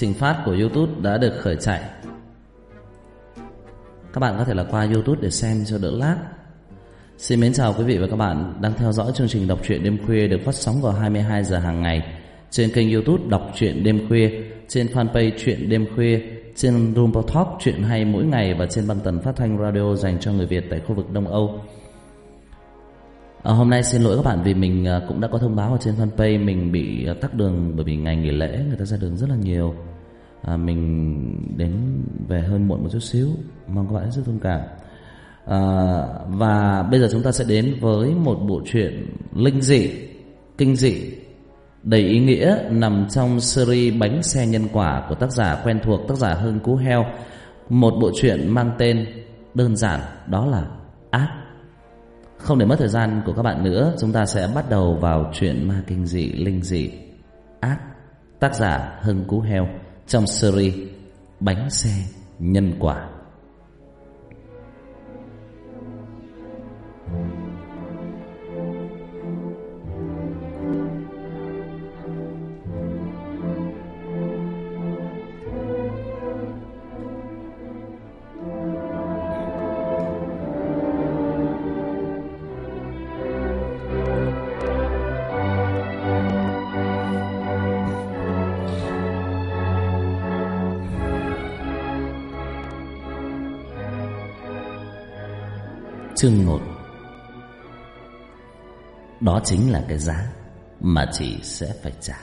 trình phát của YouTube đã được khởi chạy. Các bạn có thể là qua YouTube để xem cho đỡ lag. Xin mến chào quý vị và các bạn đang theo dõi chương trình Đọc truyện đêm khuya được phát sóng vào 22 giờ hàng ngày trên kênh YouTube Đọc truyện đêm khuya, trên fanpage Truyện đêm khuya, trên Rumble Talk truyện hay mỗi ngày và trên băng tần phát thanh radio dành cho người Việt tại khu vực Đông Âu. Hôm nay xin lỗi các bạn vì mình cũng đã có thông báo ở trên fanpage mình bị tắc đường bởi vì ngày nghỉ lễ người ta ra đường rất là nhiều. Mình đến về hơi muộn một chút xíu, mong các bạn hết sức thông cảm. Và bây giờ chúng ta sẽ đến với một bộ truyện linh dị, kinh dị, đầy ý nghĩa nằm trong series Bánh xe nhân quả của tác giả quen thuộc, tác giả Hưng Cú Heo. Một bộ truyện mang tên đơn giản đó là Ác. Không để mất thời gian của các bạn nữa, chúng ta sẽ bắt đầu vào truyện ma kinh dị linh dị Ác, tác giả Hưng Cú Heo trong series Bánh xe nhân quả. Chương 1. Đó chính là cái giá mà chị sẽ phải trả.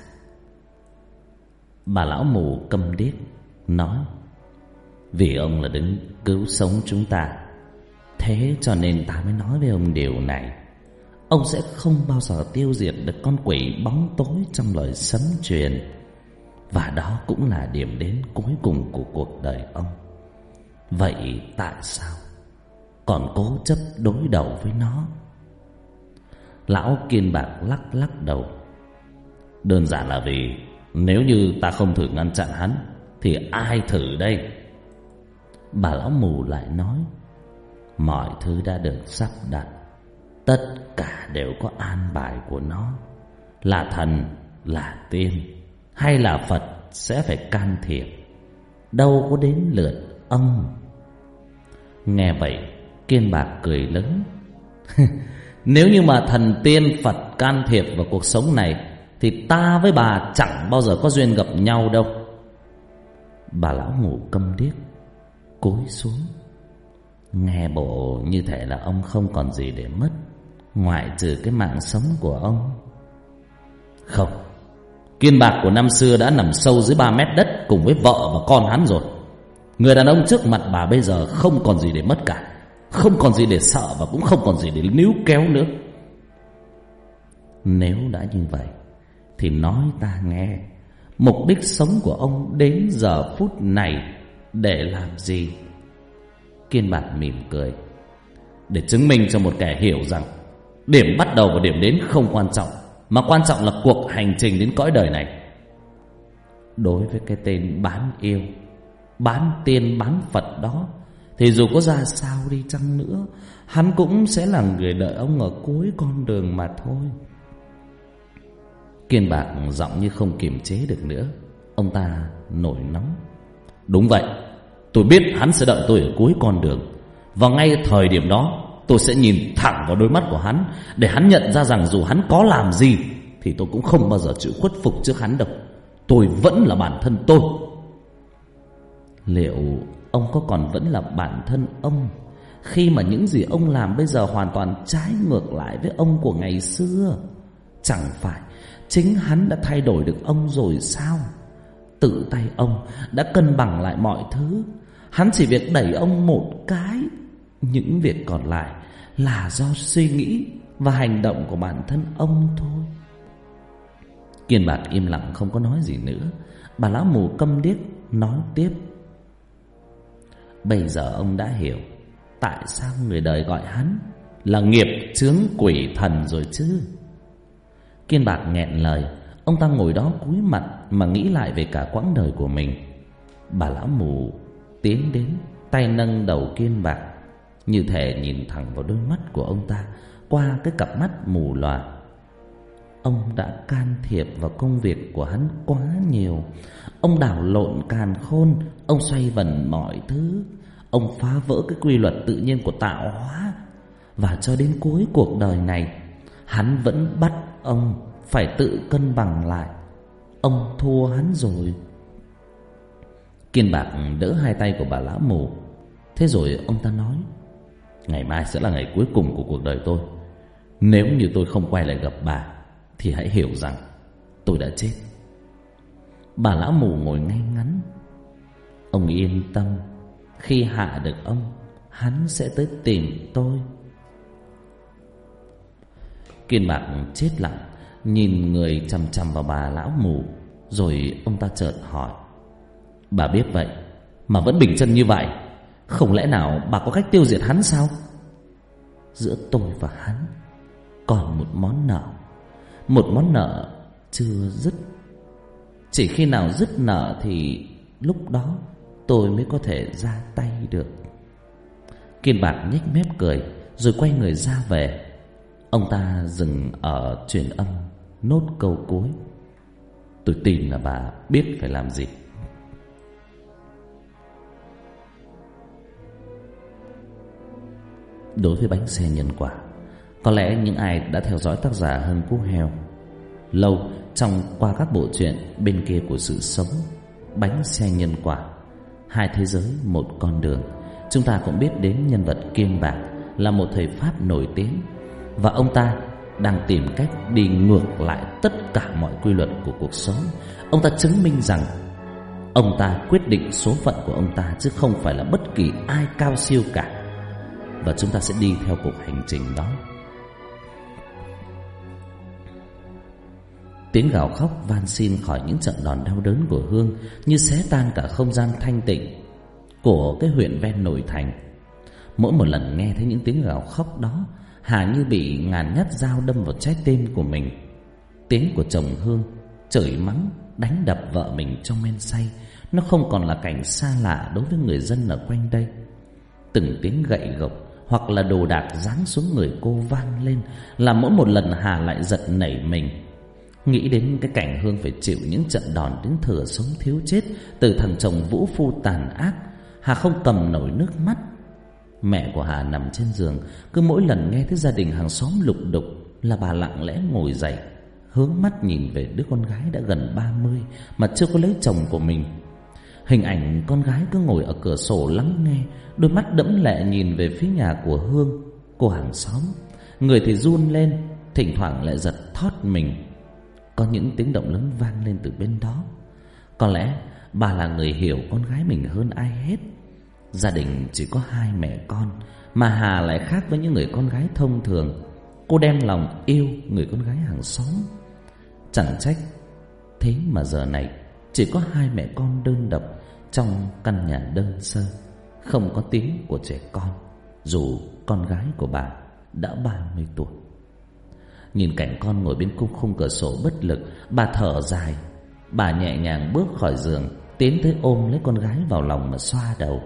Bà lão mù câm điếc nói: vì ông là đấng cứu sống chúng ta, thế cho nên ta mới nói với ông điều này. Ông sẽ không bao giờ tiêu diệt được con quỷ bóng tối trong lời sấm truyền, và đó cũng là điểm đến cuối cùng của cuộc đời ông. Vậy tại sao còn cố chấp đối đầu với nó? Lão Kiên Bạc lắc lắc đầu. Đơn giản là vì nếu như ta không thử ngăn chặn hắn thì ai thử đây? Bà lão mù lại nói: mọi thứ đã được sắp đặt, tất cả đều có an bài của nó. Là thần, là tiên hay là Phật sẽ phải can thiệp, đâu có đến lượt ông. Nghe vậy Kiên Bạc cười lớn. Nếu như mà thần tiên Phật can thiệp vào cuộc sống này thì ta với bà chẳng bao giờ có duyên gặp nhau đâu. Bà lão mù câm điếc cúi xuống. Nghe bộ như thể là ông không còn gì để mất, ngoại trừ cái mạng sống của ông. Không, Kiên Bạc của năm xưa đã nằm sâu dưới 3 mét đất cùng với vợ và con hắn rồi. Người đàn ông trước mặt bà bây giờ không còn gì để mất cả, không còn gì để sợ và cũng không còn gì để níu kéo nữa. Nếu đã như vậy thì nói ta nghe, mục đích sống của ông đến giờ phút này để làm gì? Kiên Bạc mỉm cười. Để chứng minh cho một kẻ hiểu rằng điểm bắt đầu và điểm đến không quan trọng, mà quan trọng là cuộc hành trình đến cõi đời này. Đối với cái tên bán yêu, bán tiên, bán Phật đó thì dù có ra sao đi chăng nữa, hắn cũng sẽ là người đợi ông ở cuối con đường mà thôi. Kiên Bạc giọng như không kiềm chế được nữa. Ông ta nổi nóng. Đúng vậy, tôi biết hắn sẽ đợi tôi ở cuối con đường, và ngay thời điểm đó tôi sẽ nhìn thẳng vào đôi mắt của hắn, để hắn nhận ra rằng dù hắn có làm gì thì tôi cũng không bao giờ chịu khuất phục trước hắn đâu. Tôi vẫn là bản thân tôi. Liệu ông có còn vẫn là bản thân ông khi mà những gì ông làm bây giờ hoàn toàn trái ngược lại với ông của ngày xưa? Chẳng phải chính hắn đã thay đổi được ông rồi sao? Tự tay ông đã cân bằng lại mọi thứ. Hắn chỉ việc đẩy ông một cái. Những việc còn lại là do suy nghĩ và hành động của bản thân ông thôi. Kiên Bạc im lặng không có nói gì nữa. Bà lão mù câm điếc nói tiếp. Bây giờ ông đã hiểu tại sao người đời gọi hắn là nghiệp chướng quỷ thần rồi chứ? Kiên Bạc nghẹn lời. Ông ta ngồi đó cúi mặt mà nghĩ lại về cả quãng đời của mình. Bà lão mù tiến đến, tay nâng đầu Kiên Bạc, như thể nhìn thẳng vào đôi mắt của ông ta qua cái cặp mắt mù lòa. ông đã can thiệp vào công việc của hắn quá nhiều. Ông đảo lộn càn khôn, ông xoay vần mọi thứ, ông phá vỡ cái quy luật tự nhiên của tạo hóa. Và cho đến cuối cuộc đời này, hắn vẫn bắt ông phải tự cân bằng lại. Ông thua hắn rồi. Kiên Bạc đỡ hai tay của bà lão mù. Thế rồi ông ta nói: ngày mai sẽ là ngày cuối cùng của cuộc đời tôi. Nếu như tôi không quay lại gặp bà thì hãy hiểu rằng tôi đã chết. Bà lão mù ngồi ngay ngắn. Ông yên tâm, khi hạ được ông, hắn sẽ tới tìm tôi. Kiên Bạc chết lặng nhìn người chằm chằm vào bà lão mù. Rồi ông ta chợt hỏi: bà biết vậy mà vẫn bình chân như vậy, không lẽ nào bà có cách tiêu diệt hắn sao? Giữa tôi và hắn còn một món nợ. Một món nợ chưa dứt. Chỉ khi nào dứt nợ thì lúc đó tôi mới có thể ra tay được. Kiên Bạc nhếch mép cười rồi quay người ra về. Ông ta dừng ở truyền âm nốt câu cuối: tôi tin là bà biết phải làm gì. Đối với bánh xe nhân quả, có lẽ những ai đã theo dõi tác giả Hưng Cú Heo lâu qua các bộ truyện Bên Kia Của Sự Sống, Bánh Xe Nhân Quả, Hai Thế Giới Một Con Đường, chúng ta cũng biết đến nhân vật Kiên Bạc là một thầy Pháp nổi tiếng. Và ông ta đang tìm cách đi ngược lại tất cả mọi quy luật của cuộc sống. Ông ta chứng minh rằng ông ta quyết định số phận của ông ta, chứ không phải là bất kỳ ai cao siêu cả. Và chúng ta sẽ đi theo cuộc hành trình đó. Tiếng gào khóc van xin khỏi những trận đòn đau đớn của Hương như xé tan cả không gian thanh tịnh của cái huyện ven nội thành. Mỗi một lần nghe thấy những tiếng gào khóc đó, Hà như bị ngàn nhát dao đâm vào trái tim của mình. Tiếng của chồng Hương chửi mắng, đánh đập vợ mình trong men say, nó không còn là cảnh xa lạ đối với người dân ở quanh đây. Từng tiếng gậy gộc hoặc là đồ đạc giáng xuống người cô vang lên, làm mỗi một lần Hà lại giật nảy mình. Nghĩ đến cái cảnh Hương phải chịu những trận đòn đến thừa sống thiếu chết từ thằng chồng vũ phu tàn ác, Hà không cầm nổi nước mắt. Mẹ của Hà nằm trên giường, cứ mỗi lần nghe thấy gia đình hàng xóm lục đục là bà lặng lẽ ngồi dậy, hướng mắt nhìn về đứa con gái đã gần 30 mà chưa có lấy chồng của mình. Hình ảnh con gái cứ ngồi ở cửa sổ lắng nghe, đôi mắt đẫm lệ nhìn về phía nhà của Hương, cô hàng xóm. Người thì run lên, thỉnh thoảng lại giật thót mình. Có những tiếng động lớn vang lên từ bên đó. Có lẽ bà là người hiểu con gái mình hơn ai hết. Gia đình chỉ có hai mẹ con, mà Hà lại khác với những người con gái thông thường. Cô đem lòng yêu người con gái hàng xóm. Chẳng trách thế mà giờ này chỉ có hai mẹ con đơn độc trong căn nhà đơn sơ, không có tiếng của trẻ con, dù con gái của bà đã 30 tuổi. Nhìn cảnh con ngồi bên khung cửa sổ bất lực, bà thở dài. Bà nhẹ nhàng bước khỏi giường, tiến tới ôm lấy con gái vào lòng mà xoa đầu.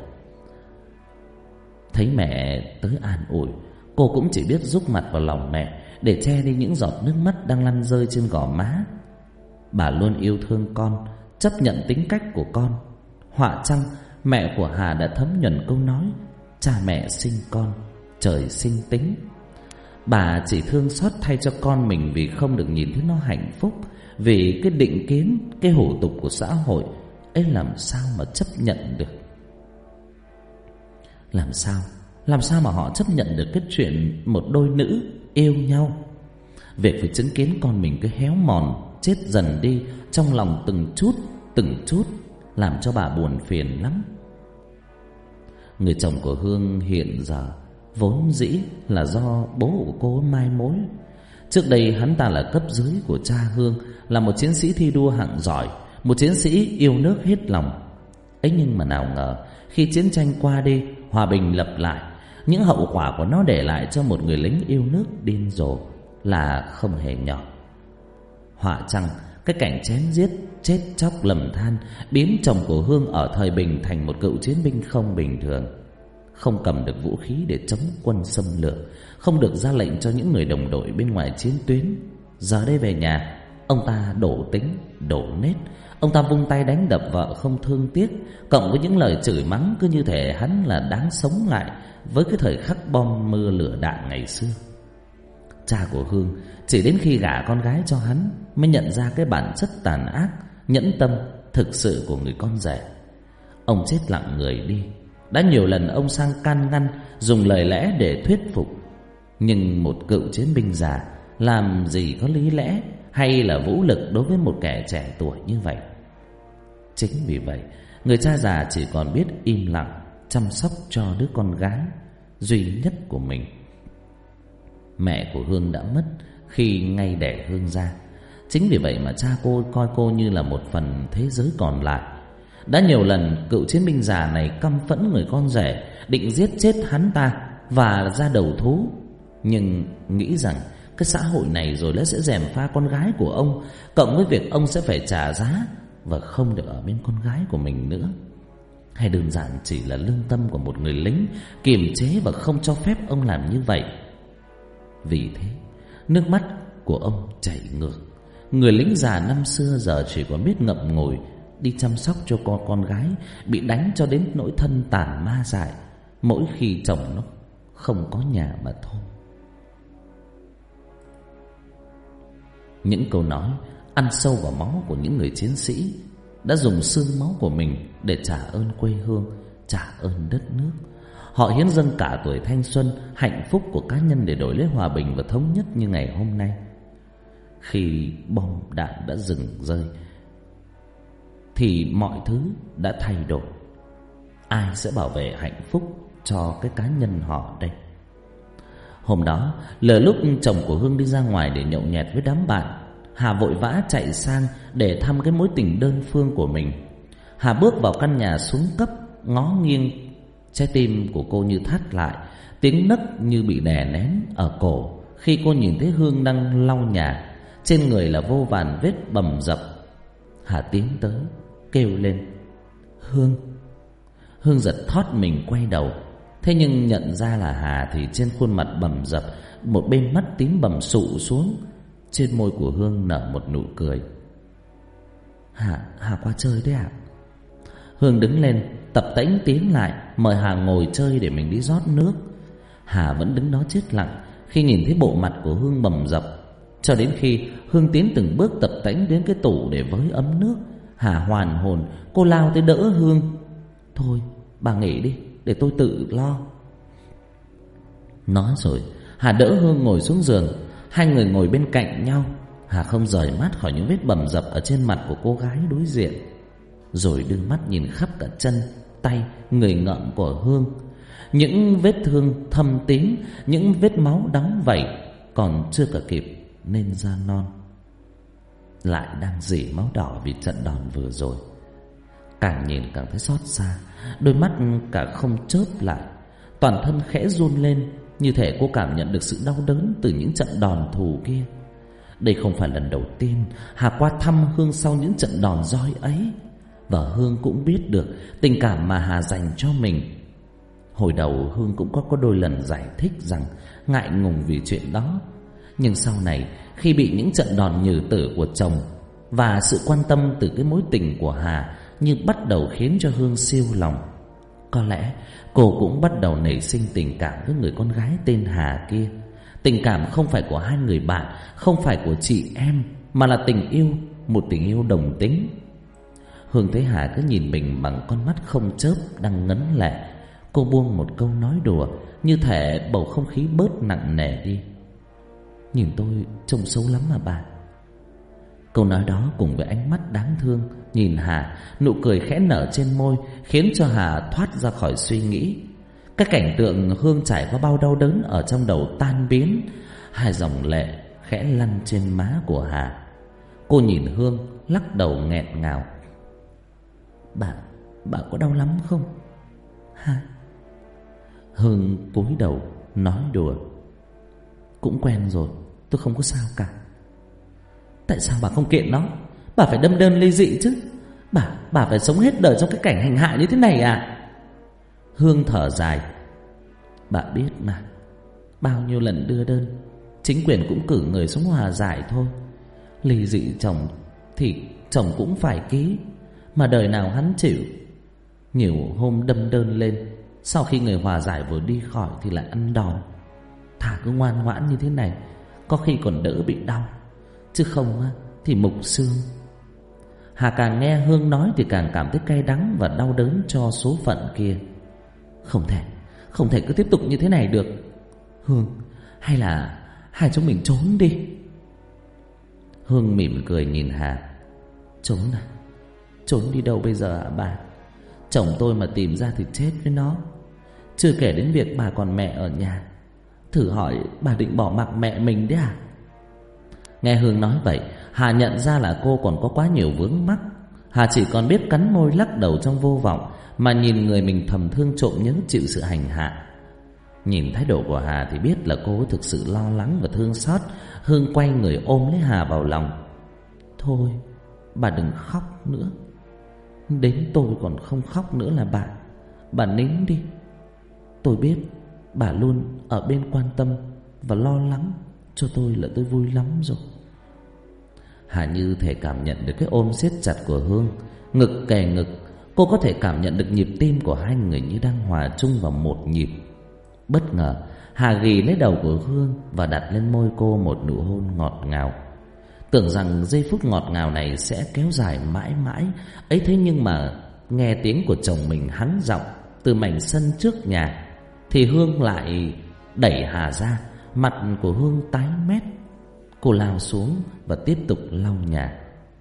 Thấy mẹ tới an ủi, cô cũng chỉ biết rúc mặt vào lòng mẹ để che đi những giọt nước mắt đang lăn rơi trên gò má. Bà luôn yêu thương con, chấp nhận tính cách của con. Họa chăng mẹ của Hà đã thấm nhuần câu nói cha mẹ sinh con, trời sinh tính. Bà chỉ thương xót thay cho con mình vì không được nhìn thấy nó hạnh phúc, vì cái định kiến, cái hủ tục của xã hội ấy làm sao mà chấp nhận được. Làm sao mà họ chấp nhận được cái chuyện một đôi nữ yêu nhau. Việc phải chứng kiến con mình cứ héo mòn, chết dần đi trong lòng từng chút làm cho bà buồn phiền lắm. Người chồng của Hương hiện giờ vốn dĩ là do bố của cô mai mối. Trước đây hắn ta là cấp dưới của cha Hương, là một chiến sĩ thi đua hạng giỏi, một chiến sĩ yêu nước hết lòng. Ấy nhưng mà nào ngờ khi chiến tranh qua đi, hòa bình lập lại, những hậu quả của nó để lại cho một người lính yêu nước điên rồ là không hề nhỏ. Họa chăng cái cảnh chém giết, chết chóc lầm than biến chồng của Hương ở thời bình thành một cựu chiến binh không bình thường, không cầm được vũ khí để chống quân xâm lược, không được ra lệnh cho những người đồng đội bên ngoài chiến tuyến Giờ đây về nhà, ông ta đổ tính, đổ nết. Ông ta vung tay đánh đập vợ không thương tiếc, cộng với những lời chửi mắng cứ như thể hắn là đáng sống lại với cái thời khắc bom mưa lửa đạn ngày xưa. Cha của Hương chỉ đến khi gả con gái cho hắn mới nhận ra cái bản chất tàn ác, nhẫn tâm thực sự của người con rể. Ông chết lặng người đi. Đã nhiều lần ông sang can ngăn, dùng lời lẽ để thuyết phục, nhưng một cựu chiến binh già làm gì có lý lẽ hay là vũ lực đối với một kẻ trẻ tuổi như vậy. Chính vì vậy, người cha già chỉ còn biết im lặng chăm sóc cho đứa con gái duy nhất của mình. Mẹ của Hương đã mất khi ngay đẻ Hương ra. Chính vì vậy mà cha cô coi cô như là một phần thế giới còn lại. Đã nhiều lần cựu chiến binh già này căm phẫn người con rể, định giết chết hắn ta và ra đầu thú, nhưng nghĩ rằng cái xã hội này rồi nó sẽ gièm pha con gái của ông, cộng với việc ông sẽ phải trả giá và không được ở bên con gái của mình nữa. Hay đơn giản chỉ là lương tâm của một người lính kiềm chế và không cho phép ông làm như vậy. Vì thế, nước mắt của ông chảy ngược. Người lính già năm xưa giờ chỉ còn biết ngậm ngùi đi chăm sóc cho con gái bị đánh cho đến nỗi thân tàn ma dại mỗi khi chồng nó không có nhà mà thôi. Những câu nói ăn sâu vào máu của những người chiến sĩ đã dùng xương máu của mình để trả ơn quê hương, trả ơn đất nước. Họ hiến dâng cả tuổi thanh xuân, hạnh phúc của cá nhân để đổi lấy hòa bình và thống nhất như ngày hôm nay. Khi bom đạn đã dừng rơi thì mọi thứ đã thay đổi. Ai sẽ bảo vệ hạnh phúc cho cái cá nhân họ đây? Hôm đó, lờ lúc chồng của Hương đi ra ngoài để nhậu nhẹt với đám bạn, Hà vội vã chạy sang để thăm cái mối tình đơn phương của mình. Hà bước vào căn nhà xuống cấp, ngó nghiêng. Trái tim của cô như thắt lại, tiếng nấc như bị đè nén ở cổ khi cô nhìn thấy Hương đang lau nhà. Trên người là vô vàn vết bầm dập. Hà tiến tới kêu lên: Hương. Hương giật thót mình quay đầu. Thế nhưng nhận ra là Hà thì trên khuôn mặt bầm dập, một bên mắt tím bầm sụ xuống. Trên môi của Hương nở một nụ cười. Hà qua chơi đấy ạ. Hương đứng lên tập tễnh tiến lại mời Hà ngồi chơi để mình đi rót nước. Hà vẫn đứng đó chết lặng khi nhìn thấy bộ mặt của Hương bầm dập. Cho đến khi Hương tiến từng bước tập tễnh đến cái tủ để với ấm nước, Hà hoàn hồn. Cô lao tới đỡ Hương. Thôi bà nghỉ đi, để tôi tự lo. Nói rồi Hà đỡ Hương ngồi xuống giường. Hai người ngồi bên cạnh nhau. Hà không rời mắt khỏi những vết bầm dập ở trên mặt của cô gái đối diện, rồi đưa mắt nhìn khắp cả chân, tay, người ngợm của Hương. Những vết thương thâm tím, những vết máu đắng vẩy còn chưa cả kịp nên da non, lại đang rỉ máu đỏ vì trận đòn vừa rồi. Càng nhìn càng thấy xót xa. Đôi mắt cả không chớp lại. Toàn thân khẽ run lên, như thể cô cảm nhận được sự đau đớn từ những trận đòn thù kia. Đây không phải lần đầu tiên Hà qua thăm Hương sau những trận đòn roi ấy, và Hương cũng biết được tình cảm mà Hà dành cho mình. Hồi đầu Hương cũng có đôi lần giải thích rằng ngại ngùng vì chuyện đó. Nhưng sau này, khi bị những trận đòn nhừ tử của chồng và sự quan tâm từ cái mối tình của Hà như bắt đầu khiến cho Hương siêu lòng, có lẽ cô cũng bắt đầu nảy sinh tình cảm với người con gái tên Hà kia. Tình cảm không phải của hai người bạn, không phải của chị em, mà là tình yêu, một tình yêu đồng tính. Hương thấy Hà cứ nhìn mình bằng con mắt không chớp đang ngấn lệ. Cô buông một câu nói đùa, như thể bầu không khí bớt nặng nề đi. Nhìn tôi trông xấu lắm mà bà. Câu nói đó cùng với ánh mắt đáng thương nhìn Hà, nụ cười khẽ nở trên môi, khiến cho Hà thoát ra khỏi suy nghĩ. Cái cảnh tượng Hương trải qua bao đau đớn ở trong đầu tan biến. Hai dòng lệ khẽ lăn trên má của Hà. Cô nhìn Hương lắc đầu nghẹn ngào. Bà có đau lắm không? Hà. Hương cúi đầu nói đùa. Cũng quen rồi, tôi không có sao cả. Tại sao bà không kiện nó? Bà phải đâm đơn ly dị chứ. Bà phải sống hết đời trong cái cảnh hành hạ như thế này à? Hương thở dài. Bà biết mà, bao nhiêu lần đưa đơn chính quyền cũng cử người xuống hòa giải thôi. Ly dị chồng thì chồng cũng phải ký, mà đời nào hắn chịu. Nhiều hôm đâm đơn lên, sau khi người hòa giải vừa đi khỏi thì lại ăn đòn. Thà cứ ngoan ngoãn như thế này, có khi còn đỡ bị đau, chứ không thì mục xương. Hà càng nghe Hương nói thì càng cảm thấy cay đắng và đau đớn cho số phận kia. Không thể cứ tiếp tục như thế này được. Hương, hay là hai chúng mình trốn đi. Hương mỉm cười nhìn Hà. Trốn à? Trốn đi đâu bây giờ hả bà? Chồng tôi mà tìm ra thì chết với nó. Chưa kể đến việc bà còn mẹ ở nhà. Thử hỏi bà định bỏ mặc mẹ mình đấy à? Nghe Hương nói vậy, Hà nhận ra là cô còn có quá nhiều vướng mắc. Hà chỉ còn biết cắn môi lắc đầu trong vô vọng, mà nhìn người mình thầm thương trộm nhớ chịu sự hành hạ. Nhìn thái độ của Hà thì biết là cô thực sự lo lắng và thương xót. Hương quay người ôm lấy Hà vào lòng. Thôi, bà đừng khóc nữa. Đến tôi còn không khóc nữa là bà nín đi. Tôi biết bà luôn ở bên quan tâm và lo lắng cho tôi là tôi vui lắm rồi. Hà như thể cảm nhận được cái ôm siết chặt của Hương. Ngực kề ngực, cô có thể cảm nhận được nhịp tim của hai người như đang hòa chung vào một nhịp. Bất ngờ Hà ghì lấy đầu của Hương và đặt lên môi cô một nụ hôn ngọt ngào. Tưởng rằng giây phút ngọt ngào này sẽ kéo dài mãi mãi ấy, thế nhưng mà nghe tiếng của chồng mình hắn giọng từ mảnh sân trước nhà thì Hương lại đẩy Hà ra. Mặt của Hương tái mét. Cô lao xuống và tiếp tục lau nhà.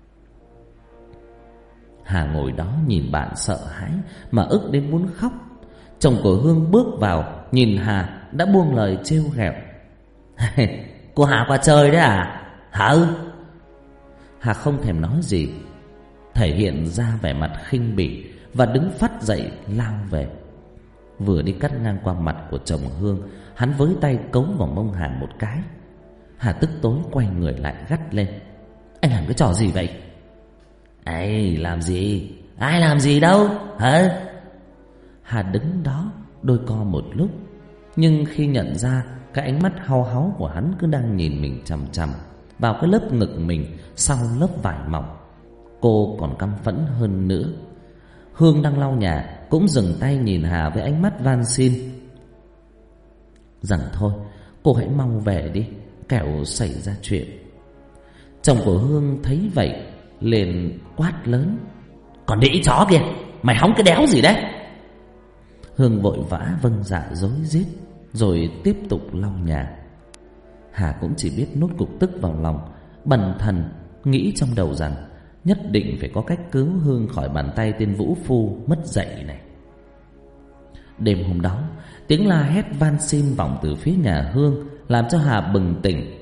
Hà ngồi đó nhìn bạn sợ hãi mà ức đến muốn khóc. Chồng của Hương bước vào, nhìn Hà đã buông lời trêu ghẹo. Cô Hà qua chơi đấy à? Hả? Hà không thèm nói gì, thể hiện ra vẻ mặt khinh bỉ và đứng phắt dậy lao về. Vừa đi cắt ngang qua mặt của chồng Hương, hắn với tay cấu vào mông Hà một cái. Hà tức tối quay người lại gắt lên. Anh làm cái trò gì vậy? Ai làm gì? Ai làm gì đâu hả? Hà đứng đó đôi co một lúc, nhưng khi nhận ra cái ánh mắt hau háu của hắn cứ đang nhìn mình chằm chằm vào cái lớp ngực mình sau lớp vải mỏng, cô còn căm phẫn hơn nữa. Hương đang lau nhà cũng dừng tay nhìn Hà với ánh mắt van xin rằng thôi cô hãy mau về đi, kẻo xảy ra chuyện. Chồng của Hương thấy vậy liền quát lớn. Còn đĩ chó kìa, mày hóng cái đéo gì đấy? Hương vội vã vâng dạ rối rít rồi tiếp tục lau nhà. Hà cũng chỉ biết nuốt cục tức vào lòng, bần thần nghĩ trong đầu rằng nhất định phải có cách cứu Hương khỏi bàn tay tên vũ phu mất dạy này. Đêm hôm đó, tiếng la hét van xin vọng từ phía nhà Hương làm cho Hà bừng tỉnh.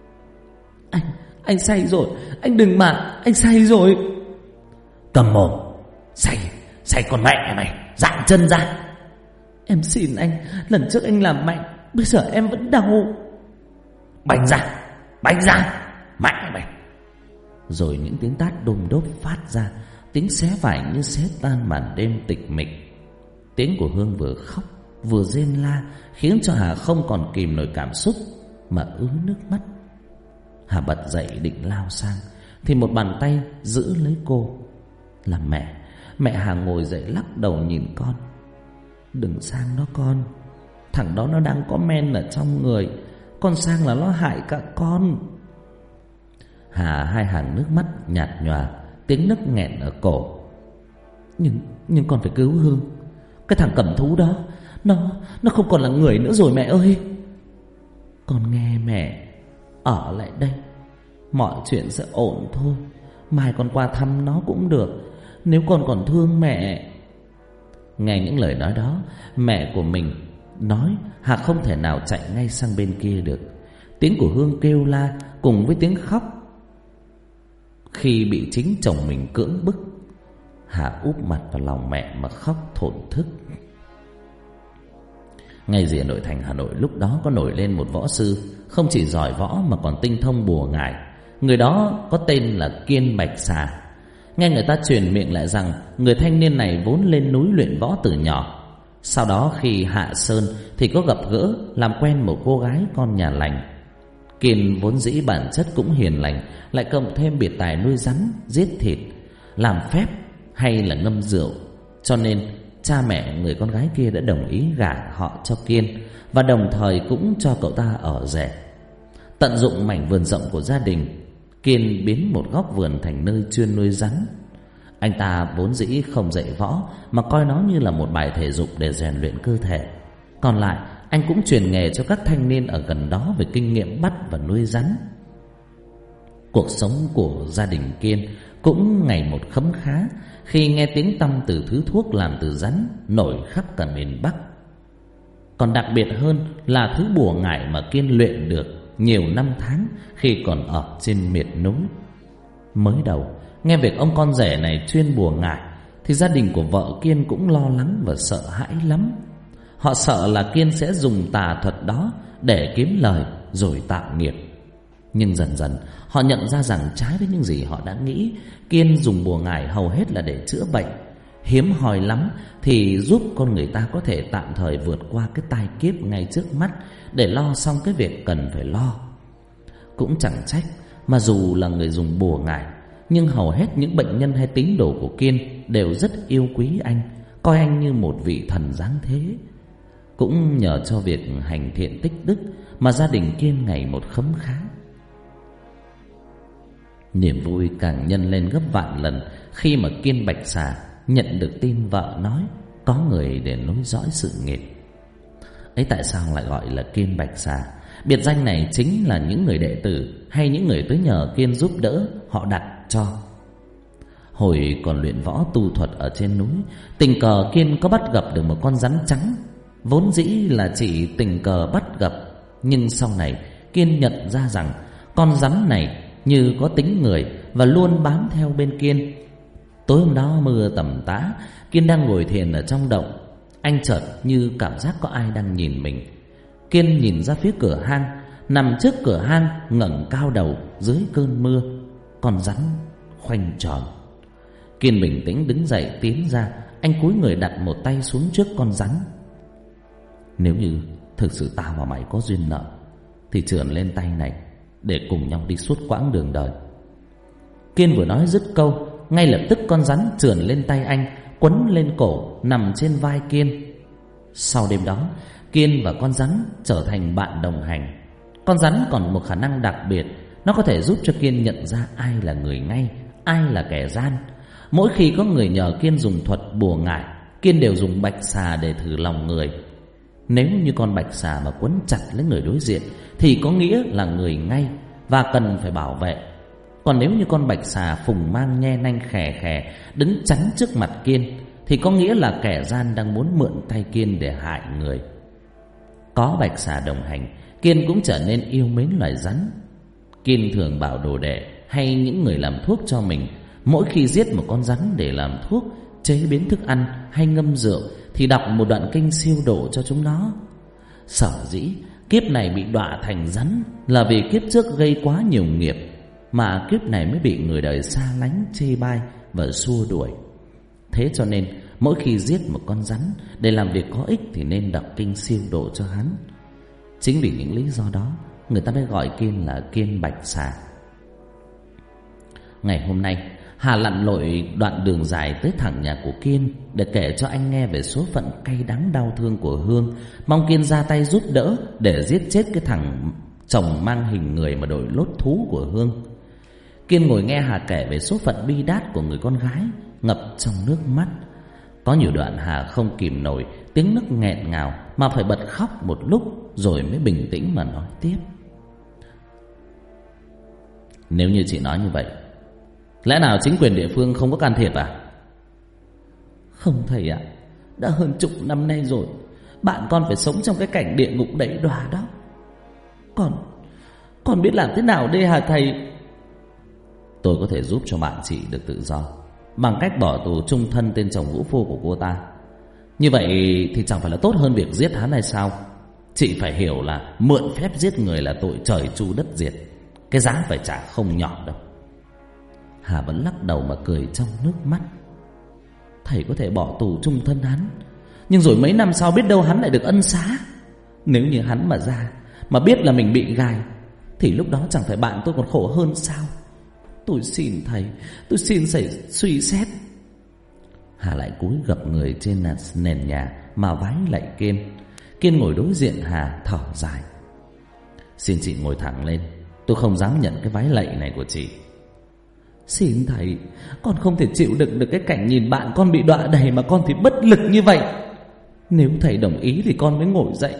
Anh say rồi, anh đừng mà, anh say rồi. Cầm mồm, say con mẹ mày, dạn chân ra. Em xin anh, lần trước anh làm mạnh, bây giờ em vẫn đau. Bành ra, mẹ mày. Rồi những tiếng tát đôm đốp phát ra, tiếng xé vải như xé tan màn đêm tịch mịch. Tiếng của Hương vừa khóc vừa rên la khiến cho Hà không còn kìm nổi cảm xúc mà ứa nước mắt. Hà bật dậy định lao sang thì một bàn tay giữ lấy cô. Là mẹ Hà ngồi dậy lắc đầu nhìn con. Đừng sang nó con, thằng đó nó đang có men ở trong người, con sang là nó hại cả con. Hà hai hàng nước mắt nhạt nhòa, tiếng nức nghẹn ở cổ. Nhưng con phải cứu Hương. Cái thằng cầm thú đó Nó không còn là người nữa rồi mẹ ơi. Con nghe mẹ, ở lại đây, mọi chuyện sẽ ổn thôi. Mai con qua thăm nó cũng được, nếu con còn thương mẹ. Nghe những lời nói đó mẹ của mình nói, Hà không thể nào chạy ngay sang bên kia được. Tiếng của Hương kêu la cùng với tiếng khóc khi bị chính chồng mình cưỡng bức. Hà úp mặt vào lòng mẹ mà khóc thổn thức. Ngay rìa nội thành Hà Nội lúc đó có nổi lên một võ sư, không chỉ giỏi võ mà còn tinh thông bùa ngải. Người đó có tên là Kiên Bạch Xà. Nghe người ta truyền miệng lại rằng người thanh niên này vốn lên núi luyện võ từ nhỏ. Sau đó khi hạ sơn thì có gặp gỡ làm quen một cô gái con nhà lành. Kiên vốn dĩ bản chất cũng hiền lành, lại cộng thêm biệt tài nuôi rắn, giết thịt, làm phép hay là ngâm rượu, cho nên cha mẹ người con gái kia đã đồng ý gả họ cho Kiên, và đồng thời cũng cho cậu ta ở rể. Tận dụng mảnh vườn rộng của gia đình, Kiên biến một góc vườn thành nơi chuyên nuôi rắn. Anh ta vốn dĩ không dạy võ, mà coi nó như là một bài thể dục để rèn luyện cơ thể. Còn lại, anh cũng truyền nghề cho các thanh niên ở gần đó về kinh nghiệm bắt và nuôi rắn. Cuộc sống của gia đình Kiên cũng ngày một khấm khá khi nghe tiếng tăm từ thứ thuốc làm từ rắn nổi khắp cả miền Bắc. Còn đặc biệt hơn là thứ bùa ngải mà Kiên luyện được nhiều năm tháng khi còn ở trên miệt núi. Mới đầu nghe việc ông con rể này chuyên bùa ngải thì gia đình của vợ Kiên cũng lo lắng và sợ hãi lắm. Họ sợ là Kiên sẽ dùng tà thuật đó để kiếm lời rồi tạo nghiệp. Nhưng dần dần họ nhận ra rằng trái với những gì họ đã nghĩ, Kiên dùng bùa ngải hầu hết là để chữa bệnh. Hiếm hoi lắm thì giúp con người ta có thể tạm thời vượt qua cái tai kiếp ngay trước mắt, để lo xong cái việc cần phải lo. Cũng chẳng trách mà dù là người dùng bùa ngải, nhưng hầu hết những bệnh nhân hay tín đồ của Kiên đều rất yêu quý anh, coi anh như một vị thần giáng thế. Cũng nhờ cho việc hành thiện tích đức mà gia đình Kiên ngày một khấm khá. Niềm vui càng nhân lên gấp vạn lần khi mà Kiên Bạch Xà nhận được tin vợ nói có người để nối dõi sự nghiệp. Ấy tại sao lại gọi là Kiên Bạch Xà? Biệt danh này chính là những người đệ tử hay những người tới nhờ Kiên giúp đỡ họ đặt cho. Hồi còn luyện võ tu thuật ở trên núi, tình cờ Kiên có bắt gặp được một con rắn trắng. Vốn dĩ là chỉ tình cờ bắt gặp, nhưng sau này Kiên nhận ra rằng con rắn này như có tính người và luôn bám theo bên Kiên. Tối hôm đó mưa tầm tã, Kiên đang ngồi thiền ở trong động. Anh chợt như cảm giác có ai đang nhìn mình. Kiên nhìn ra phía cửa hang. Nằm trước cửa hang ngẩng cao đầu dưới cơn mưa, con rắn khoanh tròn. Kiên bình tĩnh đứng dậy tiến ra. Anh cúi người đặt một tay xuống trước con rắn. Nếu như thực sự tao và mày có duyên nợ thì trườn lên tay này để cùng nhau đi suốt quãng đường đời. Kiên vừa nói dứt câu, ngay lập tức con rắn trườn lên tay anh, quấn lên cổ, nằm trên vai Kiên. Sau đêm đó, Kiên và con rắn trở thành bạn đồng hành. Con rắn còn một khả năng đặc biệt, nó có thể giúp cho Kiên nhận ra ai là người ngay, ai là kẻ gian. Mỗi khi có người nhờ Kiên dùng thuật bùa ngải, Kiên đều dùng bạch xà để thử lòng người. Nếu như con bạch xà mà quấn chặt lấy người đối diện thì có nghĩa là người ngay và cần phải bảo vệ. Còn nếu như con bạch xà phùng mang nhe nanh khè khè đứng chắn trước mặt Kiên thì có nghĩa là kẻ gian đang muốn mượn tay Kiên để hại người. Có bạch xà đồng hành, Kiên cũng trở nên yêu mến loài rắn. Kiên thường bảo đồ đệ hay những người làm thuốc cho mình, mỗi khi giết một con rắn để làm thuốc, chế biến thức ăn hay ngâm rượu thì đọc một đoạn kinh siêu độ cho chúng nó. Sở dĩ kiếp này bị đọa thành rắn là vì kiếp trước gây quá nhiều nghiệp, mà kiếp này mới bị người đời xa lánh, chê bai và xua đuổi. Thế cho nên mỗi khi giết một con rắn để làm việc có ích thì nên đọc kinh siêu độ cho hắn. Chính vì những lý do đó người ta mới gọi Kiên là Kiên Bạch Xà. Ngày hôm nay Hà lặn lội đoạn đường dài tới thẳng nhà của Kiên để kể cho anh nghe về số phận cay đắng đau thương của Hương, mong Kiên ra tay giúp đỡ để giết chết cái thằng chồng mang hình người mà đổi lốt thú của Hương. Kiên ngồi nghe Hà kể về số phận bi đát của người con gái, ngập trong nước mắt. Có nhiều đoạn Hà không kìm nổi, tiếng nức nghẹn ngào mà phải bật khóc một lúc rồi mới bình tĩnh mà nói tiếp. Nếu như chị nói như vậy, lẽ nào chính quyền địa phương không có can thiệp à? Không thầy ạ, đã hơn chục năm nay rồi, bạn con phải sống trong cái cảnh địa ngục đầy đọa đó. Con biết làm thế nào đây hả thầy? Tôi có thể giúp cho bạn chị được tự do bằng cách bỏ tù chung thân tên chồng vũ phu của cô ta. Như vậy thì chẳng phải là tốt hơn việc giết hắn hay sao? Chị phải hiểu là mượn phép giết người là tội trời tru đất diệt, cái giá phải trả không nhỏ đâu. Hà vẫn lắc đầu mà cười trong nước mắt. Thầy có thể bỏ tù chung thân hắn, nhưng rồi mấy năm sau biết đâu hắn lại được ân xá. Nếu như hắn mà ra mà biết là mình bị gài thì lúc đó chẳng phải bạn tôi còn khổ hơn sao? Tôi xin thầy, tôi xin thầy suy xét. Hà lại cúi gập người trên nền nhà mà vái lạy Kiên. Kiên ngồi đối diện Hà thở dài. Xin chị ngồi thẳng lên, tôi không dám nhận cái vái lạy này của chị. Xin thầy, con không thể chịu đựng được cái cảnh nhìn bạn con bị đọa đầy mà con thì bất lực như vậy. Nếu thầy đồng ý thì con mới ngồi dậy.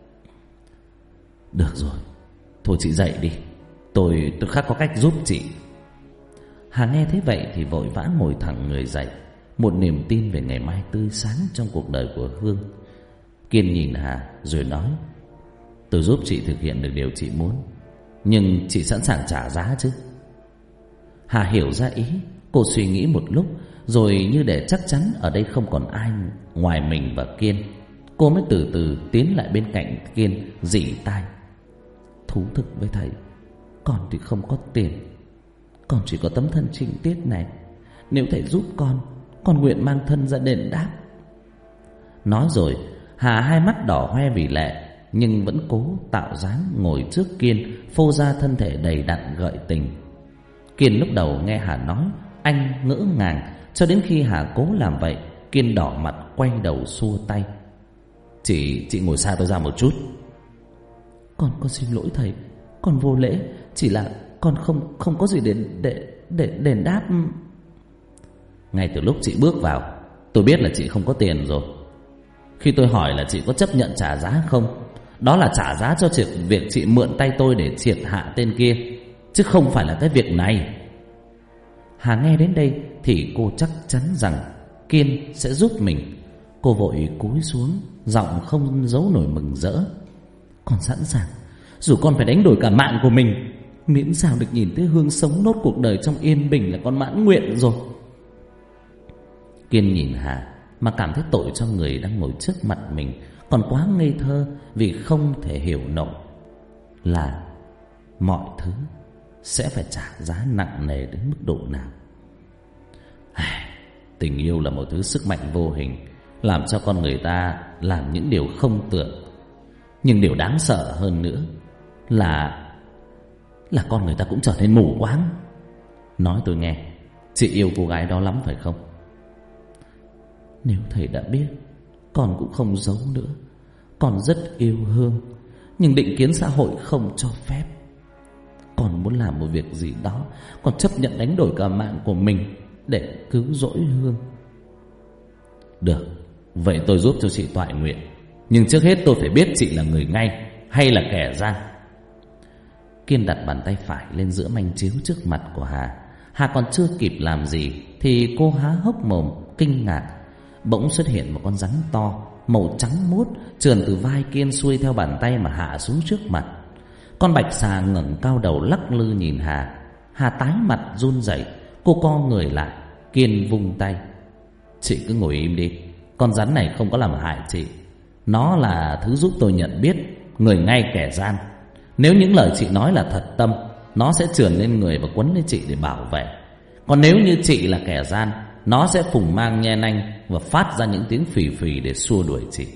Được rồi, thôi chị dậy đi, tôi khắc có cách giúp chị. Hà nghe thế vậy thì vội vã ngồi thẳng người dậy, một niềm tin về ngày mai tươi sáng trong cuộc đời của Hương. Kiên nhìn Hà rồi nói: tôi giúp chị thực hiện được điều chị muốn, nhưng chị sẵn sàng trả giá chứ? Hà hiểu ra ý. Cô suy nghĩ một lúc, rồi như để chắc chắn ở đây không còn ai ngoài mình và Kiên, cô mới từ từ tiến lại bên cạnh Kiên, rỉ tai: thú thực với thầy, con thì không có tiền, con chỉ có tấm thân trinh tiết này. Nếu thầy giúp con nguyện mang thân ra đền đáp. Nói rồi Hà hai mắt đỏ hoe vì lệ, nhưng vẫn cố tạo dáng ngồi trước Kiên, phô ra thân thể đầy đặn gợi tình. Kiên lúc đầu nghe Hà nói, anh ngỡ ngàng, cho đến khi Hà cố làm vậy, Kiên đỏ mặt quay đầu xua tay: Chị ngồi xa tôi ra một chút. Con xin lỗi thầy, con vô lễ, chỉ là con không có gì để đền đáp. Ngay từ lúc chị bước vào, tôi biết là chị không có tiền rồi. Khi tôi hỏi là chị có chấp nhận trả giá không, đó là trả giá cho việc chị mượn tay tôi để triệt hạ tên kia, chứ không phải là cái việc này. Hà nghe đến đây thì cô chắc chắn rằng Kiên sẽ giúp mình. Cô vội cúi xuống, giọng không giấu nổi mừng rỡ: con sẵn sàng, dù con phải đánh đổi cả mạng của mình, miễn sao được nhìn thấy Hương sống nốt cuộc đời trong yên bình là con mãn nguyện rồi. Kiên nhìn Hà mà cảm thấy tội cho người đang ngồi trước mặt mình còn quá ngây thơ, vì không thể hiểu nổi là mọi thứ sẽ phải trả giá nặng nề đến mức độ nào. Tình yêu là một thứ sức mạnh vô hình, làm cho con người ta làm những điều không tưởng. Nhưng điều đáng sợ hơn nữa là con người ta cũng trở nên mù quáng. Nói tôi nghe, chị yêu cô gái đó lắm phải không? Nếu thầy đã biết, con cũng không giấu nữa. Con rất yêu Hương, nhưng định kiến xã hội không cho phép. Con muốn làm một việc gì đó, con chấp nhận đánh đổi cả mạng của mình để cứu rỗi Hương. Được, vậy tôi giúp cho chị toại nguyện, nhưng trước hết tôi phải biết chị là người ngay hay là kẻ gian. Kiên đặt bàn tay phải lên giữa manh chiếu trước mặt của Hà. Hà còn chưa kịp làm gì thì cô há hốc mồm kinh ngạc. Bỗng xuất hiện một con rắn to màu trắng muốt trườn từ vai Kiên xuôi theo bàn tay mà hạ xuống trước mặt. Con bạch xà ngẩng cao đầu lắc lư nhìn Hà. Hà tái mặt run rẩy, cô co người lại. Kiên vung tay: chị cứ ngồi im đi, con rắn này không có làm hại chị. Nó là thứ giúp tôi nhận biết người ngay kẻ gian. Nếu những lời chị nói là thật tâm, nó sẽ trườn lên người và quấn lên chị để bảo vệ. Còn nếu như chị là kẻ gian, nó sẽ phùng mang nhe nanh và phát ra những tiếng phì phì để xua đuổi chị.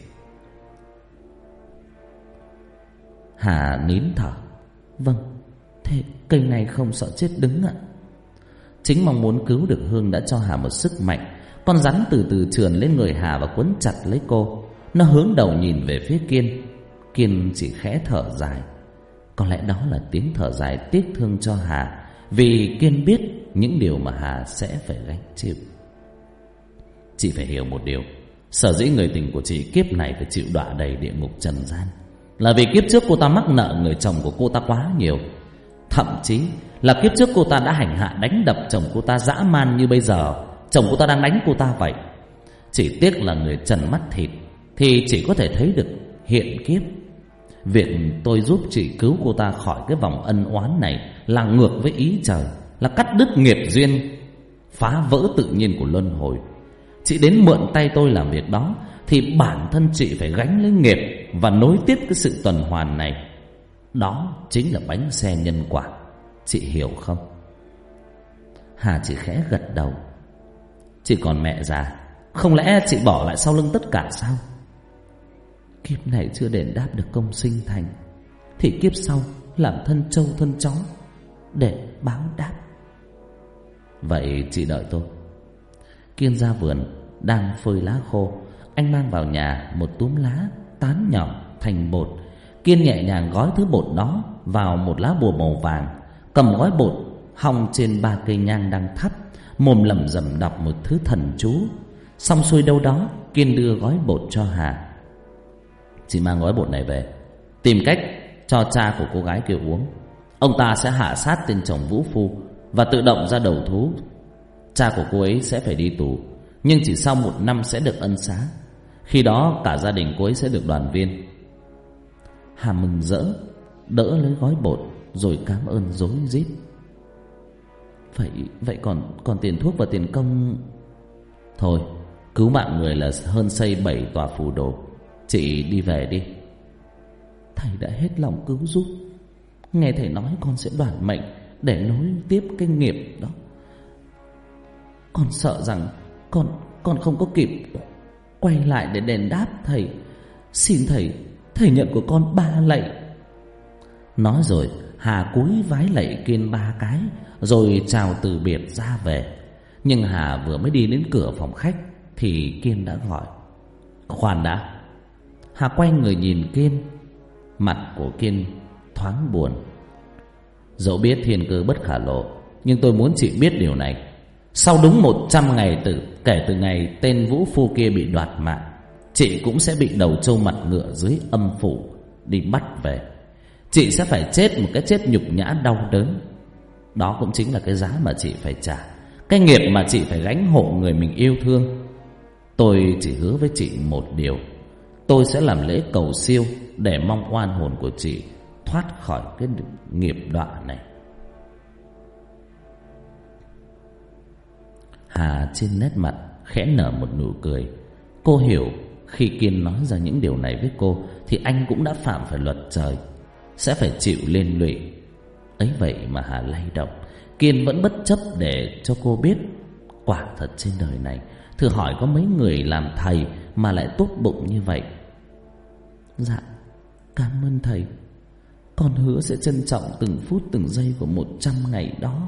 Hà nín thở: vâng, thế cây này không sợ chết đứng ạ. Chính mong muốn cứu được Hương đã cho Hà một sức mạnh. Con rắn từ từ trườn lên người Hà và quấn chặt lấy cô. Nó hướng đầu nhìn về phía Kiên. Kiên chỉ khẽ thở dài. Có lẽ đó là tiếng thở dài tiếc thương cho Hà, vì Kiên biết những điều mà Hà sẽ phải gánh chịu. Chị phải hiểu một điều, sở dĩ người tình của chị kiếp này phải chịu đọa đầy địa ngục trần gian là vì kiếp trước cô ta mắc nợ người chồng của cô ta quá nhiều. Thậm chí là kiếp trước cô ta đã hành hạ đánh đập chồng cô ta dã man như bây giờ chồng cô ta đang đánh cô ta vậy. Chỉ tiếc là người trần mắt thịt thì chỉ có thể thấy được hiện kiếp. Việc tôi giúp chị cứu cô ta khỏi cái vòng ân oán này là ngược với ý trời, là cắt đứt nghiệp duyên, phá vỡ tự nhiên của luân hồi. Chị đến mượn tay tôi làm việc đó thì bản thân chị phải gánh lấy nghiệp và nối tiếp cái sự tuần hoàn này. Đó chính là bánh xe nhân quả. Chị hiểu không? Hà chỉ khẽ gật đầu. Chị còn mẹ già, không lẽ chị bỏ lại sau lưng tất cả sao? Kiếp này chưa đền đáp được công sinh thành thì kiếp sau làm thân trâu thân chó để báo đáp. Vậy chị đợi tôi. Kiên ra vườn đang phơi lá khô. Anh mang vào nhà một túm lá tán nhỏ thành bột. Kiên nhẹ nhàng gói thứ bột đó vào một lá bùa màu vàng, cầm gói bột hong trên 3 cây nhang đang thắp, mồm lẩm rẩm đọc một thứ thần chú. Xong xuôi đâu đó, Kiên đưa gói bột cho Hà. Chị mang gói bột này về, tìm cách cho cha của cô gái kia uống. Ông ta sẽ hạ sát tên chồng vũ phu và tự động ra đầu thú. Cha của cô ấy sẽ phải đi tù, nhưng chỉ sau 1 năm sẽ được ân xá. Khi đó cả gia đình cô ấy sẽ được đoàn viên. Hà mừng rỡ đỡ lấy gói bột rồi cảm ơn rối rít. Vậy còn tiền thuốc và tiền công? Thôi, cứu mạng người là hơn xây 7 tòa phù đồ. Chị đi về đi. Thầy đã hết lòng cứu giúp. Nghe thầy nói con sẽ đoản mệnh để nối tiếp cái nghiệp đó. Con sợ rằng con không có kịp quay lại để đền đáp thầy. Xin thầy nhận của con 3 lạy. Nói rồi Hà cúi vái lạy Kiên 3 cái, rồi chào từ biệt ra về. Nhưng Hà vừa mới đi đến cửa phòng khách thì Kiên đã gọi. Khoan đã. Hà quay người nhìn Kiên. Mặt của Kiên thoáng buồn. Dẫu biết thiên cơ bất khả lộ, nhưng tôi muốn chị biết điều này. Sau đúng 100 ngày kể từ ngày tên vũ phu kia bị đoạt mạng, chị cũng sẽ bị đầu trâu mặt ngựa dưới âm phủ đi bắt về. Chị sẽ phải chết một cái chết nhục nhã đau đớn. Đó cũng chính là cái giá mà chị phải trả, cái nghiệp mà chị phải gánh hộ người mình yêu thương. Tôi chỉ hứa với chị một điều. Tôi sẽ làm lễ cầu siêu để mong oan hồn của chị thoát khỏi cái nghiệp đọa này. Hà trên nét mặt khẽ nở một nụ cười. Cô hiểu khi Kiên nói ra những điều này với cô thì anh cũng đã phạm phải luật trời, sẽ phải chịu liên lụy. Ấy vậy mà Hà lay động, Kiên vẫn bất chấp để cho cô biết. Quả thật trên đời này, thử hỏi có mấy người làm thầy mà lại tốt bụng như vậy. Dạ, cảm ơn thầy. Con hứa sẽ trân trọng từng phút từng giây của 100 ngày đó.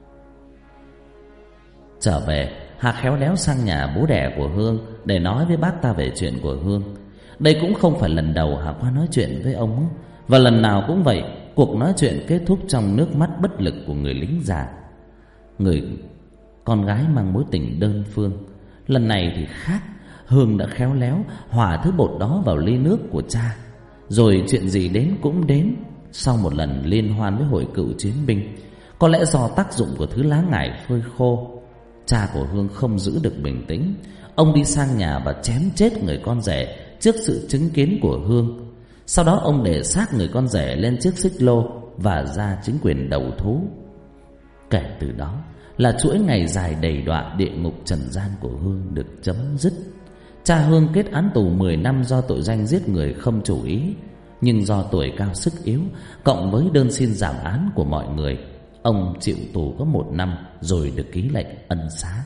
Trở về, Hà khéo léo sang nhà bố đẻ của Hương để nói với bác ta về chuyện của Hương. Đây cũng không phải lần đầu Hà qua nói chuyện với ông, và lần nào cũng vậy, cuộc nói chuyện kết thúc trong nước mắt bất lực của người lính già, người con gái mang mối tình đơn phương. Lần này thì khác. Hương đã khéo léo hòa thứ bột đó vào ly nước của cha. Rồi chuyện gì đến cũng đến. Sau một lần liên hoan với hội cựu chiến binh, có lẽ do tác dụng của thứ lá ngải phơi khô, cha của Hương không giữ được bình tĩnh. Ông đi sang nhà và chém chết người con rể trước sự chứng kiến của Hương. Sau đó ông để xác người con rể lên chiếc xích lô và ra chính quyền đầu thú. Kể từ đó là chuỗi ngày dài đầy đọa địa ngục trần gian của Hương được chấm dứt. Cha Hương kết án tù 10 năm do tội danh giết người không chủ ý, nhưng do tuổi cao sức yếu, cộng với đơn xin giảm án của mọi người, ông chịu tù có 1 năm rồi được ký lệnh ân xá.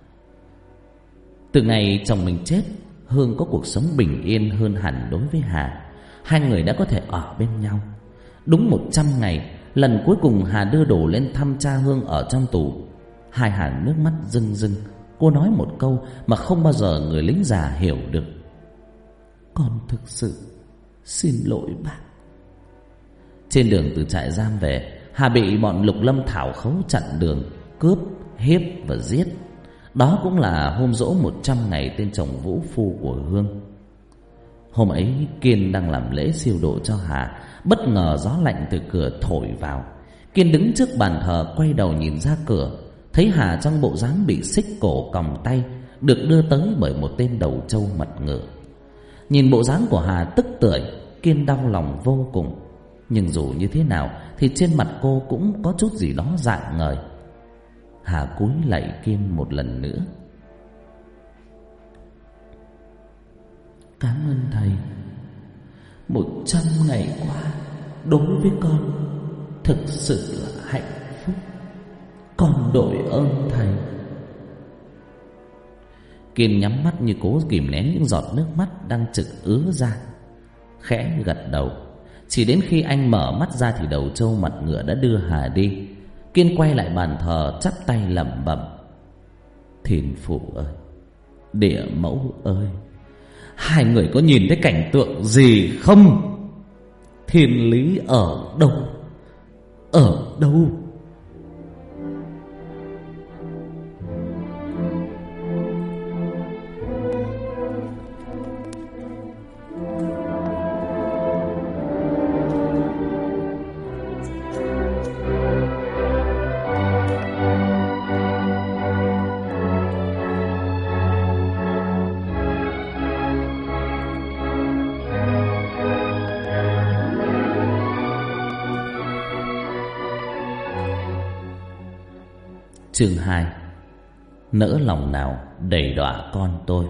Từ ngày chồng mình chết, Hương có cuộc sống bình yên hơn hẳn đối với Hà. Hai người đã có thể ở bên nhau. Đúng 100 ngày, lần cuối cùng Hà đưa đồ lên thăm cha Hương ở trong tù. Hai hàng nước mắt rưng rưng. Cô nói một câu mà không bao giờ người lính già hiểu được. Con thực sự xin lỗi bác. Trên đường từ trại giam về, Hà bị bọn Lục Lâm thảo khấu chặn đường, cướp, hiếp và giết. Đó cũng là hôm giỗ 100 ngày tên chồng vũ phu của Hương. Hôm ấy Kiên đang làm lễ siêu độ cho Hà, bất ngờ gió lạnh từ cửa thổi vào. Kiên đứng trước bàn thờ quay đầu nhìn ra cửa, thấy Hà trong bộ dáng bị xích cổ còng tay, được đưa tới bởi một tên đầu trâu mặt ngựa. Nhìn bộ dáng của Hà tức tưởi, Kiên đau lòng vô cùng. Nhưng dù như thế nào thì trên mặt cô cũng có chút gì đó rạng ngời. Hà cúi lạy Kiên một lần nữa. Cảm ơn thầy. 100 ngày qua đối với con thực sự là hạnh phúc. Con đội ơn thầy. Kiên nhắm mắt như cố kìm nén những giọt nước mắt đang trực ứa ra, khẽ gật đầu. Chỉ đến khi anh mở mắt ra thì đầu trâu mặt ngựa đã đưa Hà đi. Kiên quay lại bàn thờ chắp tay lẩm bẩm: Thiên Phụ ơi, Địa Mẫu ơi, hai người có nhìn thấy cảnh tượng gì không? Thiên lý ở đâu? Ở đâu? Chương 2: Nỡ lòng nào đày đọa con tôi.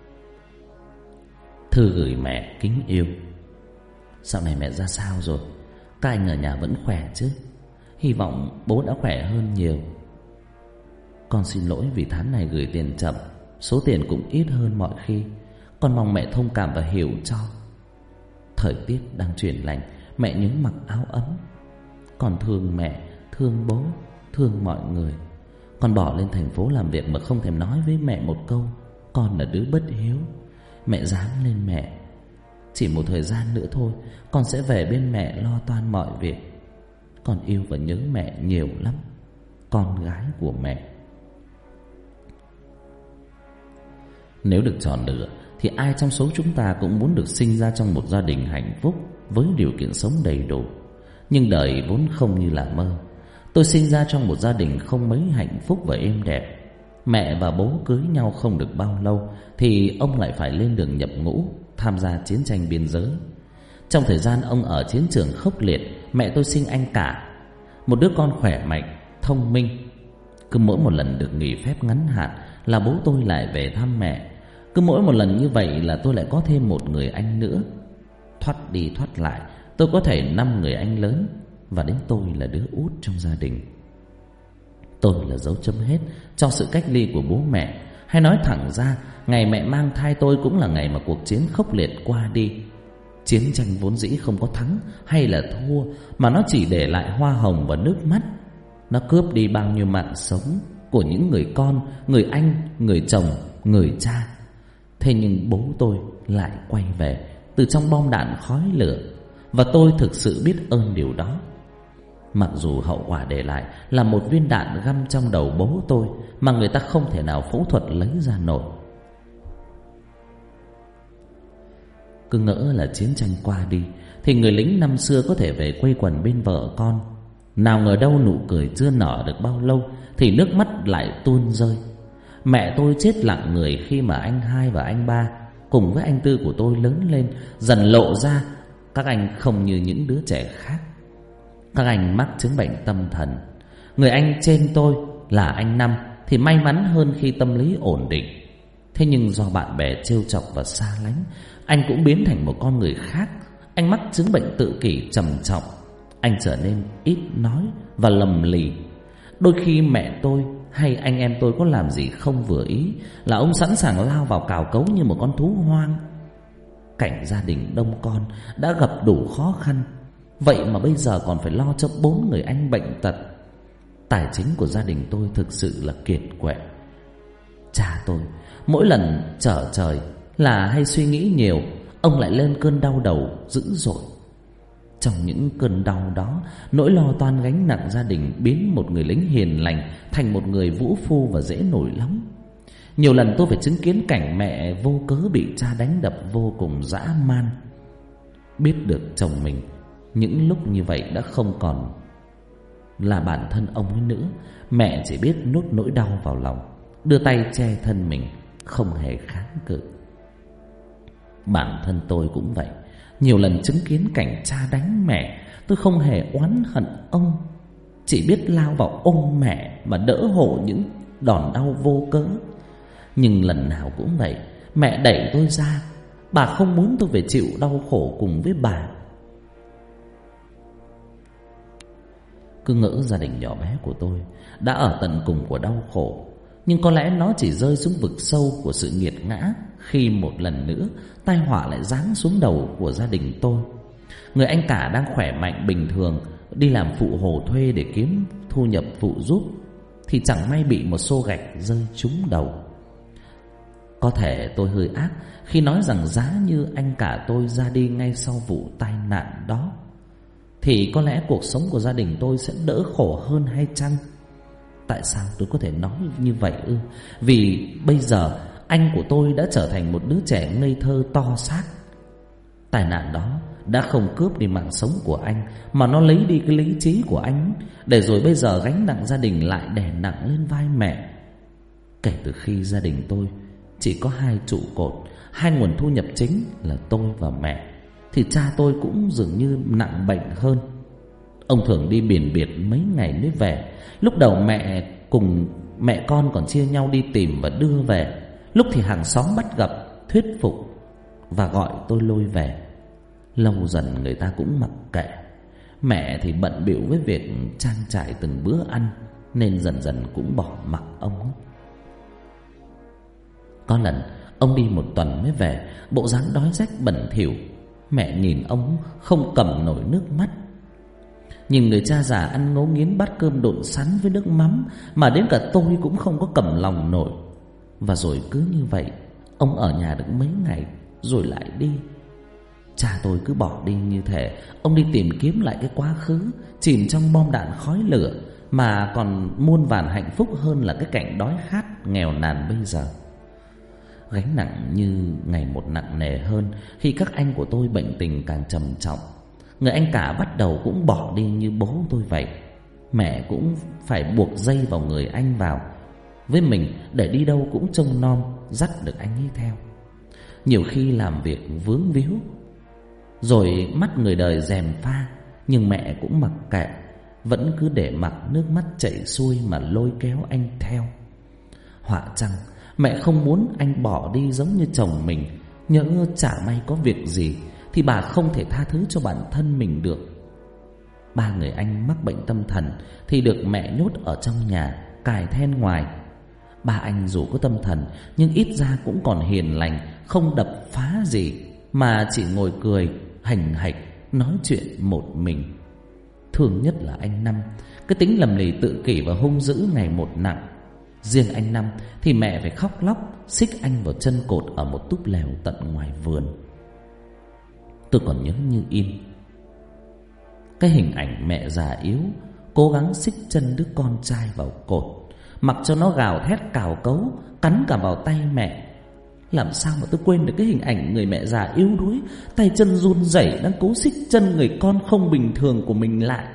Thư gửi mẹ kính yêu. Dạo này mẹ ra sao rồi? Các anh ở nhà vẫn khỏe chứ? Hy vọng bố đã khỏe hơn nhiều. Con xin lỗi vì tháng này gửi tiền chậm, số tiền cũng ít hơn mọi khi. Con mong mẹ thông cảm và hiểu cho. Thời tiết đang chuyển lạnh, mẹ nhớ mặc áo ấm. Con thương mẹ, thương bố, thương mọi người. Con bỏ lên thành phố làm việc mà không thèm nói với mẹ một câu con là đứa bất hiếu. Mẹ dáng lên mẹ. Chỉ một thời gian nữa thôi, con sẽ về bên mẹ lo toan mọi việc. Con yêu và nhớ mẹ nhiều lắm, con gái của mẹ. Nếu được chọn lựa thì ai trong số chúng ta cũng muốn được sinh ra trong một gia đình hạnh phúc với điều kiện sống đầy đủ. Nhưng đời vốn không như là mơ. Tôi sinh ra trong một gia đình không mấy hạnh phúc và êm đẹp. Mẹ và bố cưới nhau không được bao lâu thì ông lại phải lên đường nhập ngũ, tham gia chiến tranh biên giới. Trong thời gian ông ở chiến trường khốc liệt, mẹ tôi sinh anh cả, một đứa con khỏe mạnh, thông minh. Cứ mỗi một lần được nghỉ phép ngắn hạn là bố tôi lại về thăm mẹ. Cứ mỗi một lần như vậy là tôi lại có thêm một người anh nữa. Thoát đi thoát lại, tôi có thể 5 người anh lớn, và đến tôi là đứa út trong gia đình. Tôi là dấu chấm hết cho sự cách ly của bố mẹ. Hay nói thẳng ra, ngày mẹ mang thai tôi cũng là ngày mà cuộc chiến khốc liệt qua đi. Chiến tranh vốn dĩ không có thắng hay là thua, mà nó chỉ để lại hoa hồng và nước mắt. Nó cướp đi bao nhiêu mạng sống của những người con, người anh, người chồng, người cha. Thế nhưng bố tôi lại quay về từ trong bom đạn khói lửa, và tôi thực sự biết ơn điều đó. Mặc dù hậu quả để lại là một viên đạn găm trong đầu bố tôi mà người ta không thể nào phẫu thuật lấy ra nổi. Cứ ngỡ là chiến tranh qua đi thì người lính năm xưa có thể về quây quần bên vợ con. Nào ngờ đâu nụ cười chưa nở được bao lâu thì nước mắt lại tuôn rơi. Mẹ tôi chết lặng người khi mà anh hai và anh ba cùng với anh tư của tôi lớn lên, dần lộ ra các anh không như những đứa trẻ khác. Các anh mắc chứng bệnh tâm thần. Người anh trên tôi là anh Năm thì may mắn hơn khi tâm lý ổn định. Thế nhưng do bạn bè trêu chọc và xa lánh, anh cũng biến thành một con người khác. Anh mắc chứng bệnh tự kỷ trầm trọng. Anh trở nên ít nói và lầm lì. Đôi khi mẹ tôi hay anh em tôi có làm gì không vừa ý là ông sẵn sàng lao vào cào cấu như một con thú hoang. Cảnh gia đình đông con đã gặp đủ khó khăn, vậy mà bây giờ còn phải lo cho 4 người anh bệnh tật. Tài chính của gia đình tôi thực sự là kiệt quệ. Cha tôi mỗi lần trở trời là hay suy nghĩ nhiều, ông lại lên cơn đau đầu dữ dội. Trong những cơn đau đó, nỗi lo toan gánh nặng gia đình biến một người lính hiền lành thành một người vũ phu và dễ nổi nóng. Nhiều lần tôi phải chứng kiến cảnh mẹ vô cớ bị cha đánh đập vô cùng dã man. Biết được chồng mình những lúc như vậy đã không còn là bản thân ông ấy nữa, mẹ chỉ biết nuốt nỗi đau vào lòng, đưa tay che thân mình, không hề kháng cự. Bản thân tôi cũng vậy. Nhiều lần chứng kiến cảnh cha đánh mẹ, tôi không hề oán hận ông, chỉ biết lao vào ôm mẹ và đỡ hộ những đòn đau vô cớ. Nhưng lần nào cũng vậy, mẹ đẩy tôi ra. Bà không muốn tôi phải chịu đau khổ cùng với bà. Cứ ngỡ gia đình nhỏ bé của tôi đã ở tận cùng của đau khổ, nhưng có lẽ nó chỉ rơi xuống vực sâu của sự nghiệt ngã khi một lần nữa tai họa lại giáng xuống đầu của gia đình tôi. Người anh cả đang khỏe mạnh bình thường, đi làm phụ hồ thuê để kiếm thu nhập phụ giúp, thì chẳng may bị một xô gạch rơi trúng đầu. Có thể tôi hơi ác khi nói rằng giá như anh cả tôi ra đi ngay sau vụ tai nạn đó, thì có lẽ cuộc sống của gia đình tôi sẽ đỡ khổ hơn hay chăng? Tại sao tôi có thể nói như vậy ư? Vì bây giờ anh của tôi đã trở thành một đứa trẻ ngây thơ to xác. Tai nạn đó đã không cướp đi mạng sống của anh, mà nó lấy đi cái lý trí của anh, để rồi bây giờ gánh nặng gia đình lại đè nặng lên vai mẹ. Kể từ khi gia đình tôi chỉ có 2 trụ cột, 2 nguồn thu nhập chính là tôi và mẹ, thì cha tôi cũng dường như nặng bệnh hơn. Ông thường đi biển biệt mấy ngày mới về. Lúc đầu mẹ cùng mẹ con còn chia nhau đi tìm và đưa về, lúc thì hàng xóm bắt gặp thuyết phục và gọi tôi lôi về. Lâu dần người ta cũng mặc kệ. Mẹ thì bận bịu với việc trang trải từng bữa ăn, nên dần dần cũng bỏ mặc ông. Có lần ông đi 1 tuần mới về, bộ dáng đói rách bẩn thỉu. Mẹ nhìn ông không cầm nổi nước mắt. Nhìn người cha già ăn ngấu nghiến bát cơm độn sắn với nước mắm mà đến cả tôi cũng không có cầm lòng nổi. Và rồi cứ như vậy, ông ở nhà được mấy ngày rồi lại đi. Cha tôi cứ bỏ đi như thể ông đi tìm kiếm lại cái quá khứ chìm trong bom đạn khói lửa, mà còn muôn vàn hạnh phúc hơn là cái cảnh đói khát nghèo nàn bây giờ. Gánh nặng như ngày một nặng nề hơn khi các anh của tôi bệnh tình càng trầm trọng. Người anh cả bắt đầu cũng bỏ đi như bố tôi vậy. Mẹ cũng phải buộc dây vào người anh vào với mình, để đi đâu cũng trông nom, dắt được anh ấy theo. Nhiều khi làm việc vướng víu, rồi mắt người đời gièm pha, nhưng mẹ cũng mặc kệ, vẫn cứ để mặc nước mắt chảy xuôi mà lôi kéo anh theo. Họa chăng mẹ không muốn anh bỏ đi giống như chồng mình, nhỡ chả may có việc gì thì bà không thể tha thứ cho bản thân mình được. 3 người anh mắc bệnh tâm thần thì được mẹ nhốt ở trong nhà, cài then ngoài. 3 anh dù có tâm thần nhưng ít ra cũng còn hiền lành, không đập phá gì, mà chỉ ngồi cười hành hạch nói chuyện một mình. Thương nhất là anh Năm, cái tính lầm lì tự kỷ và hung dữ ngày một nặng. Riêng anh Năm thì mẹ phải khóc lóc xích anh vào chân cột ở một túp lều tận ngoài vườn. Tôi còn nhớ như in cái hình ảnh mẹ già yếu cố gắng xích chân đứa con trai vào cột, mặc cho nó gào thét cào cấu, cắn cả vào tay mẹ. Làm sao mà tôi quên được cái hình ảnh người mẹ già yếu đuối, tay chân run rẩy đang cố xích chân người con không bình thường của mình lại.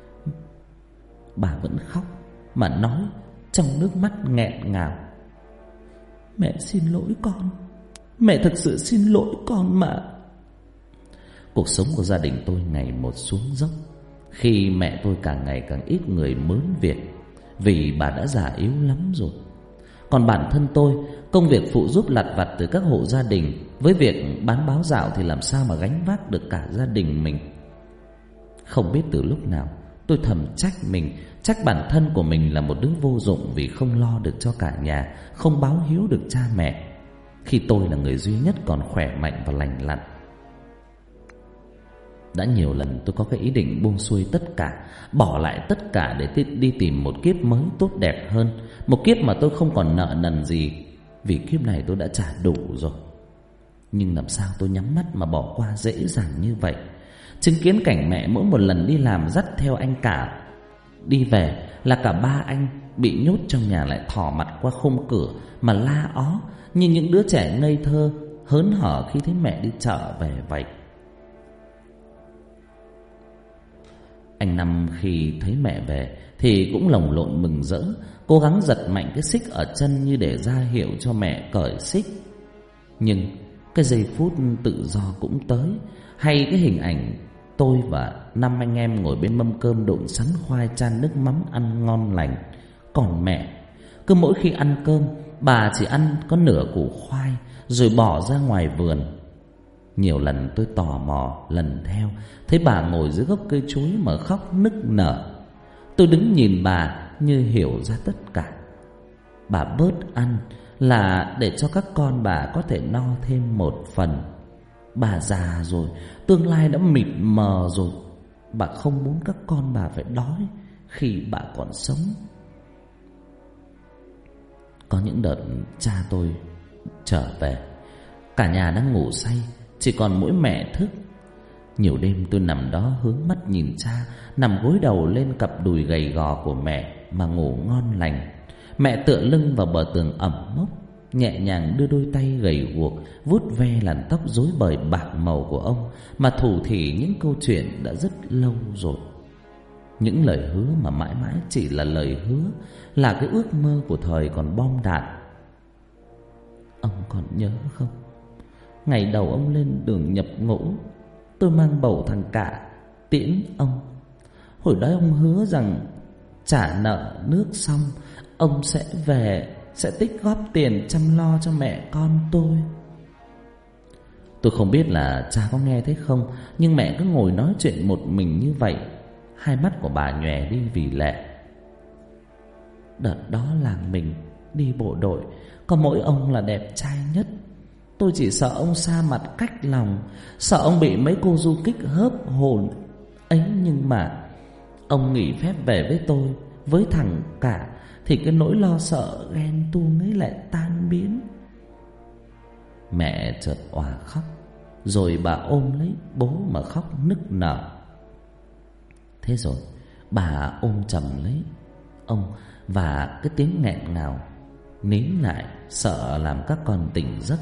Bà vẫn khóc mà nói trong nước mắt nghẹn ngào: "Mẹ xin lỗi con, mẹ thật sự xin lỗi con mà." Cuộc sống của gia đình tôi ngày một xuống dốc khi mẹ tôi càng ngày càng ít người mớn việc, vì bà đã già yếu lắm rồi. Còn bản thân tôi, công việc phụ giúp lặt vặt từ các hộ gia đình với việc bán báo dạo thì làm sao mà gánh vác được cả gia đình mình. Không biết từ lúc nào tôi thầm trách mình, trách bản thân của mình là một đứa vô dụng vì không lo được cho cả nhà, không báo hiếu được cha mẹ, khi tôi là người duy nhất còn khỏe mạnh và lành lặn. Đã nhiều lần tôi có cái ý định buông xuôi tất cả, bỏ lại tất cả để đi tìm một kiếp mới tốt đẹp hơn, một kiếp mà tôi không còn nợ nần gì, vì kiếp này tôi đã trả đủ rồi. Nhưng làm sao tôi nhắm mắt mà bỏ qua dễ dàng như vậy? Chứng kiến cảnh mẹ mỗi một lần đi làm dắt theo anh cả đi về là cả 3 anh bị nhốt trong nhà lại thò mặt qua khung cửa mà la ó như những đứa trẻ ngây thơ hớn hở khi thấy mẹ đi chợ về vậy. Anh Năm khi thấy mẹ về thì cũng lồng lộn mừng rỡ, cố gắng giật mạnh cái xích ở chân như để ra hiệu cho mẹ cởi xích. Nhưng cái giây phút tự do cũng tới, hay cái hình ảnh tôi và 5 anh em ngồi bên mâm cơm độn sắn khoai chan nước mắm ăn ngon lành. Còn mẹ, cứ mỗi khi ăn cơm, bà chỉ ăn có nửa củ khoai rồi bỏ ra ngoài vườn. Nhiều lần tôi tò mò lần theo, thấy bà ngồi dưới gốc cây chuối mà khóc nức nở. Tôi đứng nhìn bà như hiểu ra tất cả. Bà bớt ăn là để cho các con bà có thể no thêm một phần. Bà già rồi, tương lai đã mịt mờ rồi. Bà không muốn các con bà phải đói khi bà còn sống. Có những đợt cha tôi trở về, cả nhà đang ngủ say, chỉ còn mỗi mẹ thức. Nhiều đêm tôi nằm đó hướng mắt nhìn cha nằm gối đầu lên cặp đùi gầy gò của mẹ mà ngủ ngon lành. Mẹ tựa lưng vào bờ tường ẩm mốc, nhẹ nhàng đưa đôi tay gầy guộc vuốt ve làn tóc rối bời bạc màu của ông mà thủ thỉ những câu chuyện đã rất lâu rồi. Những lời hứa mà mãi mãi chỉ là lời hứa, là cái ước mơ của thời còn bom đạn. Ông còn nhớ không? Ngày đầu ông lên đường nhập ngũ, tôi mang bầu thằng Cả tiễn ông. Hồi đó ông hứa rằng trả nợ nước xong, ông sẽ về, sẽ tích góp tiền chăm lo cho mẹ con tôi. Tôi không biết là cha có nghe thấy không, nhưng mẹ cứ ngồi nói chuyện một mình như vậy. Hai mắt của bà nhòe đi vì lệ. Đợt đó làng mình đi bộ đội, có mỗi ông là đẹp trai nhất. Tôi chỉ sợ ông xa mặt cách lòng, sợ ông bị mấy cô du kích hớp hồn ấy. Nhưng mà ông nghỉ phép về với tôi, với thằng Cả, thì cái nỗi lo sợ ghen tuông ấy lại tan biến. Mẹ chợt òa khóc, rồi bà ôm lấy bố mà khóc nức nở. Thế rồi bà ôm chầm lấy ông, và cái tiếng nghẹn ngào nín lại, sợ làm các con tỉnh giấc.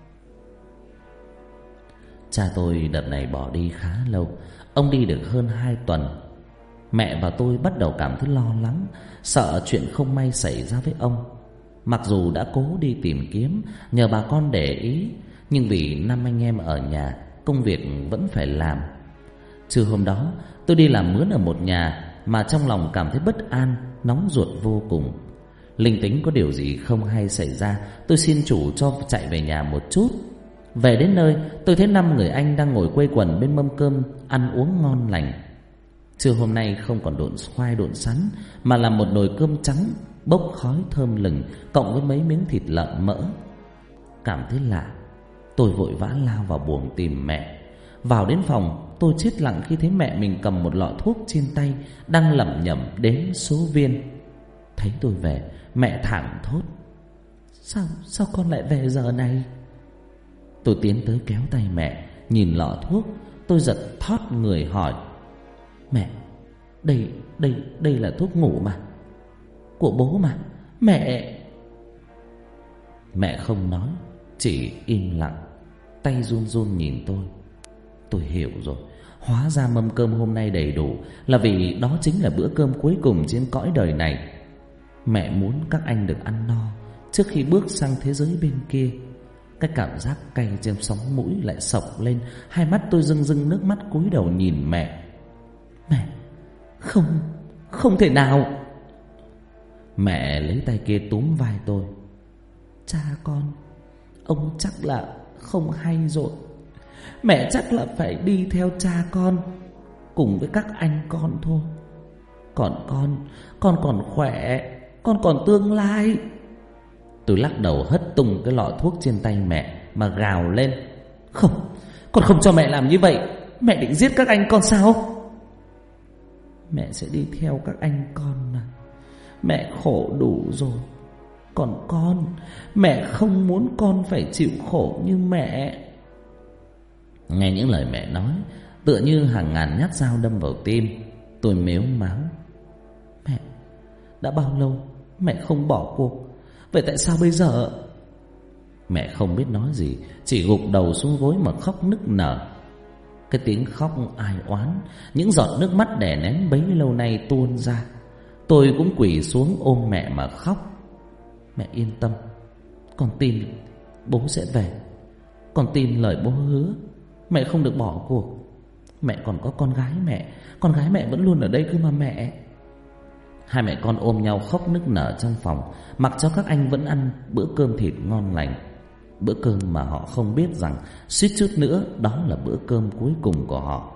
Cha tôi đợt này bỏ đi khá lâu. Ông đi được hơn 2 tuần. Mẹ và tôi bắt đầu cảm thấy lo lắng, sợ chuyện không may xảy ra với ông. Mặc dù đã cố đi tìm kiếm, nhờ bà con để ý, nhưng vì 5 anh em ở nhà, công việc vẫn phải làm. Trưa hôm đó tôi đi làm mướn ở một nhà mà trong lòng cảm thấy bất an, nóng ruột vô cùng. Linh tính có điều gì không hay xảy ra, tôi xin chủ cho chạy về nhà một chút. Về đến nơi, tôi thấy 5 người anh đang ngồi quây quần bên mâm cơm, ăn uống ngon lành. Trưa hôm nay không còn độn khoai độn sắn, mà là một nồi cơm trắng bốc khói thơm lừng, cộng với mấy miếng thịt lợn mỡ. Cảm thấy lạ, tôi vội vã lao vào buồng tìm mẹ. Vào đến phòng, tôi chết lặng khi thấy mẹ mình cầm một lọ thuốc trên tay, đang lẩm nhẩm đếm số viên. Thấy tôi về, mẹ thảng thốt: Sao con lại về giờ này? Tôi tiến tới kéo tay mẹ, nhìn lọ thuốc. Tôi giật thót người hỏi: Mẹ, đây là thuốc ngủ mà, của bố mà. Mẹ không nói, chỉ im lặng, tay run run nhìn tôi. Tôi hiểu rồi, hóa ra mâm cơm hôm nay đầy đủ là vì đó chính là bữa cơm cuối cùng trên cõi đời này. Mẹ muốn các anh được ăn no trước khi bước sang thế giới bên kia. Cái cảm giác cay trên sống mũi lại sộc lên. Hai mắt tôi rưng rưng nước mắt, cúi đầu nhìn mẹ. Mẹ, không thể nào. Mẹ lấy tay kia túm vai tôi. Cha con, ông chắc là không hay rồi. Mẹ chắc là phải đi theo cha con cùng với các anh con thôi. Còn con còn khỏe, con còn tương lai. Tôi lắc đầu hất tung cái lọ thuốc trên tay mẹ mà gào lên: Không, con không cho mẹ làm như vậy. Mẹ định giết các anh con sao? Mẹ sẽ đi theo các anh con mà. Mẹ khổ đủ rồi. Còn con, mẹ không muốn con phải chịu khổ như mẹ. Nghe những lời mẹ nói tựa như hàng ngàn nhát dao đâm vào tim. Tôi mếu máo: Mẹ, đã bao lâu mẹ không bỏ cuộc? Vậy tại sao bây giờ? Mẹ không biết nói gì, chỉ gục đầu xuống gối mà khóc nức nở. Cái tiếng khóc ai oán, những giọt nước mắt đè nén bấy lâu nay tuôn ra. Tôi cũng quỳ xuống ôm mẹ mà khóc. Mẹ yên tâm, con tin bố sẽ về. Con tin lời bố hứa. Mẹ không được bỏ cuộc. Mẹ còn có con gái mẹ. Con gái mẹ vẫn luôn ở đây cơ mà mẹ. Hai mẹ con ôm nhau khóc nức nở trong phòng, mặc cho các anh vẫn ăn bữa cơm thịt ngon lành. Bữa cơm mà họ không biết rằng suýt chút nữa đó là bữa cơm cuối cùng của họ.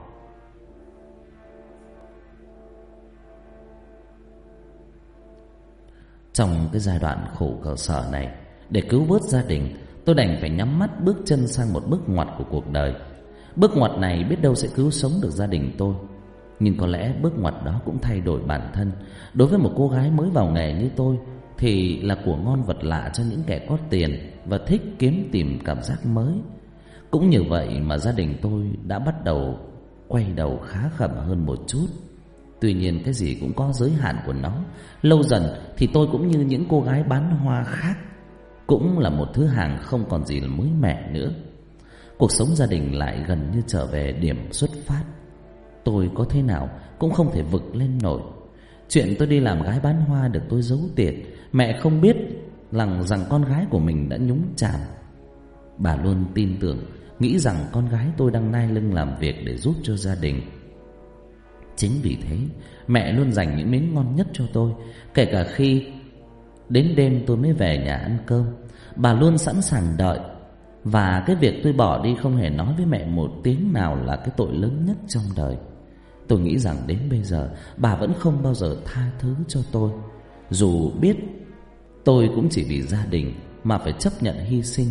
Trong cái giai đoạn khổ sở này, để cứu vớt gia đình, tôi đành phải nhắm mắt bước chân sang một bước ngoặt của cuộc đời. Bước ngoặt này biết đâu sẽ cứu sống được gia đình tôi. Nhưng có lẽ bước ngoặt đó cũng thay đổi bản thân. Đối với một cô gái mới vào nghề như tôi thì là của ngon vật lạ cho những kẻ có tiền và thích kiếm tìm cảm giác mới. Cũng như vậy mà gia đình tôi đã bắt đầu quay đầu khá khẩm hơn một chút. Tuy nhiên cái gì cũng có giới hạn của nó. Lâu dần thì tôi cũng như những cô gái bán hoa khác, cũng là một thứ hàng không còn gì là mới mẻ nữa. Cuộc sống gia đình lại gần như trở về điểm xuất phát. Tôi có thế nào cũng không thể vực lên nổi. Chuyện tôi đi làm gái bán hoa được tôi giấu tiệt. Mẹ không biết rằng con gái của mình đã nhúng chàm. Bà luôn tin tưởng, nghĩ rằng con gái tôi đang nai lưng làm việc để giúp cho gia đình. Chính vì thế mẹ luôn dành những miếng ngon nhất cho tôi. Kể cả khi đến đêm tôi mới về nhà ăn cơm, bà luôn sẵn sàng đợi. Và cái việc tôi bỏ đi không hề nói với mẹ một tiếng nào là cái tội lớn nhất trong đời. Tôi nghĩ rằng đến bây giờ bà vẫn không bao giờ tha thứ cho tôi, dù biết tôi cũng chỉ vì gia đình mà phải chấp nhận hy sinh.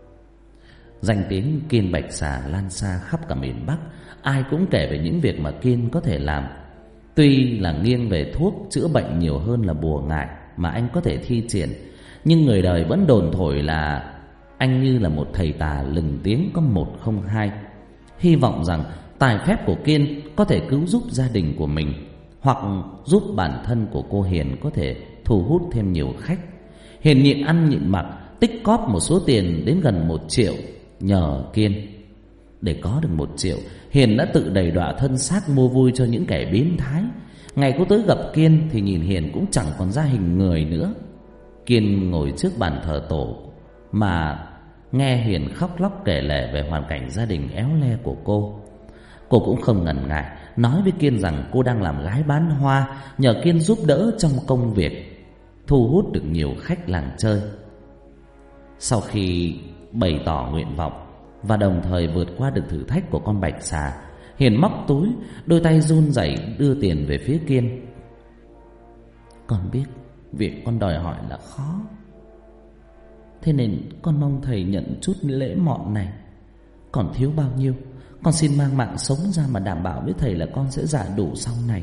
Danh tiếng Kiên Bạch Xà lan xa khắp cả miền Bắc. Ai cũng kể về những việc mà Kiên có thể làm. Tuy là nghiêng về thuốc chữa bệnh nhiều hơn là bùa ngải mà anh có thể thi triển, nhưng người đời vẫn đồn thổi là anh như là một thầy tà lừng tiếng có một không hai. Hy vọng rằng tài phép của Kiên có thể cứu giúp gia đình của mình, hoặc giúp bản thân của cô Hiền có thể thu hút thêm nhiều khách. Hiền nhịn ăn nhịn mặc, tích cóp một số tiền đến gần 1 triệu nhờ Kiên. Để có được 1 triệu, Hiền đã tự đầy đọa thân xác mua vui cho những kẻ biến thái. Ngày cô tới gặp Kiên thì nhìn Hiền cũng chẳng còn ra hình người nữa. Kiên ngồi trước bàn thờ tổ mà nghe Hiền khóc lóc kể lể về hoàn cảnh gia đình éo le của cô. Cô cũng không ngần ngại nói với Kiên rằng cô đang làm gái bán hoa, nhờ Kiên giúp đỡ trong công việc, thu hút được nhiều khách làng chơi. Sau khi bày tỏ nguyện vọng và đồng thời vượt qua được thử thách của con bạch xà, Hiền móc túi, đôi tay run rẩy đưa tiền về phía Kiên. Con biết việc con đòi hỏi là khó, thế nên con mong thầy nhận chút lễ mọn này. Còn thiếu bao nhiêu, con xin mang mạng sống ra mà đảm bảo với thầy là con sẽ trả đủ sau này.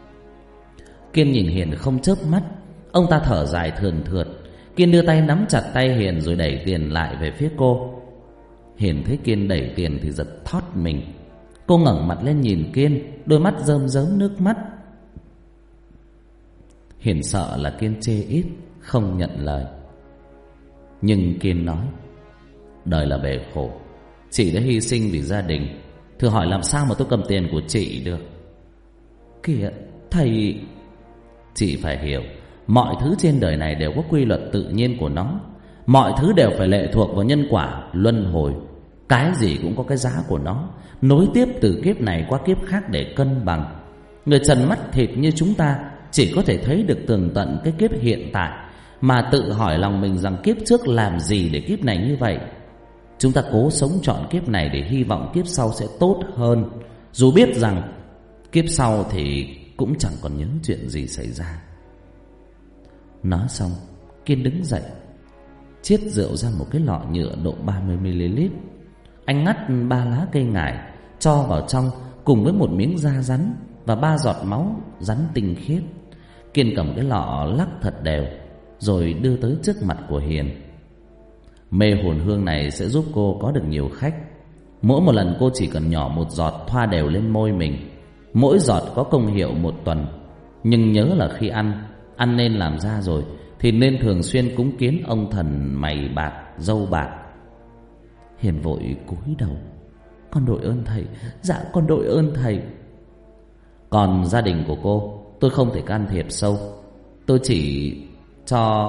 Kiên nhìn Hiền không chớp mắt. Ông ta thở dài thườn thượt. Kiên đưa tay nắm chặt tay Hiền rồi đẩy tiền lại về phía cô. Hiền thấy Kiên đẩy tiền thì giật thót mình. Cô ngẩng mặt lên nhìn Kiên, đôi mắt rơm rớm nước mắt. Hiền sợ là Kiên chê ít, không nhận lời. Nhưng Kiên nói: đời là bể khổ, chị đã hy sinh vì gia đình, thử hỏi làm sao mà tôi cầm tiền của chị được. Kìa thầy... Chị phải hiểu, mọi thứ trên đời này đều có quy luật tự nhiên của nó. Mọi thứ đều phải lệ thuộc vào nhân quả luân hồi. Cái gì cũng có cái giá của nó, nối tiếp từ kiếp này qua kiếp khác để cân bằng. Người trần mắt thịt như chúng ta chỉ có thể thấy được tường tận cái kiếp hiện tại, mà tự hỏi lòng mình rằng kiếp trước làm gì để kiếp này như vậy. Chúng ta cố sống trọn kiếp này để hy vọng kiếp sau sẽ tốt hơn, dù biết rằng kiếp sau thì cũng chẳng còn nhớ chuyện gì xảy ra. Nói xong, Kiên đứng dậy, chiết rượu ra một cái lọ nhựa độ 30ml. Anh ngắt 3 lá cây ngải, cho vào trong cùng với một miếng da rắn và 3 giọt máu rắn tinh khiết. Kiên cầm cái lọ lắc thật đều rồi đưa tới trước mặt của Hiền. Mê hồn hương này sẽ giúp cô có được nhiều khách. Mỗi một lần cô chỉ cần nhỏ 1 giọt thoa đều lên môi mình. Mỗi giọt có công hiệu 1 tuần. Nhưng nhớ là khi ăn nên làm ra rồi thì nên thường xuyên cúng kiến ông thần mày bạc, dâu bạc. Hiền vội cúi đầu: con đội ơn thầy, dạ con đội ơn thầy. Còn gia đình của cô, tôi không thể can thiệp sâu. Tôi chỉ cho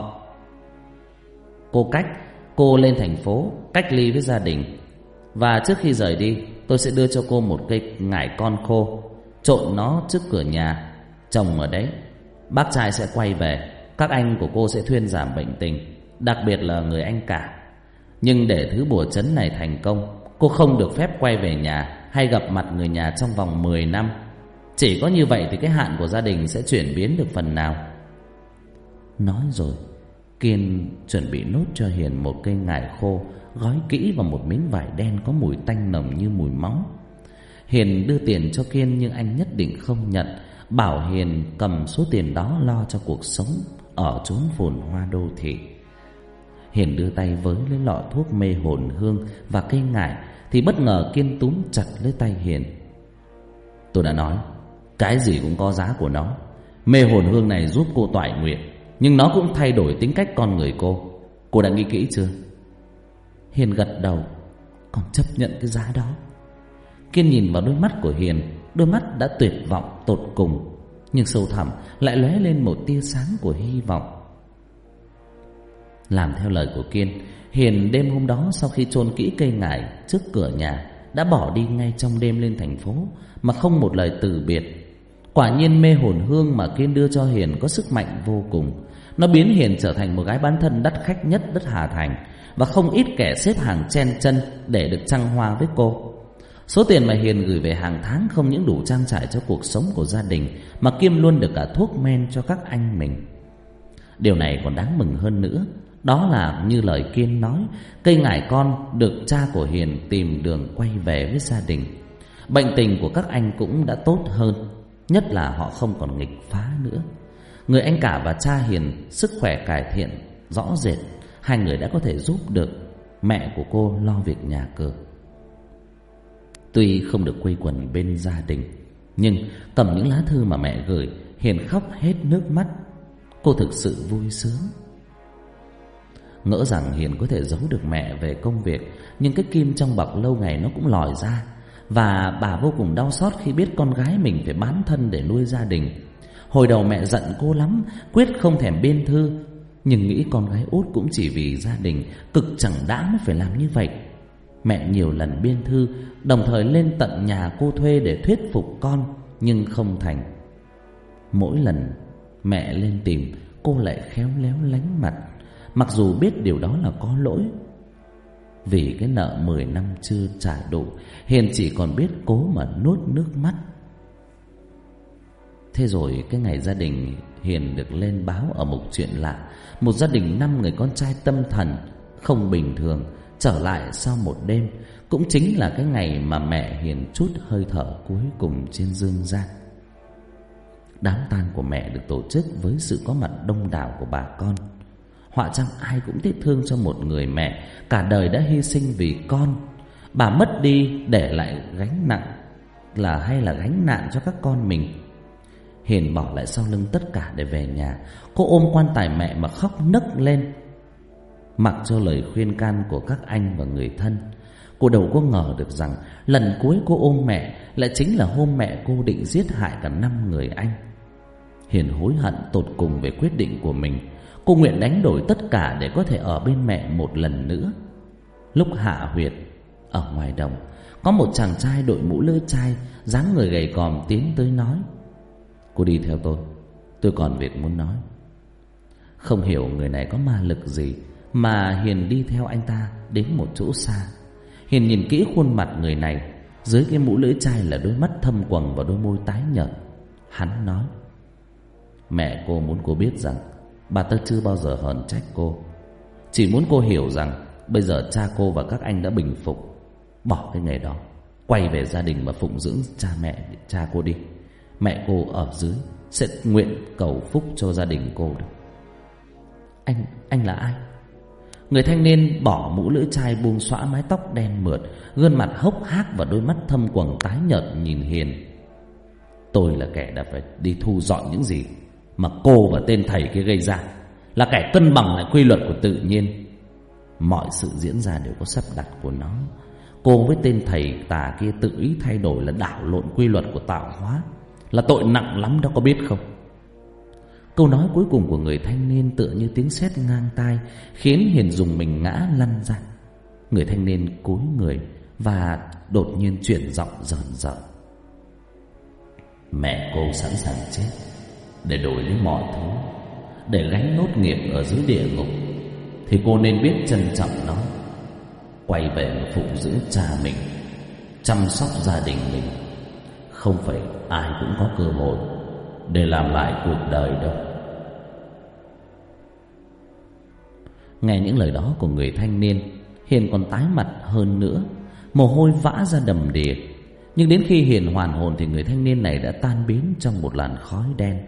cô cách cô lên thành phố cách ly với gia đình. Và trước khi rời đi, tôi sẽ đưa cho cô một cây ngải con khô, trộn nó trước cửa nhà, trồng ở đấy. Bác trai sẽ quay về, các anh của cô sẽ thuyên giảm bệnh tình, đặc biệt là người anh cả. Nhưng để thứ bùa trấn này thành công, cô không được phép quay về nhà hay gặp mặt người nhà trong vòng 10 năm. Chỉ có như vậy thì cái hạn của gia đình sẽ chuyển biến được phần nào. Nói rồi, Kiên chuẩn bị nốt cho Hiền một cây ngải khô gói kỹ vào một miếng vải đen có mùi tanh nồng như mùi máu. Hiền đưa tiền cho Kiên nhưng anh nhất định không nhận, bảo Hiền cầm số tiền đó lo cho cuộc sống ở chốn phồn hoa đô thị. Hiền đưa tay với lấy lọ thuốc mê hồn hương và cây ngải thì bất ngờ Kiên túm chặt lấy tay Hiền. Tôi đã nói, cái gì cũng có giá của nó. Mê hồn hương này giúp cô toại nguyện, nhưng nó cũng thay đổi tính cách con người cô. Cô đã nghĩ kỹ chưa? Hiền gật đầu. Còn chấp nhận cái giá đó. Kiên nhìn vào đôi mắt của Hiền, đôi mắt đã tuyệt vọng tột cùng, nhưng sâu thẳm lại lóe lên một tia sáng của hy vọng. Làm theo lời của Kiên, Hiền đêm hôm đó sau khi chôn kỹ cây ngải trước cửa nhà đã bỏ đi ngay trong đêm lên thành phố mà không một lời từ biệt. Quả nhiên mê hồn hương mà Kiên đưa cho Hiền có sức mạnh vô cùng. Nó biến Hiền trở thành một gái bán thân đắt khách nhất đất Hà Thành, và không ít kẻ xếp hàng chen chân để được trăng hoa với cô. Số tiền mà Hiền gửi về hàng tháng không những đủ trang trải cho cuộc sống của gia đình, mà Kiêm luôn được cả thuốc men cho các anh mình. Điều này còn đáng mừng hơn nữa, đó là như lời Kiên nói, cây ngải con được cha của Hiền tìm đường quay về với gia đình. Bệnh tình của các anh cũng đã tốt hơn, nhất là họ không còn nghịch phá nữa. Người anh cả và cha Hiền sức khỏe cải thiện rõ rệt. Hai người đã có thể giúp được mẹ của cô lo việc nhà cửa. Tuy không được quây quần bên gia đình, nhưng cầm những lá thư mà mẹ gửi, Hiền khóc hết nước mắt. Cô thực sự vui sướng. Ngỡ rằng Hiền có thể giấu được mẹ về công việc, nhưng cái kim trong bọc lâu ngày nó cũng lòi ra. Và bà vô cùng đau xót khi biết con gái mình phải bán thân để nuôi gia đình. Hồi đầu mẹ giận cô lắm, quyết không thèm biên thư, nhưng nghĩ con gái út cũng chỉ vì gia đình cực chẳng đã mới phải làm như vậy. Mẹ nhiều lần biên thư, đồng thời lên tận nhà cô thuê để thuyết phục con, nhưng không thành. Mỗi lần mẹ lên tìm, cô lại khéo léo lánh mặt, mặc dù biết điều đó là có lỗi. Vì cái nợ 10 năm chưa trả đủ, Hiền chỉ còn biết cố mà nuốt nước mắt. Thế rồi cái ngày gia đình Hiền được lên báo ở mục chuyện lạ, một gia đình 5 người con trai tâm thần không bình thường trở lại sau một đêm. Cũng chính là cái ngày mà mẹ Hiền trút hơi thở cuối cùng trên dương gian. Đám tang của mẹ được tổ chức với sự có mặt đông đảo của bà con. Họa chăng ai cũng tiếc thương cho một người mẹ cả đời đã hy sinh vì con. Bà mất đi để lại gánh nặng hay là gánh nạn cho các con mình. Hiền bỏ lại sau lưng tất cả để về nhà. Cô ôm quan tài mẹ mà khóc nấc lên, mặc cho lời khuyên can của các anh và người thân. Cô đâu có ngờ được rằng lần cuối cô ôm mẹ lại chính là hôm mẹ cô định giết hại cả 5 người anh. Hiền hối hận tột cùng về quyết định của mình. Cô nguyện đánh đổi tất cả để có thể ở bên mẹ một lần nữa. Lúc hạ huyệt ở ngoài đồng, có một chàng trai đội mũ lưỡi chai, dáng người gầy còm tiến tới nói: "Cô đi theo tôi còn việc muốn nói." Không hiểu người này có ma lực gì mà Hiền đi theo anh ta đến một chỗ xa. Hiền nhìn kỹ khuôn mặt người này, dưới cái mũ lưỡi chai là đôi mắt thâm quầng và đôi môi tái nhợt. Hắn nói: "Mẹ cô muốn cô biết rằng bà ta chưa bao giờ hờn trách cô. Chỉ muốn cô hiểu rằng bây giờ cha cô và các anh đã bình phục. Bỏ cái nghề đó, quay về gia đình mà phụng dưỡng cha cô đi. Mẹ cô ở dưới sẽ nguyện cầu phúc cho gia đình cô được." Anh là ai? Người thanh niên bỏ mũ lưỡi chai, buông xõa mái tóc đen mượt, gương mặt hốc hác và đôi mắt thâm quầng tái nhợt nhìn Hiền. "Tôi là kẻ đã phải đi thu dọn những gì mà cô và tên thầy kia gây ra, là kẻ cân bằng lại quy luật của tự nhiên. Mọi sự diễn ra đều có sắp đặt của nó. Cô với tên thầy tà kia tự ý thay đổi là đảo lộn quy luật của tạo hóa, là tội nặng lắm đó, có biết không?" Câu nói cuối cùng của người thanh niên tựa như tiếng sét ngang tai, khiến Hiền dùng mình ngã lăn ra. Người thanh niên cúi người và đột nhiên chuyển giọng rờn rợn: "Mẹ cô sẵn sàng chết để đổi lấy mọi thứ, để gánh nốt nghiệp ở dưới địa ngục, thì cô nên biết trân trọng nó. Quay về mà phụng dưỡng cha mình, chăm sóc gia đình mình. Không phải ai cũng có cơ hội để làm lại cuộc đời đâu." Nghe những lời đó của người thanh niên, Hiền còn tái mặt hơn nữa, mồ hôi vã ra đầm đìa. Nhưng đến khi Hiền hoàn hồn thì người thanh niên này đã tan biến trong một làn khói đen.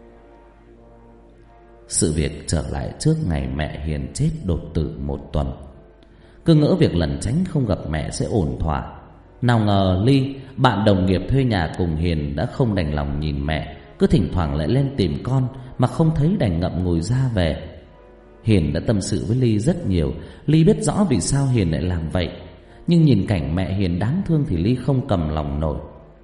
Sự việc trở lại trước ngày mẹ Hiền chết đột tử 1 tuần. Cứ ngỡ việc lẩn tránh không gặp mẹ sẽ ổn thỏa. Nào ngờ Ly, bạn đồng nghiệp thuê nhà cùng Hiền, đã không đành lòng nhìn mẹ, cứ thỉnh thoảng lại lên tìm con, mà không thấy đành ngậm ngùi ra về. Hiền đã tâm sự với Ly rất nhiều. Ly biết rõ vì sao Hiền lại làm vậy, nhưng nhìn cảnh mẹ Hiền đáng thương thì Ly không cầm lòng nổi.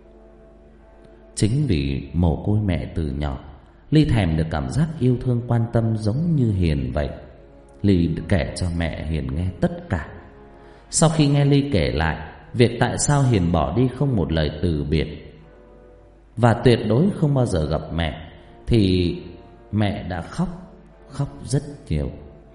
Chính vì mồ côi mẹ từ nhỏ, Ly thèm được cảm giác yêu thương quan tâm giống như Hiền vậy. Ly kể cho mẹ Hiền nghe tất cả. Sau khi nghe Ly kể lại việc tại sao Hiền bỏ đi không một lời từ biệt và tuyệt đối không bao giờ gặp mẹ, thì mẹ đã khóc rất nhiều.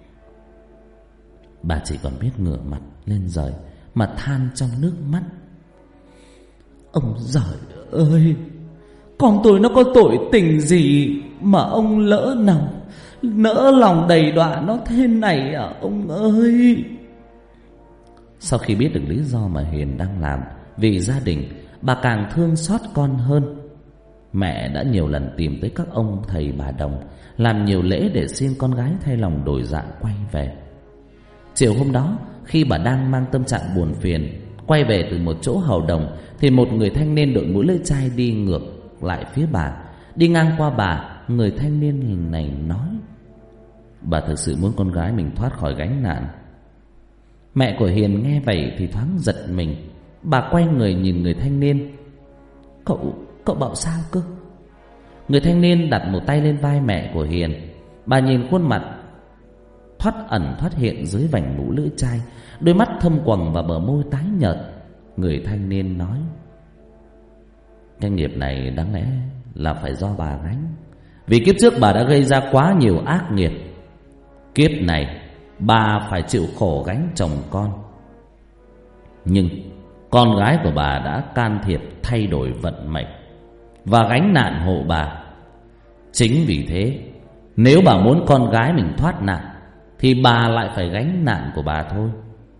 Bà chỉ còn biết ngửa mặt lên trời mà than trong nước mắt. Ông giời ơi, con tôi nó có tội tình gì mà ông nỡ lòng đầy đọa nó thế này à ông ơi. Sau khi biết được lý do mà Hiền đang làm vì gia đình, bà càng thương xót con hơn. Mẹ đã nhiều lần tìm tới các ông thầy bà đồng, làm nhiều lễ để xin con gái thay lòng đổi dạ quay về. Chiều hôm đó, khi bà đang mang tâm trạng buồn phiền quay về từ một chỗ hầu đồng, thì một người thanh niên đội mũ lưỡi chai đi ngược lại phía bà. Đi ngang qua bà, người thanh niên này nói: bà thực sự muốn con gái mình thoát khỏi gánh nạn. Mẹ của Hiền nghe vậy thì thoáng giật mình. Bà quay người nhìn người thanh niên. Cậu bảo sao cơ? Người thanh niên đặt một tay lên vai mẹ của Hiền. Bà nhìn khuôn mặt thoát ẩn thoát hiện dưới vành mũ lưỡi chai, đôi mắt thâm quầng và bờ môi tái nhợt. Người thanh niên nói: cái nghiệp này đáng lẽ là phải do bà gánh, vì kiếp trước bà đã gây ra quá nhiều ác nghiệp. Kiếp này bà phải chịu khổ gánh chồng con. Nhưng con gái của bà đã can thiệp thay đổi vận mệnh và gánh nạn hộ bà. Chính vì thế, nếu bà muốn con gái mình thoát nạn thì bà lại phải gánh nạn của bà thôi.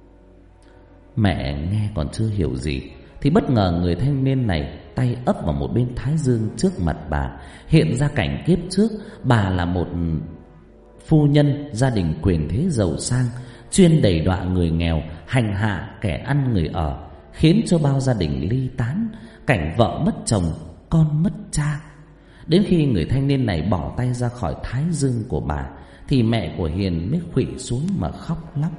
Mẹ nghe còn chưa hiểu gì thì bất ngờ người thanh niên này tay ấp vào một bên thái dương trước mặt bà, hiện ra cảnh kiếp trước bà là một phu nhân gia đình quyền thế giàu sang, chuyên đày đọa người nghèo, hành hạ kẻ ăn người ở, khiến cho bao gia đình ly tán, cảnh vợ mất chồng, con mất cha. Đến khi người thanh niên này bỏ tay ra khỏi thái dương của bà thì mẹ của Hiền mới khuỵu xuống mà khóc lóc.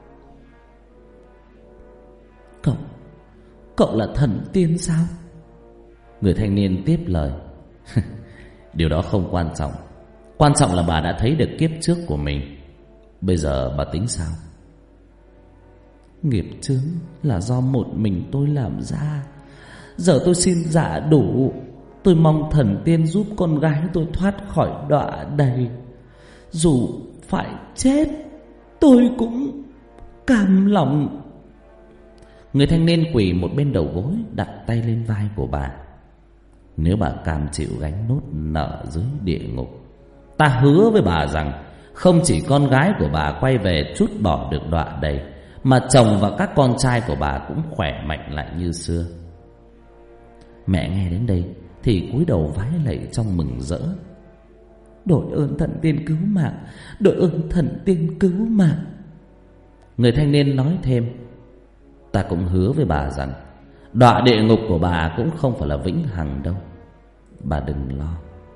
Cậu là thần tiên sao? Người thanh niên tiếp lời: điều đó không quan trọng. Quan trọng là bà đã thấy được kiếp trước của mình. Bây giờ bà tính sao? Nghiệp chướng là do một mình tôi làm ra. Giờ tôi xin dạ đủ. Tôi mong thần tiên giúp con gái tôi thoát khỏi đọa đầy. Dù phải chết, tôi cũng cam lòng. Người thanh niên quỳ một bên đầu gối, đặt tay lên vai của bà. Nếu bà cam chịu gánh nốt nợ dưới địa ngục, ta hứa với bà rằng không chỉ con gái của bà quay về trút bỏ được đọa đầy, mà chồng và các con trai của bà cũng khỏe mạnh lại như xưa. Mẹ nghe đến đây thì cúi đầu vái lạy trong mừng rỡ. Đội ơn thần tiên cứu mạng, đội ơn thần tiên cứu mạng. Người thanh niên nói thêm: ta cũng hứa với bà rằng đọa địa ngục của bà cũng không phải là vĩnh hằng đâu. Bà đừng lo.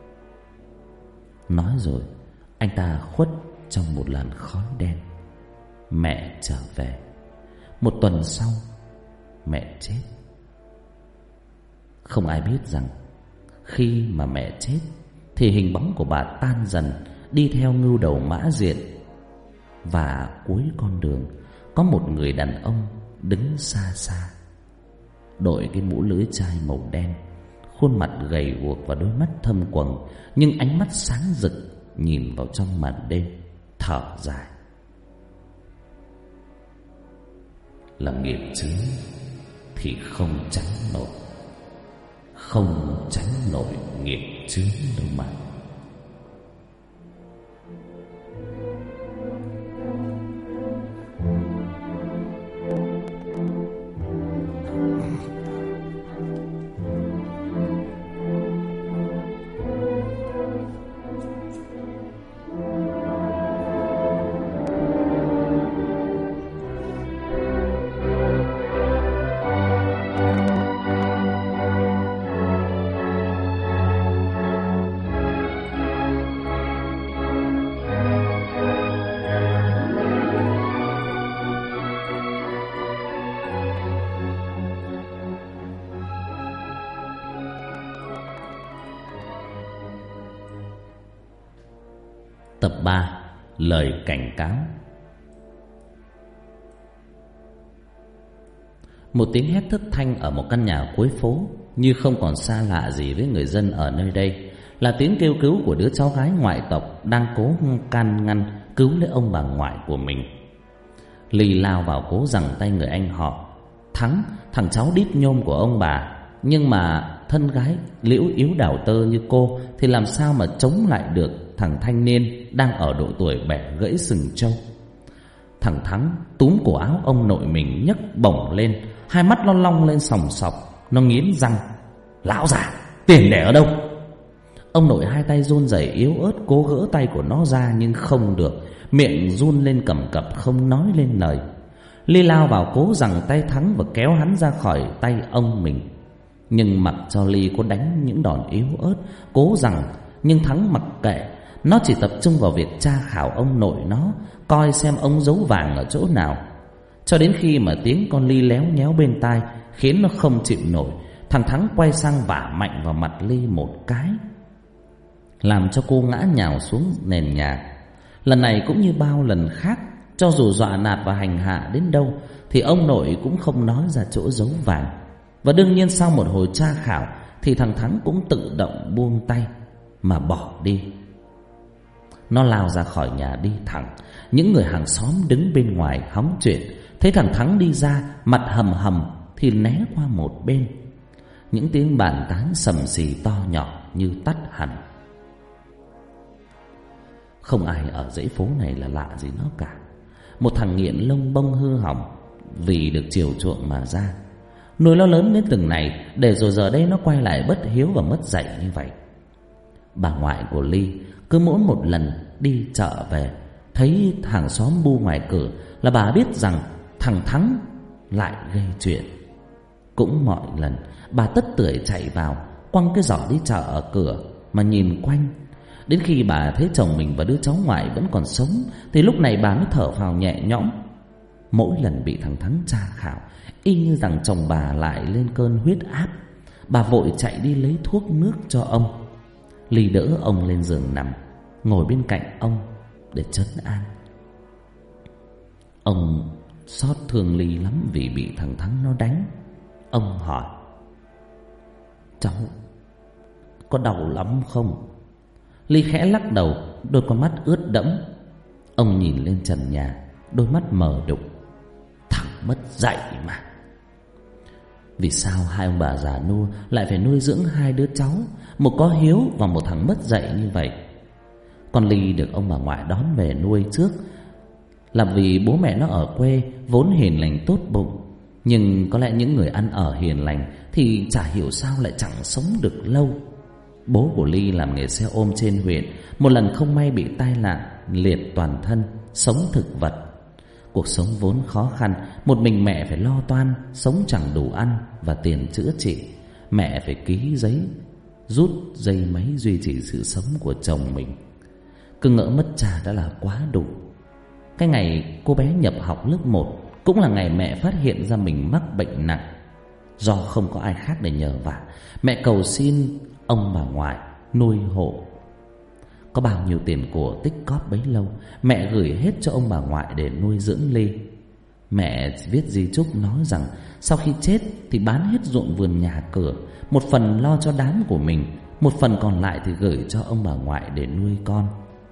Nói rồi anh ta khuất trong một làn khói đen. Mẹ trở về. 1 tuần sau, mẹ chết. Không ai biết rằng khi mà mẹ chết thì hình bóng của bà tan dần đi theo ngưu đầu mã diện. Và cuối con đường có một người đàn ông đứng xa xa, đội cái mũ lưỡi chai màu đen, khuôn mặt gầy guộc và đôi mắt thâm quầng, nhưng ánh mắt sáng rực nhìn vào trong màn đêm, thở dài. Là nghiệp chướng thì không tránh nổi, không tránh nổi nghiệp chướng đâu mà. Tập 3. Lời cảnh cáo. Một tiếng hét thất thanh ở một căn nhà cuối phố, như không còn xa lạ gì với người dân ở nơi đây, là tiếng kêu cứu của đứa cháu gái ngoại tộc đang cố can ngăn cứu lấy ông bà ngoại của mình. Ly lao vào cố giằng tay người anh họ Thắng, thằng cháu đít nhôm của ông bà. Nhưng mà thân gái liễu yếu đào tơ như cô thì làm sao mà chống lại được thằng thanh niên đang ở độ tuổi bẻ gãy sừng trâu. Thằng Thắng túm cổ áo ông nội mình nhấc bổng lên, hai mắt nó long lên sòng sọc. Nó nghiến răng: "Lão già, tiền để ở đâu?" Ông nội hai tay run rẩy yếu ớt cố gỡ tay của nó ra nhưng không được, miệng run lên cầm cập không nói lên lời. Ly lao vào cố giằng tay Thắng và kéo hắn ra khỏi tay ông mình. Nhưng mặc cho Ly có đánh những đòn yếu ớt cố giằng, nhưng Thắng mặc kệ. Nó chỉ tập trung vào việc tra khảo ông nội nó, coi xem ông giấu vàng ở chỗ nào. Cho đến khi mà tiếng con Ly léo nhéo bên tai khiến nó không chịu nổi, thằng Thắng quay sang vả mạnh vào mặt Ly một cái, làm cho cô ngã nhào xuống nền nhà. Lần này cũng như bao lần khác, cho dù dọa nạt và hành hạ đến đâu thì ông nội cũng không nói ra chỗ giấu vàng. Và đương nhiên sau một hồi tra khảo thì thằng Thắng cũng tự động buông tay mà bỏ đi. Nó lao ra khỏi nhà đi thẳng. Những người hàng xóm đứng bên ngoài hóng chuyện thấy thằng Thắng đi ra mặt hầm hầm thì né qua một bên. Những tiếng bàn tán sầm xì to nhỏ như tắt hẳn. Không ai ở dãy phố này là lạ gì nó cả. Một thằng nghiện lông bông hư hỏng vì được chiều chuộng mà ra, nuôi nó lớn đến từng này để rồi giờ đây nó quay lại bất hiếu và mất dạy như vậy. Bà ngoại của Ly cứ mỗi một lần đi chợ về thấy hàng xóm bu ngoài cửa là bà biết rằng thằng Thắng lại gây chuyện. Cũng mọi lần bà tất tưởi chạy vào quăng cái giỏ đi chợ ở cửa mà nhìn quanh. Đến khi bà thấy chồng mình và đứa cháu ngoại vẫn còn sống thì lúc này bà mới thở phào nhẹ nhõm. Mỗi lần bị thằng Thắng tra khảo, y như rằng chồng bà lại lên cơn huyết áp, bà vội chạy đi lấy thuốc nước cho ông. Ly đỡ ông lên giường nằm, ngồi bên cạnh ông để trấn an. Ông xót thương Ly lắm vì bị thằng Thắng nó đánh. Ông hỏi: "Cháu có đau lắm không?" Ly khẽ lắc đầu, đôi con mắt ướt đẫm. Ông nhìn lên trần nhà, đôi mắt mờ đục. Thằng mất dạy mà. Vì sao hai ông bà già nua lại phải nuôi dưỡng hai đứa cháu, một có hiếu và một thằng mất dạy như vậy? Con Ly được ông bà ngoại đón về nuôi trước là vì bố mẹ nó ở quê vốn hiền lành tốt bụng. Nhưng có lẽ những người ăn ở hiền lành thì chả hiểu sao lại chẳng sống được lâu. Bố của Ly làm nghề xe ôm trên huyện, một lần không may bị tai nạn liệt toàn thân, sống thực vật. Cuộc sống vốn khó khăn, một mình mẹ phải lo toan, sống chẳng đủ ăn và tiền chữa trị. Mẹ phải ký giấy rút dây máy duy trì sự sống của chồng mình. Cứ ngỡ mất cha đã là quá đủ. Cái ngày cô bé nhập học lớp 1 cũng là ngày mẹ phát hiện ra mình mắc bệnh nặng. Do không có ai khác để nhờ vả, mẹ cầu xin ông bà ngoại nuôi hộ. Có bao nhiêu tiền của tích cóp bấy lâu, mẹ gửi hết cho ông bà ngoại để nuôi dưỡng Ly. Mẹ viết di chúc nói rằng sau khi chết thì bán hết ruộng vườn nhà cửa, một phần lo cho đám của mình, một phần còn lại thì gửi cho ông bà ngoại để nuôi con.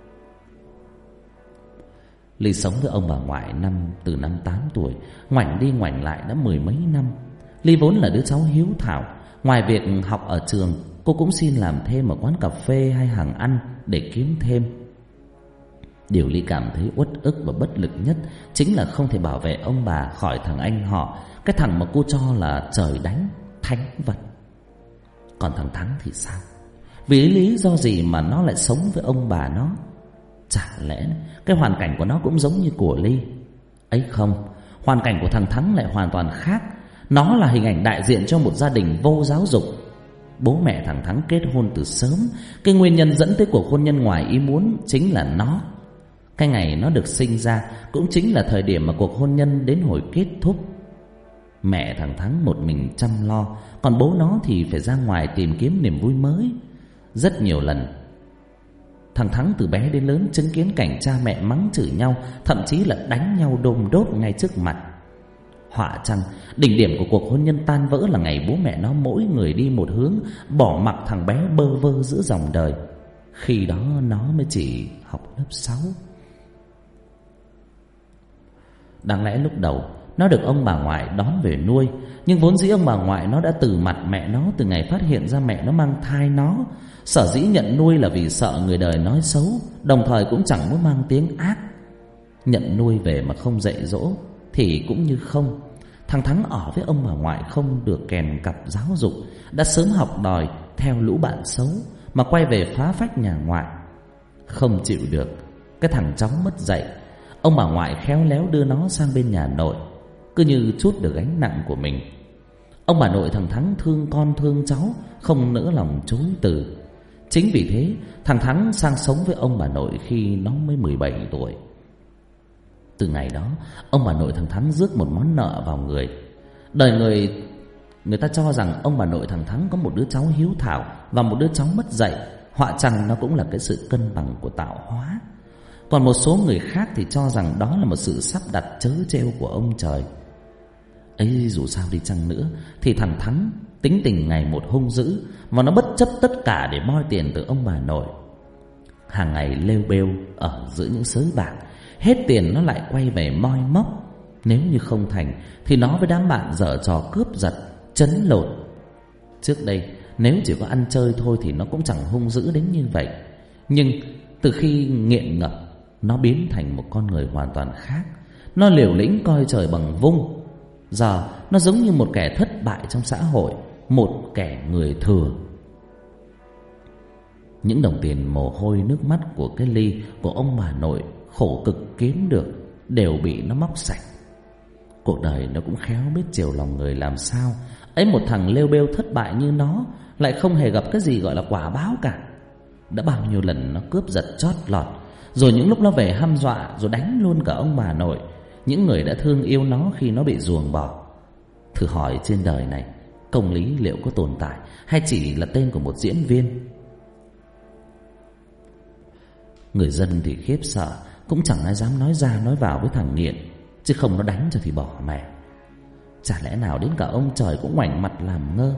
Ly sống với ông bà ngoại từ năm 8 tuổi, ngoảnh đi ngoảnh lại đã mười mấy năm. Ly vốn là đứa cháu hiếu thảo. Ngoài việc học ở trường, cô cũng xin làm thêm ở quán cà phê hay hàng ăn để kiếm thêm. Điều Ly cảm thấy uất ức và bất lực nhất chính là không thể bảo vệ ông bà khỏi thằng anh họ, cái thằng mà cô cho là trời đánh, thánh vật. Còn thằng Thắng thì sao? Vì lý do gì mà nó lại sống với ông bà nó? Chả lẽ cái hoàn cảnh của nó cũng giống như của Ly? Ấy không, hoàn cảnh của thằng Thắng lại hoàn toàn khác. Nó là hình ảnh đại diện cho một gia đình vô giáo dục. Bố mẹ thằng Thắng kết hôn từ sớm. Cái nguyên nhân dẫn tới cuộc hôn nhân ngoài ý muốn chính là nó. Cái ngày nó được sinh ra cũng chính là thời điểm mà cuộc hôn nhân đến hồi kết thúc. Mẹ thằng Thắng một mình chăm lo, còn bố nó thì phải ra ngoài tìm kiếm niềm vui mới. Rất nhiều lần Thằng Thắng từ bé đến lớn chứng kiến cảnh cha mẹ mắng chửi nhau, thậm chí là đánh nhau đôm đốt ngay trước mặt. Họa chăng đỉnh điểm của cuộc hôn nhân tan vỡ là ngày bố mẹ nó mỗi người đi một hướng, bỏ mặc thằng bé bơ vơ giữa dòng đời. Khi đó nó mới chỉ học lớp 6. Đáng lẽ lúc đầu nó được ông bà ngoại đón về nuôi, nhưng vốn dĩ ông bà ngoại nó đã từ mặt mẹ nó từ ngày phát hiện ra mẹ nó mang thai nó. Sở dĩ nhận nuôi là vì sợ người đời nói xấu, đồng thời cũng chẳng muốn mang tiếng ác. Nhận nuôi về mà không dạy dỗ thì cũng như không. Thằng Thắng ở với ông bà ngoại không được kèm cặp giáo dục, đã sớm học đòi theo lũ bạn xấu mà quay về phá phách nhà ngoại. Không chịu được cái thằng chóng mất dạy, ông bà ngoại khéo léo đưa nó sang bên nhà nội, cứ như trút được gánh nặng của mình. Ông bà nội thằng Thắng thương con thương cháu, không nỡ lòng chối từ. Chính vì thế thằng Thắng sang sống với ông bà nội khi nó mới 17 tuổi. Từ ngày đó ông bà nội thằng Thắng rước một món nợ vào người. Đời người ta cho rằng ông bà nội thằng Thắng có một đứa cháu hiếu thảo và một đứa cháu mất dạy. Họa chăng nó cũng là cái sự cân bằng của tạo hóa. Còn một số người khác thì cho rằng đó là một sự sắp đặt trớ trêu của ông trời. Ấy, dù sao đi chăng nữa thì thằng Thắng tính tình ngày một hung dữ, và nó bất chấp tất cả để moi tiền từ ông bà nội. Hàng ngày lêu bêu ở giữa những xới bạc, hết tiền nó lại quay về moi móc. Nếu như không thành thì nó với đám bạn giở trò cướp giật, trấn lột. Trước đây nếu chỉ có ăn chơi thôi thì nó cũng chẳng hung dữ đến như vậy. Nhưng từ khi nghiện ngập, nó biến thành một con người hoàn toàn khác. Nó liều lĩnh coi trời bằng vung. Giờ nó giống như một kẻ thất bại trong xã hội, một kẻ người thừa. Những đồng tiền mồ hôi nước mắt của cái ly của ông bà nội khổ cực kiếm được đều bị nó móc sạch. Cuộc đời nó cũng khéo biết chiều lòng người làm sao. Ấy, một thằng lêu bêu thất bại như nó lại không hề gặp cái gì gọi là quả báo cả. Đã bao nhiêu lần nó cướp giật chót lọt, rồi những lúc nó về hăm dọa, rồi đánh luôn cả ông bà nội, những người đã thương yêu nó khi nó bị ruồng bỏ. Thử hỏi trên đời này công lý liệu có tồn tại hay chỉ là tên của một diễn viên? Người dân thì khiếp sợ, cũng chẳng ai dám nói ra nói vào với thằng nghiện, chứ không nó đánh cho thì bỏ mẹ. Chả lẽ nào đến cả ông trời cũng ngoảnh mặt làm ngơ.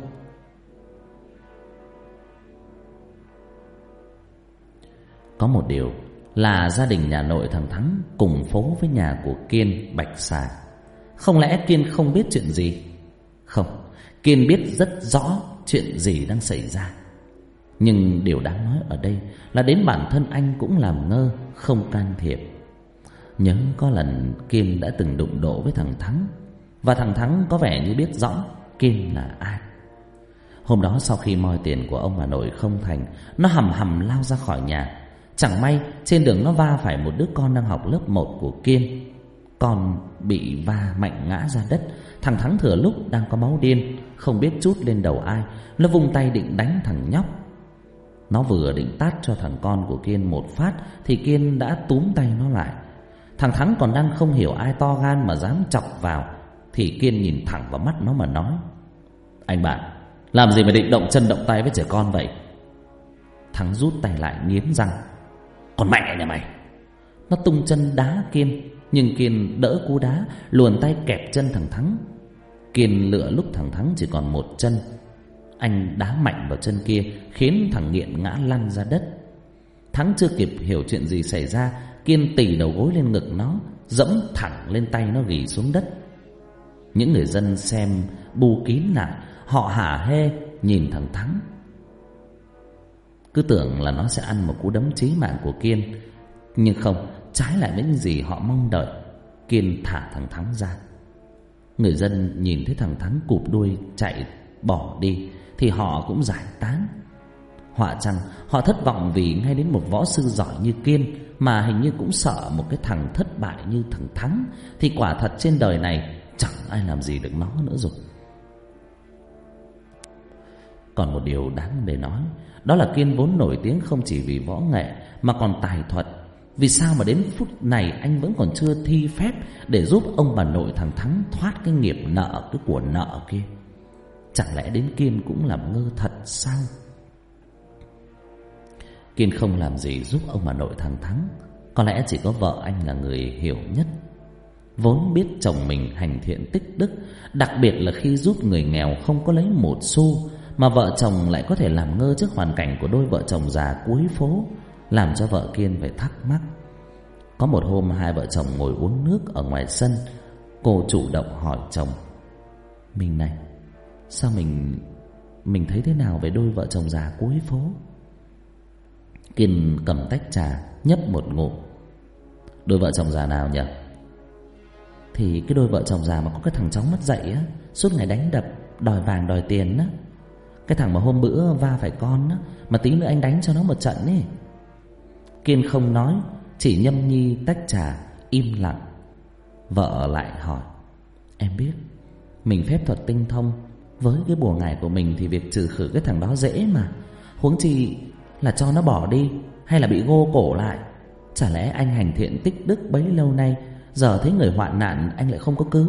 Có một điều là gia đình nhà nội thằng Thắng cùng phố với nhà của Kiên, Bạch Xà. Không lẽ Kiên không biết chuyện gì? Không, Kiên biết rất rõ chuyện gì đang xảy ra. Nhưng điều đáng nói ở đây là đến bản thân anh cũng làm ngơ, không can thiệp. Nhớ có lần Kiên đã từng đụng độ với thằng Thắng, và thằng Thắng có vẻ như biết rõ Kiên là ai. Hôm đó sau khi moi tiền của ông bà nội không thành, nó hầm hầm lao ra khỏi nhà. Chẳng may trên đường nó va phải một đứa con đang học lớp 1 của Kiên. Con bị va mạnh ngã ra đất. Thằng Thắng thừa lúc đang có máu điên, không biết trút lên đầu ai, nó vung tay định đánh thằng nhóc. Nó vừa định tát cho thằng con của Kiên một phát thì Kiên đã túm tay nó lại. Thằng Thắng còn đang không hiểu ai to gan mà dám chọc vào, thì Kiên nhìn thẳng vào mắt nó mà nói: "Anh bạn, làm gì mà định động chân động tay với trẻ con vậy?" Thắng rút tay lại nghiến răng: "Còn mẹ nhà mày!" Nó tung chân đá Kiên, nhưng Kiên đỡ cú đá, luồn tay kẹp chân thằng Thắng. Kiên lựa lúc thằng Thắng chỉ còn một chân, anh đá mạnh vào chân kia khiến thằng nghiện ngã lăn ra đất. Thắng chưa kịp hiểu chuyện gì xảy ra, Kiên tỉ đầu gối lên ngực nó, dẫm thẳng lên tay nó ghì xuống đất. Những người dân xem bu kín lại, họ hả hê nhìn thằng Thắng, cứ tưởng là nó sẽ ăn một cú đấm chí mạng của Kiên. Nhưng không, trái lại với những gì họ mong đợi. Kiên thả thằng Thắng ra. Người dân nhìn thấy thằng Thắng cụp đuôi chạy bỏ đi thì họ cũng giải tán. Họa chăng họ thất vọng vì ngay đến một võ sư giỏi như Kiên mà hình như cũng sợ một cái thằng thất bại như thằng Thắng, thì quả thật trên đời này chẳng ai làm gì được nó nữa rồi. Còn một điều đáng để nói, đó là Kiên vốn nổi tiếng không chỉ vì võ nghệ mà còn tài thuật. Vì sao mà đến phút này anh vẫn còn chưa thi phép để giúp ông bà nội thằng Thắng thoát cái nghiệp nợ, cái của nợ kia? Chẳng lẽ đến Kiên cũng làm ngơ thật sao? Kiên không làm gì giúp ông bà nội thằng Thắng. Có lẽ chỉ có vợ anh là người hiểu nhất. Vốn biết chồng mình hành thiện tích đức, đặc biệt là khi giúp người nghèo không có lấy một xu, mà vợ chồng lại có thể làm ngơ trước hoàn cảnh của đôi vợ chồng già cuối phố, làm cho vợ Kiên phải thắc mắc. Có một hôm hai vợ chồng ngồi uống nước ở ngoài sân, cô chủ động hỏi chồng: "Mình này, sao mình thấy thế nào về đôi vợ chồng già cuối phố?" Kiên cầm tách trà nhấp một ngụm. "Đôi vợ chồng già nào nhỉ?" "Thì cái đôi vợ chồng già mà có cái thằng cháu mất dạy á, suốt ngày đánh đập, đòi vàng đòi tiền á. Cái thằng mà hôm bữa va phải con á, mà tí nữa anh đánh cho nó một trận ấy." Kiên không nói, chỉ nhâm nhi tách trà, im lặng. Vợ lại hỏi: "Em biết mình phép thuật tinh thông, với cái bùa ngải của mình thì việc trừ khử cái thằng đó dễ mà. Huống chi là cho nó bỏ đi, hay là bị gô cổ lại. Chả lẽ anh hành thiện tích đức bấy lâu nay, giờ thấy người hoạn nạn anh lại không có cứu?"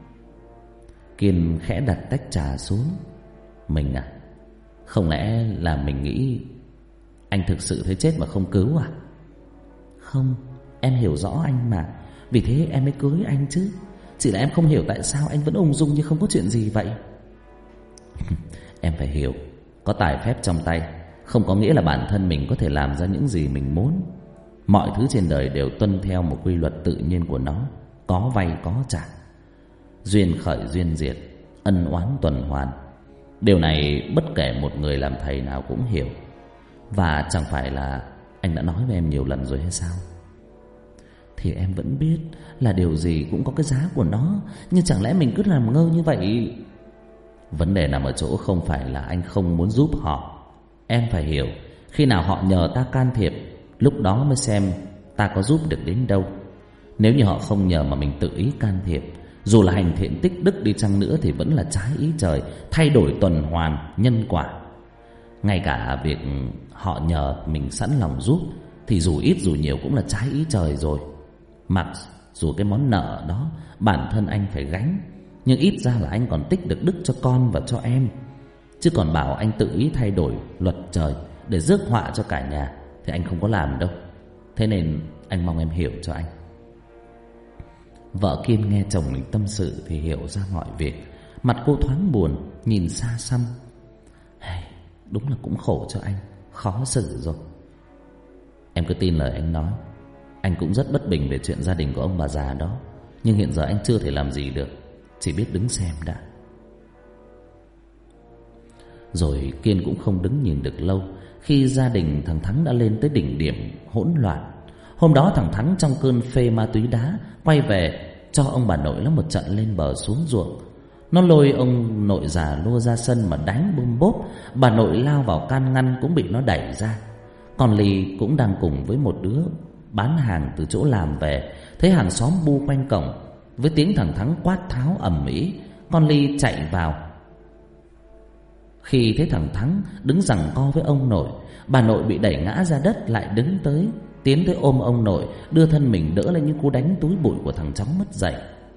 Kiên khẽ đặt tách trà xuống. "Mình à, không lẽ là mình nghĩ anh thực sự thấy chết mà không cứu à?" "Không, em hiểu rõ anh mà, vì thế em mới cưới anh chứ. Chỉ là em không hiểu tại sao anh vẫn ung dung như không có chuyện gì vậy." "Em phải hiểu, có tài phép trong tay không có nghĩa là bản thân mình có thể làm ra những gì mình muốn. Mọi thứ trên đời đều tuân theo một quy luật tự nhiên của nó, có vay có trả, duyên khởi duyên diệt, ân oán tuần hoàn. Điều này bất kể một người làm thầy nào cũng hiểu. Và chẳng phải là anh đã nói với em nhiều lần rồi hay sao?" "Thì em vẫn biết là điều gì cũng có cái giá của nó, nhưng chẳng lẽ mình cứ làm ngơ như vậy?" "Vấn đề nằm ở chỗ không phải là anh không muốn giúp họ. Em phải hiểu, khi nào họ nhờ ta can thiệp, lúc đó mới xem ta có giúp được đến đâu. Nếu như họ không nhờ mà mình tự ý can thiệp, dù là hành thiện tích đức đi chăng nữa thì vẫn là trái ý trời, thay đổi tuần hoàn nhân quả. Ngay cả việc họ nhờ mình sẵn lòng giúp thì dù ít dù nhiều cũng là trái ý trời rồi. Mặc dù cái món nợ đó bản thân anh phải gánh, nhưng ít ra là anh còn tích được đức cho con và cho em. Chứ còn bảo anh tự ý thay đổi luật trời để rước họa cho cả nhà thì anh không có làm đâu. Thế nên anh mong em hiểu cho anh." Vợ Kiên nghe chồng mình tâm sự thì hiểu ra mọi việc. Mặt cô thoáng buồn, nhìn xa xăm. Đúng là cũng khổ cho anh, khó xử rồi. Em cứ tin lời anh nói. Anh cũng rất bất bình về chuyện gia đình của ông bà già đó, nhưng hiện giờ anh chưa thể làm gì được, chỉ biết đứng xem đã. Rồi Kiên cũng không đứng nhìn được lâu, khi gia đình thằng Thắng đã lên tới đỉnh điểm hỗn loạn. Hôm đó thằng Thắng trong cơn phê ma túy đá quay về cho ông bà nội nó một trận lên bờ xuống ruộng. Nó lôi ông nội già lua ra sân mà đánh bum bốp. Bà nội lao vào can ngăn cũng bị nó đẩy ra. Con Ly cũng đang cùng với một đứa bán hàng từ chỗ làm về, thấy hàng xóm bu quanh cổng. Với tiếng thằng Thắng quát tháo ầm ĩ, con Ly chạy vào. Khi thấy thằng Thắng đứng giằng co với ông nội, bà nội bị đẩy ngã ra đất lại đứng tới, tiến tới ôm ông nội, đưa thân mình đỡ lấy những cú đánh túi bụi của thằng cháu mất dạy.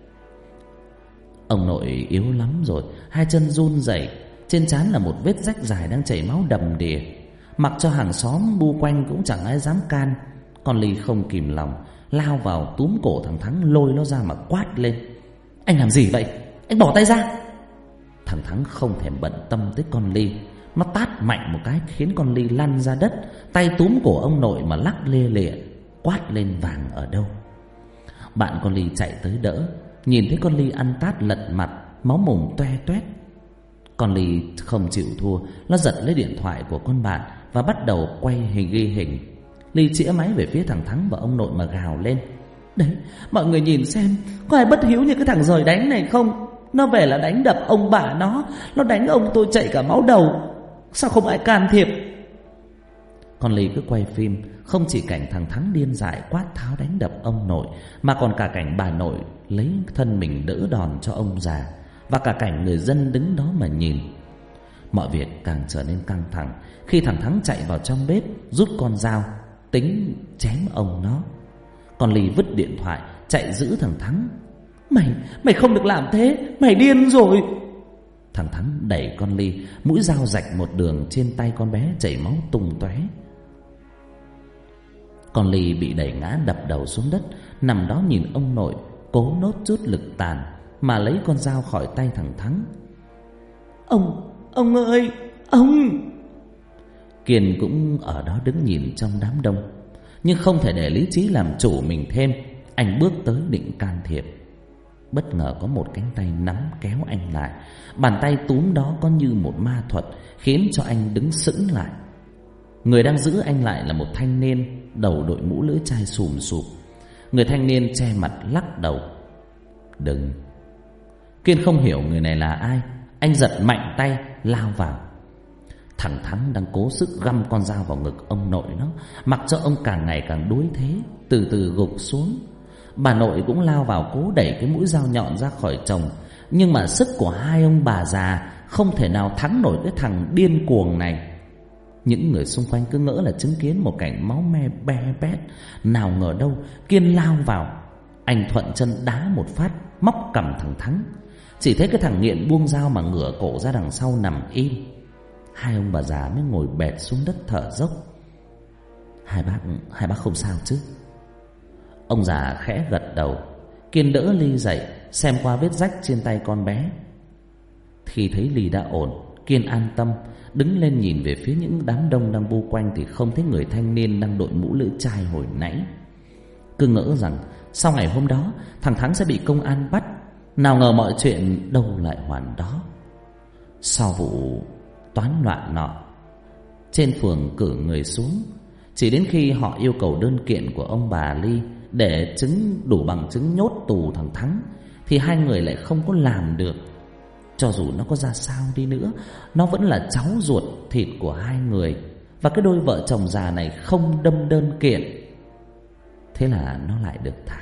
Ông nội yếu lắm rồi, hai chân run rẩy, trên trán là một vết rách dài đang chảy máu đầm đìa. Mặc cho hàng xóm bu quanh cũng chẳng ai dám can. Con Ly không kìm lòng, lao vào túm cổ thằng Thắng, lôi nó ra mà quát lên: "Anh làm gì vậy? Anh bỏ tay ra!" Thằng Thắng không thèm bận tâm tới con Ly. Nó tát mạnh một cái khiến con Ly lăn ra đất, tay túm cổ ông nội mà lắc lia lịa, quát lên: "Vàng ở đâu?" Bạn con Ly chạy tới đỡ, nhìn thấy con Ly ăn tát lật mặt, máu mồm toe toét. Con Ly không chịu thua, nó giật lấy điện thoại của con bạn và bắt đầu quay hình ghi hình. Ly chĩa máy về phía thằng Thắng và ông nội mà gào lên: "Đấy, mọi người nhìn xem, có ai bất hiếu như cái thằng rời đánh này không? Nó về là đánh đập ông bà nó đánh ông tôi chảy cả máu đầu. Sao không ai can thiệp?" Con Ly cứ quay phim, không chỉ cảnh thằng Thắng điên dại quát tháo đánh đập ông nội, mà còn cả cảnh bà nội lấy thân mình đỡ đòn cho ông già, và cả cảnh người dân đứng đó mà nhìn. Mọi việc càng trở nên căng thẳng khi thằng Thắng chạy vào trong bếp rút con dao tính chém ông nó. Con Ly vứt điện thoại chạy giữ thằng Thắng. Mày không được làm thế, mày điên rồi!" Thằng Thắng đẩy con Ly, mũi dao rạch một đường trên tay con bé chảy máu tung tóe. Con Ly bị đẩy ngã đập đầu xuống đất, nằm đó nhìn ông nội cố nốt chút lực tàn mà lấy con dao khỏi tay thằng Thắng. Ông ơi, ông! Kiên cũng ở đó đứng nhìn trong đám đông, nhưng không thể để lý trí làm chủ mình thêm. Anh bước tới định can thiệp. Bất ngờ có một cánh tay nắm kéo anh lại. Bàn tay túm đó có như một ma thuật, khiến cho anh đứng sững lại. Người đang giữ anh lại là một thanh niên, đầu đội mũ lưỡi chai xùm xụp. Người thanh niên che mặt lắc đầu. Đừng. Kiên không hiểu người này là ai. Anh giật mạnh tay lao vào. Thằng Thắng đang cố sức găm con dao vào ngực ông nội nó, mặc cho ông càng ngày càng đuối thế, từ từ gục xuống. Bà nội cũng lao vào cố đẩy cái mũi dao nhọn ra khỏi chồng, nhưng mà sức của hai ông bà già không thể nào thắng nổi cái thằng điên cuồng này. Những người xung quanh cứ ngỡ là chứng kiến một cảnh máu me be bét. Nào ngờ đâu, Kiên lao vào. Anh thuận chân đá một phát, móc cằm thằng Thắng. Chỉ thấy cái thằng nghiện buông dao mà ngửa cổ ra đằng sau nằm im. Hai ông bà già mới ngồi bệt xuống đất thở dốc. Hai bác không sao chứ? Ông già khẽ gật đầu. Kiên đỡ Ly dậy, xem qua vết rách trên tay con bé. Khi thấy Ly đã ổn, Kiên an tâm, đứng lên nhìn về phía những đám đông đang bu quanh thì không thấy người thanh niên đang đội mũ lưỡi chai hồi nãy. Cứ ngỡ rằng sau ngày hôm đó thằng Thắng sẽ bị công an bắt. Nào ngờ mọi chuyện đâu lại hoàn đó. Sau vụ toán loạn nọ, trên phường cử người xuống. Chỉ đến khi họ yêu cầu đơn kiện của ông bà Ly để đủ bằng chứng nhốt tù thằng Thắng thì hai người lại không có làm được. Cho dù nó có ra sao đi nữa, nó vẫn là cháu ruột thịt của hai người, và cái đôi vợ chồng già này không đâm đơn kiện. Thế là nó lại được thả.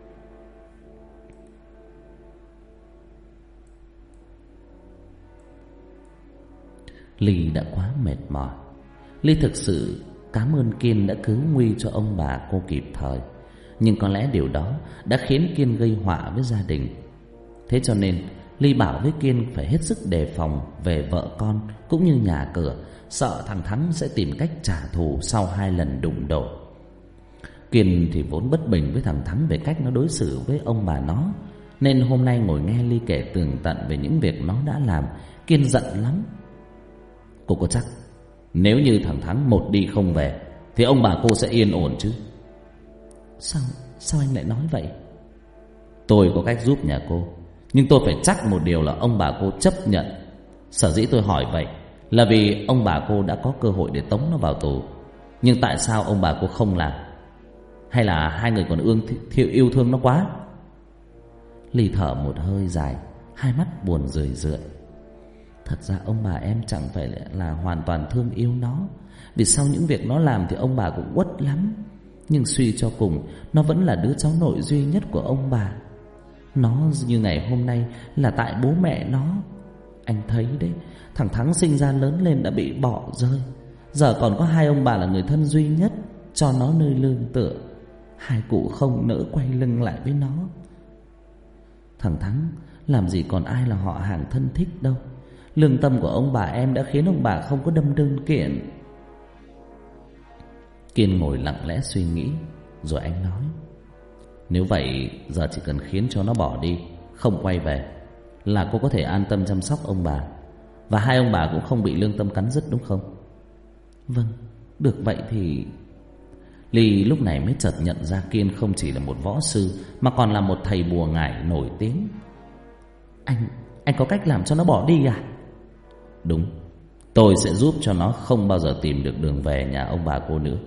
Ly đã quá mệt mỏi. Ly thực sự cảm ơn Kiên đã cứu nguy cho ông bà cô kịp thời. Nhưng có lẽ điều đó đã khiến Kiên gây họa với gia đình. Thế cho nên Ly bảo với Kiên phải hết sức đề phòng về vợ con cũng như nhà cửa, sợ thằng Thắng sẽ tìm cách trả thù sau 2 lần đụng độ. Kiên thì vốn bất bình với thằng Thắng về cách nó đối xử với ông bà nó, nên hôm nay ngồi nghe Ly kể tường tận về những việc nó đã làm, Kiên giận lắm. Cô có chắc nếu như thằng Thắng một đi không về thì ông bà cô sẽ yên ổn chứ? Sao anh lại nói vậy? Tôi có cách giúp nhà cô, nhưng tôi phải chắc một điều là ông bà cô chấp nhận. Sở dĩ tôi hỏi vậy là vì ông bà cô đã có cơ hội để tống nó vào tù. Nhưng tại sao ông bà cô không làm? Hay là hai người còn yêu thương nó quá? Ly thở một hơi dài, hai mắt buồn rười rượi. Thật ra ông bà em chẳng phải là hoàn toàn thương yêu nó, vì sau những việc nó làm thì ông bà cũng uất lắm. Nhưng suy cho cùng, nó vẫn là đứa cháu nội duy nhất của ông bà. Nó như ngày hôm nay là tại bố mẹ nó. Anh thấy đấy, thằng Thắng sinh ra lớn lên đã bị bỏ rơi, giờ còn có hai ông bà là người thân duy nhất cho nó nơi lương tựa. Hai cụ không nỡ quay lưng lại với nó. Thằng Thắng làm gì còn ai là họ hàng thân thích đâu. Lương tâm của ông bà em đã khiến ông bà không có đâm đơn kiện. Kiên ngồi lặng lẽ suy nghĩ, rồi anh nói: nếu vậy giờ chỉ cần khiến cho nó bỏ đi, không quay về, là cô có thể an tâm chăm sóc ông bà, và hai ông bà cũng không bị lương tâm cắn rứt, đúng không? Vâng, được vậy thì... Ly lúc này mới chợt nhận ra Kiên không chỉ là một võ sư, mà còn là một thầy bùa ngải nổi tiếng. Anh có cách làm cho nó bỏ đi à? Đúng, tôi sẽ giúp cho nó không bao giờ tìm được đường về nhà ông bà cô nữa.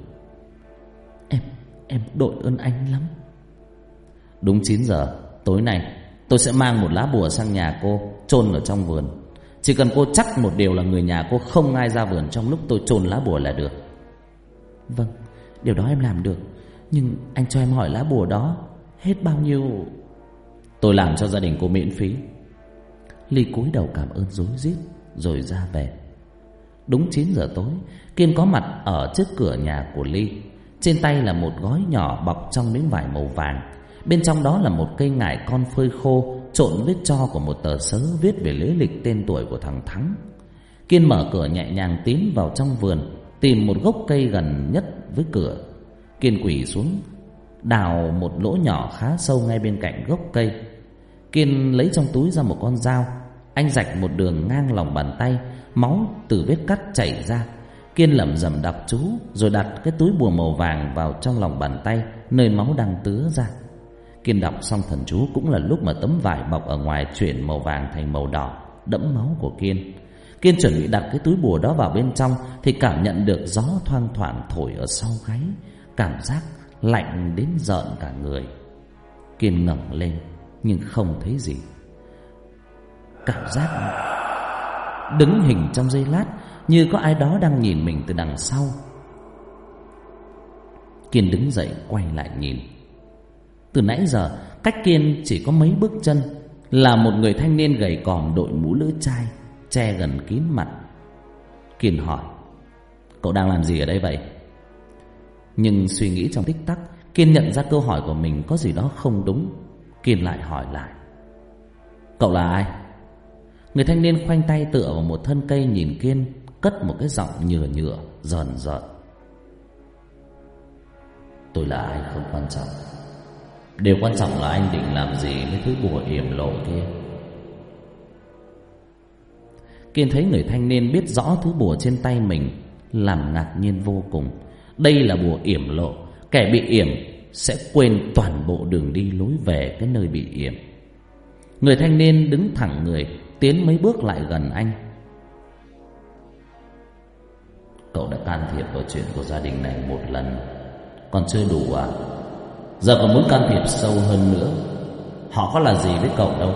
Em đội ơn anh lắm. Đúng 9 giờ tối nay tôi sẽ mang một lá bùa sang nhà cô, chôn ở trong vườn. Chỉ cần cô chắc một điều là người nhà cô không ai ra vườn trong lúc tôi chôn lá bùa là được. Vâng, điều đó em làm được. Nhưng anh cho em hỏi lá bùa đó hết bao nhiêu? Tôi làm cho gia đình cô miễn phí. Ly cúi đầu cảm ơn rối rít rồi ra về. Đúng 9 giờ tối, Kiên có mặt ở trước cửa nhà của Ly. Trên tay là một gói nhỏ bọc trong miếng vải màu vàng. Bên trong đó là một cây ngải con phơi khô trộn với tro của một tờ sớ viết về lý lịch tên tuổi của thằng Thắng. Kiên mở cửa nhẹ nhàng tiến vào trong vườn, tìm một gốc cây gần nhất với cửa. Kiên quỳ xuống, đào một lỗ nhỏ khá sâu ngay bên cạnh gốc cây. Kiên lấy trong túi ra một con dao. Anh rạch một đường ngang lòng bàn tay, máu từ vết cắt chảy ra. Kiên lẩm rẩm đọc chú, rồi đặt cái túi bùa màu vàng vào trong lòng bàn tay, nơi máu đang tứa ra. Kiên đọc xong thần chú cũng là lúc mà tấm vải bọc ở ngoài chuyển màu vàng thành màu đỏ, đẫm máu của Kiên. Kiên chuẩn bị đặt cái túi bùa đó vào bên trong thì cảm nhận được gió thoang thoảng thổi ở sau gáy, cảm giác lạnh đến rợn cả người. Kiên ngẩng lên nhưng không thấy gì. Cảm giác đứng hình trong giây lát, như có ai đó đang nhìn mình từ đằng sau. Kiên đứng dậy quay lại nhìn. Từ nãy giờ cách Kiên chỉ có mấy bước chân là một người thanh niên gầy còm đội mũ lưỡi chai, che gần kín mặt. Kiên hỏi: cậu đang làm gì ở đây vậy? Nhưng suy nghĩ trong tích tắc, Kiên nhận ra câu hỏi của mình có gì đó không đúng. Kiên lại hỏi lại: cậu là ai? Người thanh niên khoanh tay tựa vào một thân cây nhìn Kiên, cất một cái giọng nhựa nhựa rờn rợn: tôi là ai không quan trọng, điều quan trọng là anh định làm gì với thứ bùa yểm lộ kia. Kiên thấy người thanh niên biết rõ thứ bùa trên tay mình, làm ngạc nhiên vô cùng. Đây là bùa yểm lộ, kẻ bị yểm sẽ quên toàn bộ đường đi lối về cái nơi bị yểm. Người thanh niên đứng thẳng người, tiến mấy bước lại gần anh. Cậu đã can thiệp vào chuyện của gia đình này một lần, còn chưa đủ à? Giờ còn muốn can thiệp sâu hơn nữa. Họ có là gì với cậu đâu.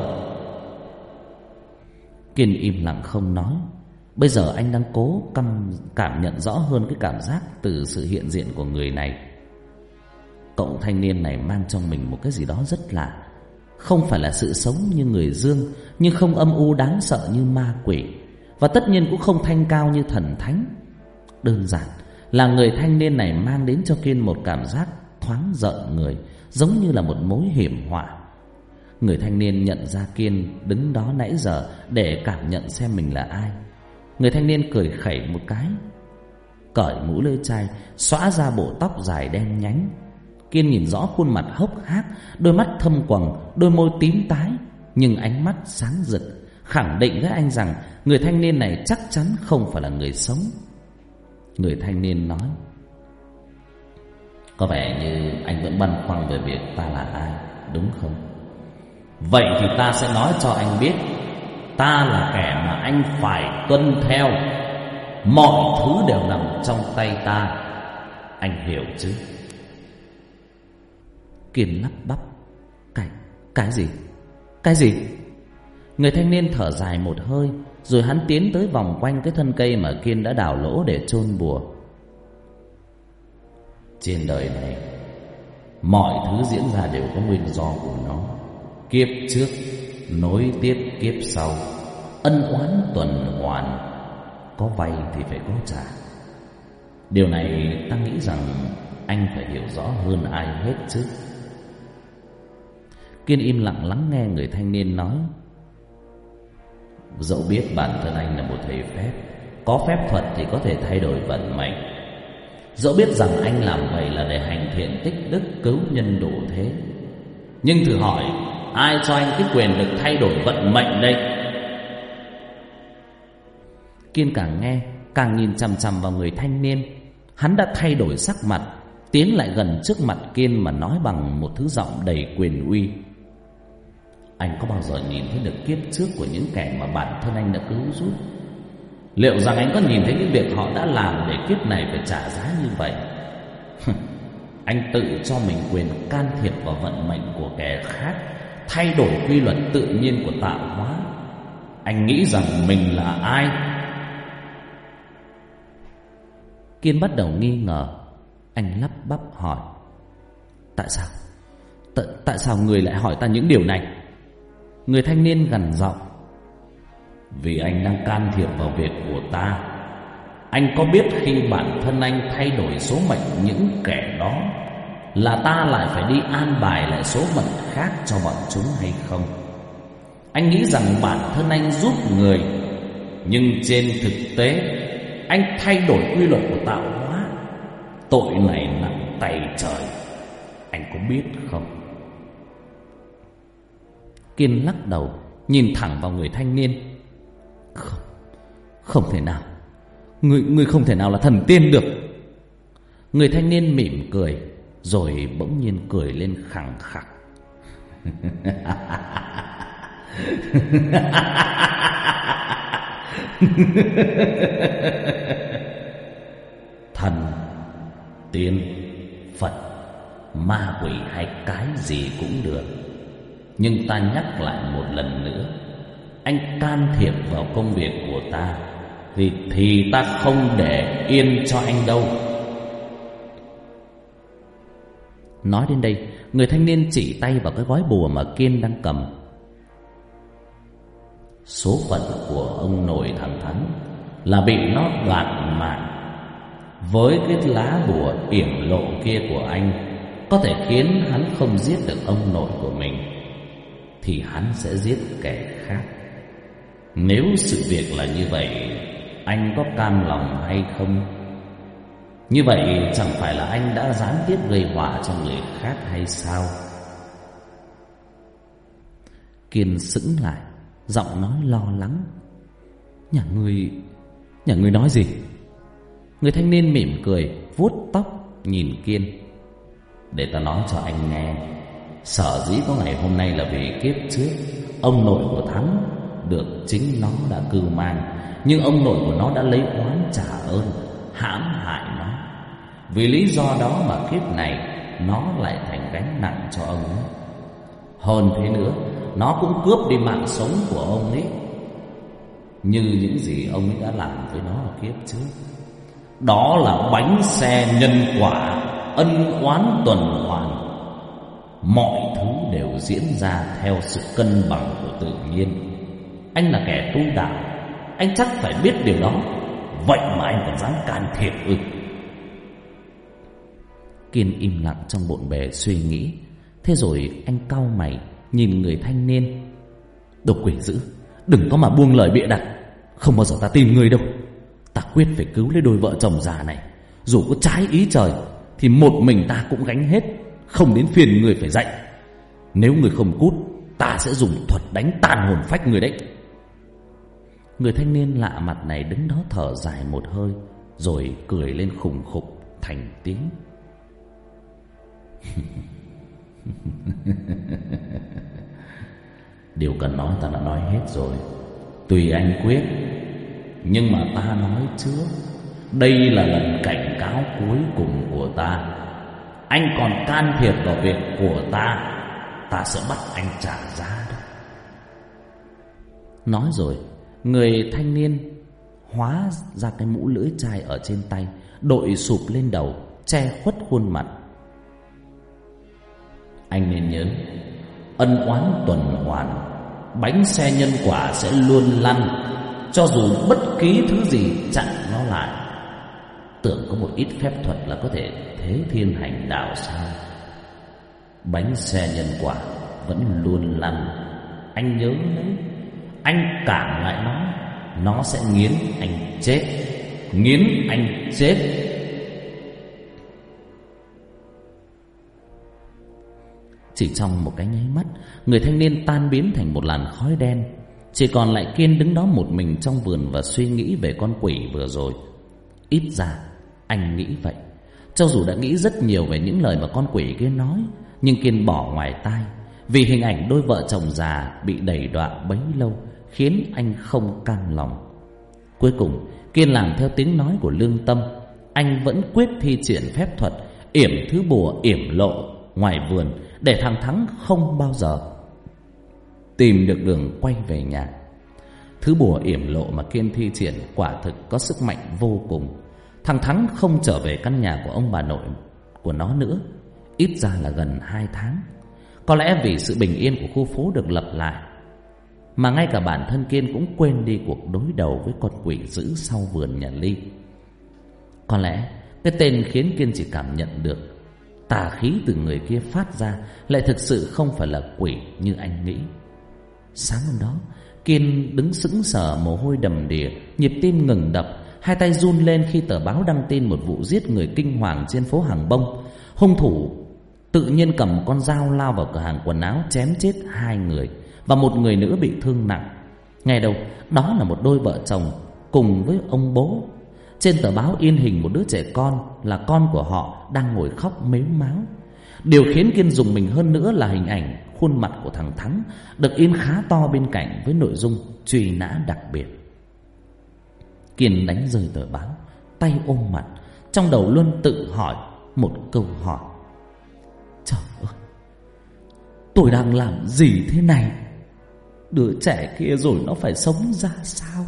Kiên im lặng không nói. Bây giờ anh đang cố cảm nhận rõ hơn cái cảm giác từ sự hiện diện của người này. Cậu thanh niên này mang trong mình một cái gì đó rất lạ. Không phải là sự sống như người dương, nhưng không âm u đáng sợ như ma quỷ, và tất nhiên cũng không thanh cao như thần thánh. Đơn giản là người thanh niên này mang đến cho Kiên một cảm giác thoáng rợn người, giống như là một mối hiểm họa. Người thanh niên nhận ra Kiên đứng đó nãy giờ để cảm nhận xem mình là ai. Người thanh niên cười khẩy một cái, cởi mũ lưỡi chai, xõa ra bộ tóc dài đen nhánh. Kiên nhìn rõ khuôn mặt hốc hác, đôi mắt thâm quầng, đôi môi tím tái, nhưng ánh mắt sáng rực, khẳng định với anh rằng người thanh niên này chắc chắn không phải là người sống. Người thanh niên nói: có vẻ như anh vẫn băn khoăn về việc ta là ai, đúng không? Vậy thì ta sẽ nói cho anh biết, ta là kẻ mà anh phải tuân theo. Mọi thứ đều nằm trong tay ta, anh hiểu chứ? Kiên lắp bắp: Cái gì? Cái gì? Người thanh niên thở dài một hơi, rồi hắn tiến tới vòng quanh cái thân cây mà Kiên đã đào lỗ để chôn bùa. Trên đời này, mọi thứ diễn ra đều có nguyên do của nó. Kiếp trước nối tiếp kiếp sau, ân oán tuần hoàn, có vay thì phải có trả. Điều này ta nghĩ rằng anh phải hiểu rõ hơn ai hết chứ. Kiên im lặng lắng nghe người thanh niên nói. Dẫu biết bản thân anh là một thầy phép, có phép thuật thì có thể thay đổi vận mệnh, dẫu biết rằng anh làm vậy là để hành thiện tích đức cứu nhân độ thế, nhưng thử hỏi ai cho anh cái quyền được thay đổi vận mệnh đây? Kiên càng nghe càng nhìn chằm chằm vào người thanh niên. Hắn đã thay đổi sắc mặt, tiến lại gần trước mặt Kiên mà nói bằng một thứ giọng đầy quyền uy. Anh có bao giờ nhìn thấy được kiếp trước của những kẻ mà bản thân anh đã cứu giúp? Liệu rằng anh có nhìn thấy những việc họ đã làm để kiếp này phải trả giá như vậy? Anh tự cho mình quyền can thiệp vào vận mệnh của kẻ khác, thay đổi quy luật tự nhiên của tạo hóa. Anh nghĩ rằng mình là ai? Kiên bắt đầu nghi ngờ. Anh lắp bắp hỏi: Tại sao người lại hỏi ta những điều này? Người thanh niên gằn giọng: Vì anh đang can thiệp vào việc của ta. Anh có biết khi bản thân anh thay đổi số mệnh những kẻ đó, là ta lại phải đi an bài lại số mệnh khác cho bọn chúng hay không? Anh nghĩ rằng bản thân anh giúp người, nhưng trên thực tế anh thay đổi quy luật của tạo hóa. Tội này nặng tay trời, anh có biết không? Kiên lắc đầu, nhìn thẳng vào người thanh niên. Không thể nào. Ngươi không thể nào là thần tiên được. Người thanh niên mỉm cười, rồi bỗng nhiên cười lên khẳng khặc. Thần, tiên, Phật, ma quỷ hay cái gì cũng được, nhưng ta nhắc lại một lần nữa, anh can thiệp vào công việc của ta thì ta không để yên cho anh đâu. Nói đến đây, người thanh niên chỉ tay vào cái gói bùa mà Kiên đang cầm. Số phận của ông nội thằng Thắng là bị nó đoạt mạng. Với cái lá bùa yểm lộ kia của anh có thể khiến hắn không giết được ông nội của mình, thì hắn sẽ giết kẻ khác. Nếu sự việc là như vậy, anh có cam lòng hay không? Như vậy chẳng phải là anh đã gián tiếp gây họa cho người khác hay sao? Kiên sững lại, giọng nói lo lắng. Nhà ngươi nói gì? Người thanh niên mỉm cười, vuốt tóc nhìn Kiên. Để ta nói cho anh nghe. Sở dĩ có ngày hôm nay là vì kiếp trước ông nội của Thắng được chính nó đã cưu mang, nhưng ông nội của nó đã lấy oán trả ơn, hãm hại nó. Vì lý do đó mà kiếp này nó lại thành gánh nặng cho ông ấy. Hơn thế nữa, nó cũng cướp đi mạng sống của ông ấy, như những gì ông ấy đã làm với nó ở kiếp trước. Đó là bánh xe nhân quả, ân oán tuần hoàn. Mọi thứ đều diễn ra theo sự cân bằng của tự nhiên. Anh là kẻ tu đạo, anh chắc phải biết điều đó. Vậy mà anh còn dám can thiệp ư? Kiên im lặng trong bộn bề suy nghĩ. Thế rồi anh cau mày nhìn người thanh niên. Đồ quỷ dữ, đừng có mà buông lời bịa đặt. Không bao giờ ta tin ngươi đâu. Ta quyết phải cứu lấy đôi vợ chồng già này. Dù có trái ý trời thì một mình ta cũng gánh hết, không đến phiền người phải dạy. Nếu người không cút, ta sẽ dùng thuật đánh tan hồn phách người đấy. Người thanh niên lạ mặt này đứng đó thở dài một hơi, rồi cười lên khùng khục thành tiếng. Điều cần nói ta đã nói hết rồi. Tùy anh quyết. Nhưng mà ta nói trước, đây là lần cảnh cáo cuối cùng của ta. Anh còn can thiệp vào việc của ta, ta sẽ bắt anh trả giá đó. Nói rồi, người thanh niên hóa ra cái mũ lưỡi chai ở trên tay, đội sụp lên đầu, che khuất khuôn mặt. Anh nên nhớ, ân oán tuần hoàn, bánh xe nhân quả sẽ luôn lăn, cho dù bất kỳ thứ gì chặn nó lại. Tưởng có một ít phép thuật là có thể thế thiên hành đạo sao? Bánh xe nhân quả vẫn luôn lăn. Anh nhớ đấy, anh cản lại nó sẽ nghiến anh chết. Nghiến anh chết. Chỉ trong một cái nháy mắt, người thanh niên tan biến thành một làn khói đen. Chỉ còn lại Kiên đứng đó một mình trong vườn và suy nghĩ về con quỷ vừa rồi. Ít ra anh nghĩ vậy. Cho dù đã nghĩ rất nhiều về những lời mà con quỷ kia nói, nhưng Kiên bỏ ngoài tai, vì hình ảnh đôi vợ chồng già bị đày đọa bấy lâu khiến anh không cam lòng. Cuối cùng Kiên làm theo tiếng nói của lương tâm. Anh vẫn quyết thi triển phép thuật yểm thứ bùa yểm lộ ngoài vườn, để thằng Thắng không bao giờ tìm được đường quay về nhà. Thứ bùa yểm lộ mà Kiên thi triển quả thực có sức mạnh vô cùng. Thằng Thắng không trở về căn nhà của ông bà nội của nó nữa, ít ra là gần 2 tháng. Có lẽ vì sự bình yên của khu phố được lập lại, mà ngay cả bản thân Kiên cũng quên đi cuộc đối đầu với con quỷ dữ sau vườn nhà Ly. Có lẽ cái tên khiến Kiên chỉ cảm nhận được tà khí từ người kia phát ra lại thực sự không phải là quỷ như anh nghĩ. Sáng hôm đó, Kiên đứng sững sờ, mồ hôi đầm đìa, nhịp tim ngừng đập, hai tay run lên khi tờ báo đăng tin một vụ giết người kinh hoàng trên phố Hàng Bông. hung thủ tự nhiên cầm con dao lao vào cửa hàng quần áo, chém chết 2 người và một người nữa bị thương nặng. Nghe đâu đó là một đôi vợ chồng cùng với ông bố. Trên tờ báo in hình một đứa trẻ con là con của họ đang ngồi khóc mếu máo. Điều khiến Kiên rùng mình hơn nữa là hình ảnh khuôn mặt của thằng Thắng được in khá to bên cạnh với nội dung truy nã đặc biệt. Kiên đánh rơi tờ báo, tay ôm mặt, trong đầu luôn tự hỏi một câu hỏi: trời ơi, tôi đang làm gì thế này? Đứa trẻ kia rồi nó phải sống ra sao?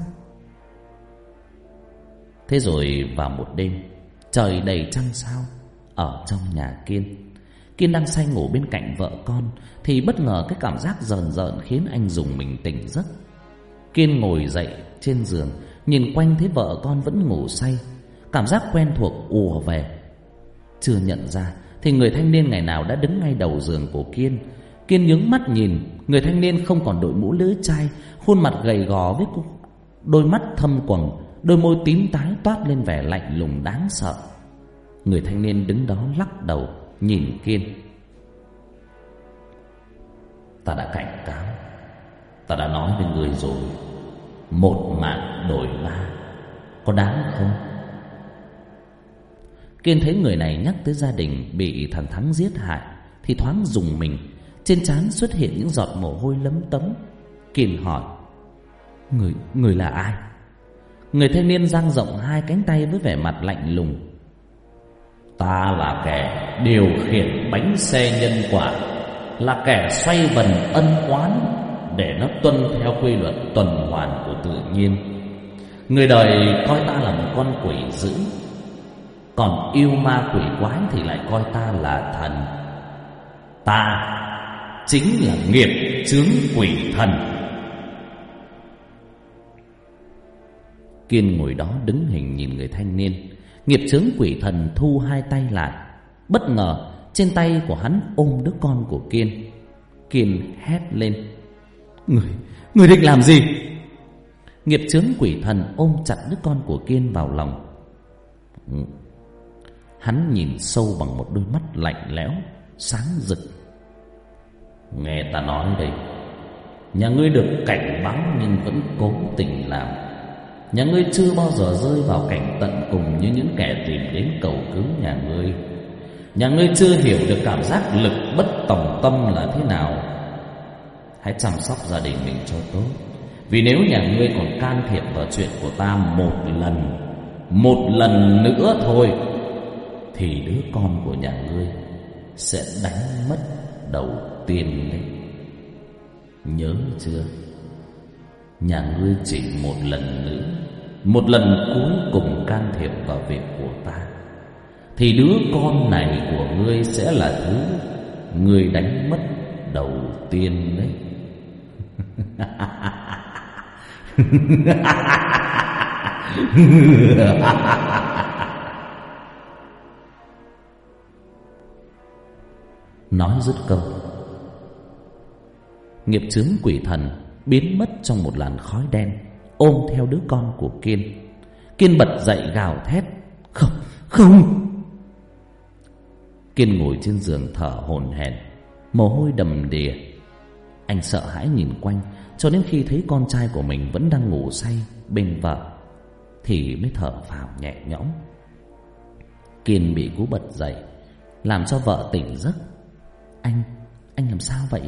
Thế rồi vào một đêm, trời đầy trăng sao, ở trong nhà Kiên đang say ngủ bên cạnh vợ con thì bất ngờ cái cảm giác rờn rợn khiến anh rùng mình tỉnh giấc. Kiên ngồi dậy trên giường, nhìn quanh thấy vợ con vẫn ngủ say. Cảm giác quen thuộc ùa về. Chưa nhận ra thì người thanh niên ngày nào đã đứng ngay đầu giường của Kiên. Kiên nhướng mắt nhìn, người thanh niên không còn đội mũ lưỡi chai, khuôn mặt gầy gò với đôi mắt thâm quầng, đôi môi tím tái toát lên vẻ lạnh lùng đáng sợ. Người thanh niên đứng đó lắc đầu nhìn Kiên. Ta đã cảnh cáo, ta đã nói với người rồi, 1 mạng đổi 3, có đáng không? Kiên thấy người này nhắc tới gia đình bị thằng Thắng giết hại thì thoáng rùng mình, trên trán xuất hiện những giọt mồ hôi lấm tấm. Kiên hỏi: Người là ai? Người thanh niên dang rộng 2 cánh tay với vẻ mặt lạnh lùng: ta là kẻ điều khiển bánh xe nhân quả, là kẻ xoay vần ân oán để nó tuân theo quy luật tuần hoàn của tự nhiên. Người đời coi ta là một con quỷ dữ, còn yêu ma quỷ quái thì lại coi ta là thần. Ta chính là nghiệp chướng quỷ thần. Kiên ngồi đó đứng hình nhìn người thanh niên. Nghiệp chướng quỷ thần thu 2 tay lại. Bất ngờ trên tay của hắn ôm đứa con của Kiên. Kiên hét lên: Người định làm gì? Nghiệp chướng quỷ thần ôm chặt đứa con của Kiên vào lòng. Hắn nhìn sâu bằng một đôi mắt lạnh lẽo sáng rực. Nghe ta nói đây, nhà ngươi được cảnh báo nhưng vẫn cố tình làm. Nhà ngươi chưa bao giờ rơi vào cảnh tận cùng như những kẻ tìm đến cầu cứu nhà ngươi. Nhà ngươi chưa hiểu được cảm giác lực bất tòng tâm là thế nào. Hãy chăm sóc gia đình mình cho tốt, vì nếu nhà ngươi còn can thiệp vào chuyện của ta một lần nữa thôi, thì đứa con của nhà ngươi sẽ đánh mất đầu tiên đấy. Nhớ chưa? Nhà ngươi chỉ một lần nữa, một lần cuối cùng can thiệp vào việc của ta, thì đứa con này của ngươi sẽ là thứ ngươi đánh mất đầu tiên đấy. Nói dứt câu, nghiệp chướng quỷ thần biến mất trong một làn khói đen, ôm theo đứa con của Kiên. Kiên bật dậy gào thét: Không! Kiên ngồi trên giường thở hổn hển, mồ hôi đầm đìa. Anh sợ hãi nhìn quanh cho đến khi thấy con trai của mình vẫn đang ngủ say bên vợ thì mới thở phào nhẹ nhõm. Kiên bị cú bật dậy làm cho vợ tỉnh giấc. Anh làm sao vậy?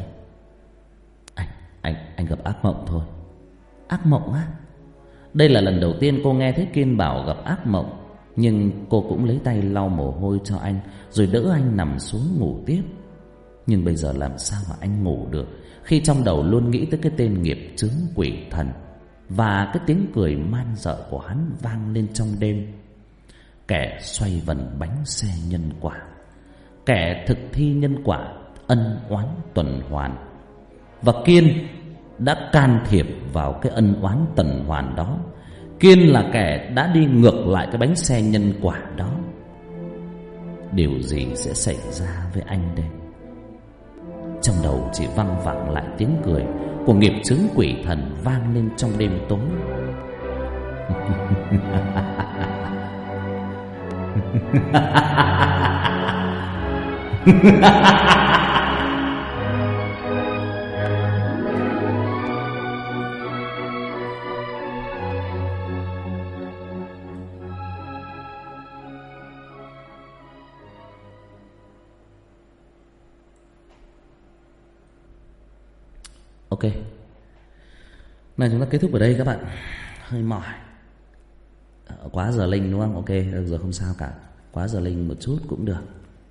Anh gặp ác mộng thôi. Ác mộng á? Đây là lần đầu tiên cô nghe thấy Kiên bảo gặp ác mộng, nhưng cô cũng lấy tay lau mồ hôi cho anh rồi đỡ anh nằm xuống ngủ tiếp. Nhưng bây giờ làm sao mà anh ngủ được khi trong đầu luôn nghĩ tới cái tên nghiệp chướng quỷ thần và cái tiếng cười man dợ của hắn vang lên trong đêm. Kẻ xoay vần bánh xe nhân quả, kẻ thực thi nhân quả ân oán tuần hoàn. Và Kiên đã can thiệp vào cái ân oán tuần hoàn đó. Kiên là kẻ đã đi ngược lại cái bánh xe nhân quả đó. Điều gì sẽ xảy ra với anh đây? Trong đầu chỉ văng vẳng lại tiếng cười của nghiệp chướng quỷ thần vang lên trong đêm tối. Ok, này chúng ta kết thúc ở đây các bạn. Hơi mỏi, quá giờ linh đúng không? Ok, giờ không sao cả, quá giờ linh một chút cũng được.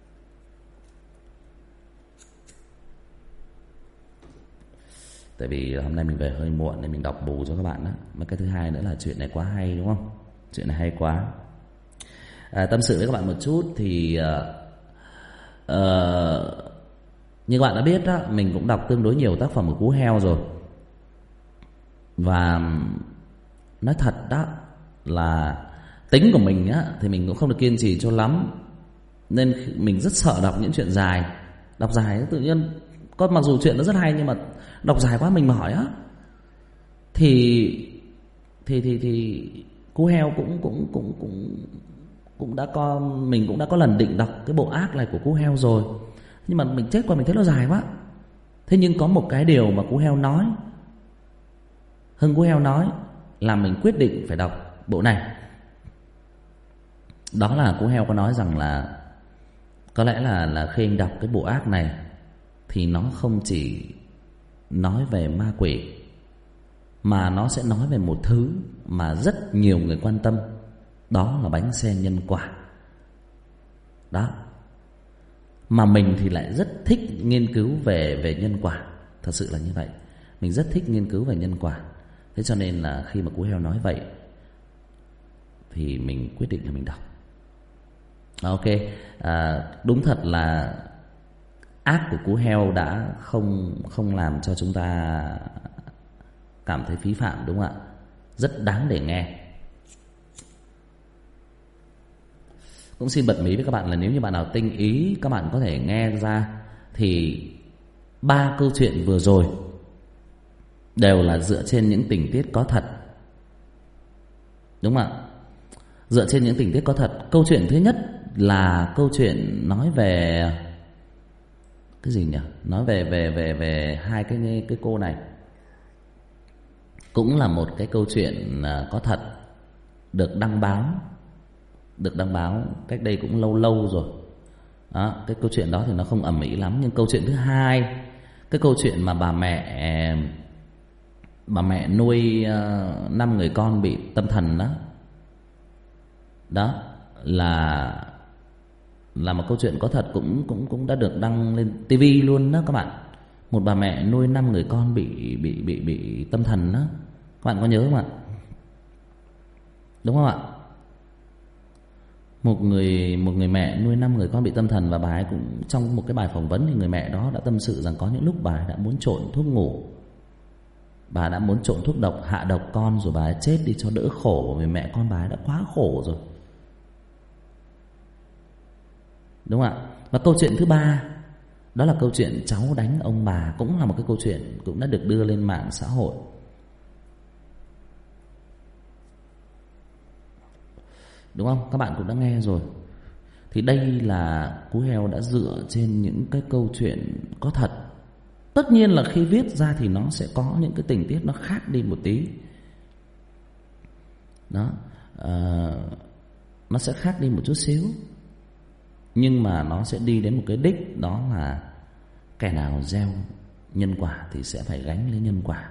Tại vì hôm nay mình về hơi muộn nên mình đọc bù cho các bạn đó. Mà cái thứ hai nữa là chuyện này quá hay đúng không? Chuyện này hay quá. Tâm sự với các bạn một chút thì như các bạn đã biết đó, mình cũng đọc tương đối nhiều tác phẩm của Cú Heo rồi. Và nói thật đó là tính của mình á thì mình cũng không được kiên trì cho lắm, nên mình rất sợ đọc những chuyện dài. Đọc dài tự nhiên mặc dù chuyện nó rất hay nhưng mà đọc dài quá mình mỏi á. Thì Cú Heo cũng đã có, mình cũng đã có lần định đọc cái bộ ác này của Cú Heo rồi, nhưng mà mình chết qua mình thấy nó dài quá. Thế nhưng có một cái điều mà Cú Heo nói, Hưng Cú Heo nói, làm mình quyết định phải đọc bộ này. Đó là Cú Heo có nói rằng là có lẽ là khi anh đọc cái bộ ác này thì nó không chỉ nói về ma quỷ, mà nó sẽ nói về một thứ mà rất nhiều người quan tâm, đó là bánh xe nhân quả. Đó. Mà mình thì lại rất thích nghiên cứu về nhân quả. Thật sự là như vậy. Mình rất thích nghiên cứu về nhân quả. Thế cho nên là khi mà Cú Heo nói vậy thì mình quyết định là mình đọc. Ok, đúng thật là ác của Cú Heo đã không làm cho chúng ta cảm thấy phí phạm, đúng không ạ? Rất đáng để nghe. Cũng xin bật mí với các bạn là nếu như bạn nào tinh ý, các bạn có thể nghe ra thì 3 câu chuyện vừa rồi đều là dựa trên những tình tiết có thật, đúng không ạ? Dựa trên những tình tiết có thật. Câu chuyện thứ nhất là câu chuyện nói về cái gì nhỉ? Nói về hai cái cô này. Cũng là một cái câu chuyện có thật, được đăng báo cách đây cũng lâu rồi. Đó, cái câu chuyện đó thì nó không ầm ĩ lắm. Nhưng câu chuyện thứ hai, cái câu chuyện mà bà mẹ nuôi 5 người con bị tâm thần đó, đó là một câu chuyện có thật, cũng đã được đăng lên tivi luôn đó các bạn. Một bà mẹ nuôi 5 người con bị tâm thần đó. Các bạn có nhớ không ạ? Đúng không ạ? Một người mẹ nuôi 5 người con bị tâm thần, và bà ấy cũng trong một cái bài phỏng vấn thì người mẹ đó đã tâm sự rằng có những lúc bà ấy đã muốn trộn thuốc ngủ, bà đã muốn trộn thuốc độc hạ độc con rồi bà ấy chết đi cho đỡ khổ, vì mẹ con bà ấy đã quá khổ rồi. Đúng không ạ? Và câu chuyện thứ ba, đó là câu chuyện cháu đánh ông bà, cũng là một cái câu chuyện cũng đã được đưa lên mạng xã hội. Đúng không? Các bạn cũng đã nghe rồi. Thì đây là Cú Heo đã dựa trên những cái câu chuyện có thật. Tất nhiên là khi viết ra thì nó sẽ có những cái tình tiết nó khác đi một tí. Đó, nó sẽ khác đi một chút xíu, nhưng mà nó sẽ đi đến một cái đích, đó là kẻ nào gieo nhân quả thì sẽ phải gánh lấy nhân quả.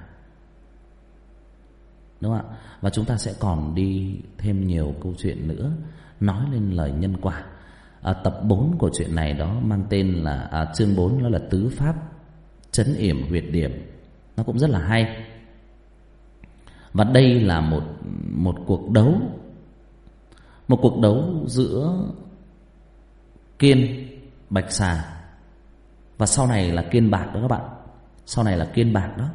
Đúng không ạ? Và chúng ta sẽ còn đi thêm nhiều câu chuyện nữa nói lên lời nhân quả. Tập 4 của chuyện này đó mang tên là chương 4, đó là tứ pháp trấn yểm huyệt điểm. Nó cũng rất là hay. Và đây là một cuộc đấu, một cuộc đấu giữa Kiên, Bạch Xà, và sau này là Kiên Bạc đó các bạn. Sau này là Kiên Bạc đó,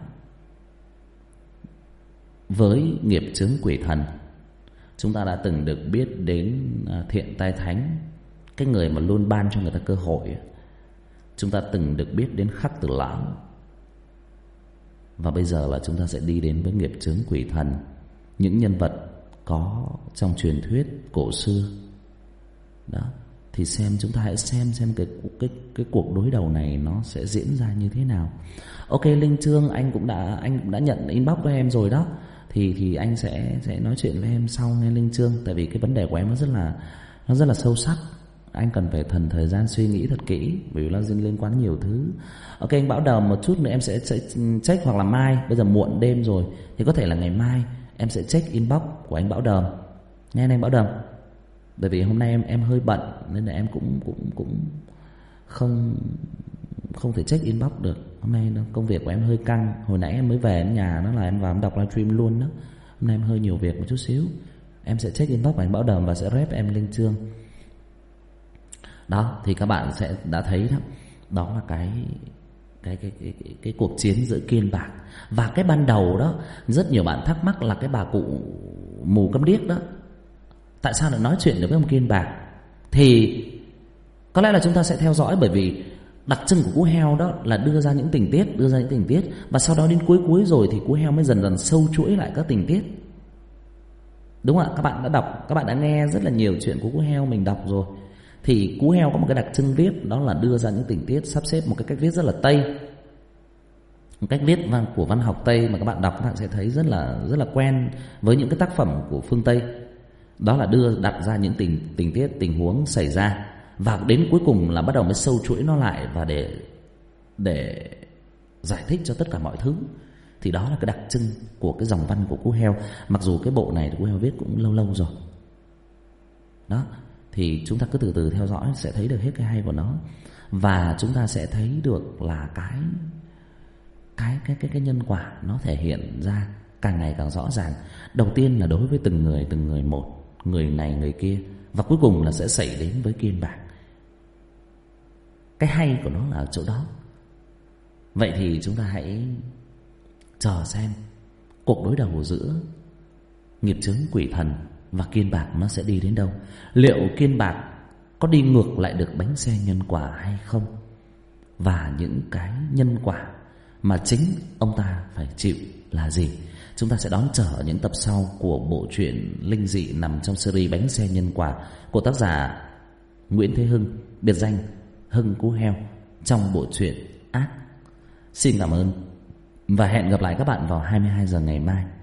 với nghiệp chướng quỷ thần. Chúng ta đã từng được biết đến Thiện Tai Thánh, cái người mà luôn ban cho người ta cơ hội. Chúng ta từng được biết đến Khắc Tử Lão. Và bây giờ là chúng ta sẽ đi đến với nghiệp chướng quỷ thần, những nhân vật có trong truyền thuyết cổ xưa đó. thì chúng ta hãy xem cái cuộc đối đầu này nó sẽ diễn ra như thế nào. Ok, Linh Trương, anh cũng đã nhận inbox với em rồi đó. Thì anh sẽ nói chuyện với em sau nghe Linh Trương, tại vì cái vấn đề của em nó rất là sâu sắc. Anh cần phải thời gian suy nghĩ thật kỹ, bởi vì nó liên quan nhiều thứ. Ok, anh Bảo Đầm, một chút nữa em sẽ check, hoặc là mai, bây giờ muộn đêm rồi thì có thể là ngày mai em sẽ check inbox của anh Bảo Đầm. Nghe anh Bảo Đầm. Bởi vì hôm nay em hơi bận nên là em cũng không thể check inbox được. Hôm nay công việc của em hơi căng. Hồi nãy em mới về đến nhà, nó là em vào em đọc livestream luôn đó. Hôm nay em hơi nhiều việc một chút xíu. Em sẽ check inbox của anh Bảo Đầm và sẽ rep em Linh Trương. Đó, thì các bạn sẽ đã thấy đó. Đó là cái cuộc chiến giữa Kiên Bạc. Và cái ban đầu đó, rất nhiều bạn thắc mắc là cái bà cụ mù câm điếc đó, tại sao lại nói chuyện được với ông Kiên Bạc. Thì có lẽ là chúng ta sẽ theo dõi, bởi vì đặc trưng của Cú Heo đó là đưa ra những tình tiết, và sau đó đến cuối rồi thì Cú Heo mới dần dần sâu chuỗi lại các tình tiết. Đúng không ạ? Các bạn đã đọc, các bạn đã nghe rất là nhiều chuyện của Cú Heo mình đọc rồi. Thì Cú Heo có một cái đặc trưng viết, đó là đưa ra những tình tiết, sắp xếp một cái cách viết rất là Tây, một cách viết của văn học Tây mà các bạn đọc các bạn sẽ thấy rất là quen với những cái tác phẩm của phương Tây. Đó là đặt ra những tình tiết, tình huống xảy ra, và đến cuối cùng là bắt đầu mới sâu chuỗi nó lại và để giải thích cho tất cả mọi thứ. Thì đó là cái đặc trưng của cái dòng văn của Cú Heo. Mặc dù cái bộ này Cú Heo viết cũng lâu rồi. Đó, thì chúng ta cứ từ từ theo dõi sẽ thấy được hết cái hay của nó. Và chúng ta sẽ thấy được là cái nhân quả nó thể hiện ra càng ngày càng rõ ràng. Đầu tiên là đối với từng người một, người này người kia, và cuối cùng là sẽ xảy đến với Kiên Bạc. Cái hay của nó là ở chỗ đó. Vậy thì chúng ta hãy chờ xem cuộc đối đầu giữa nghiệp chướng quỷ thần và Kiên Bạc nó sẽ đi đến đâu. Liệu Kiên Bạc có đi ngược lại được bánh xe nhân quả hay không? Và những cái nhân quả mà chính ông ta phải chịu là gì? Chúng ta sẽ đón chờ ở những tập sau của bộ truyện linh dị nằm trong series Bánh xe nhân quả của tác giả Nguyễn Thế Hưng, biệt danh Hưng Cú Heo, trong bộ truyện Ác. Xin cảm ơn và hẹn gặp lại các bạn vào 22 giờ ngày mai.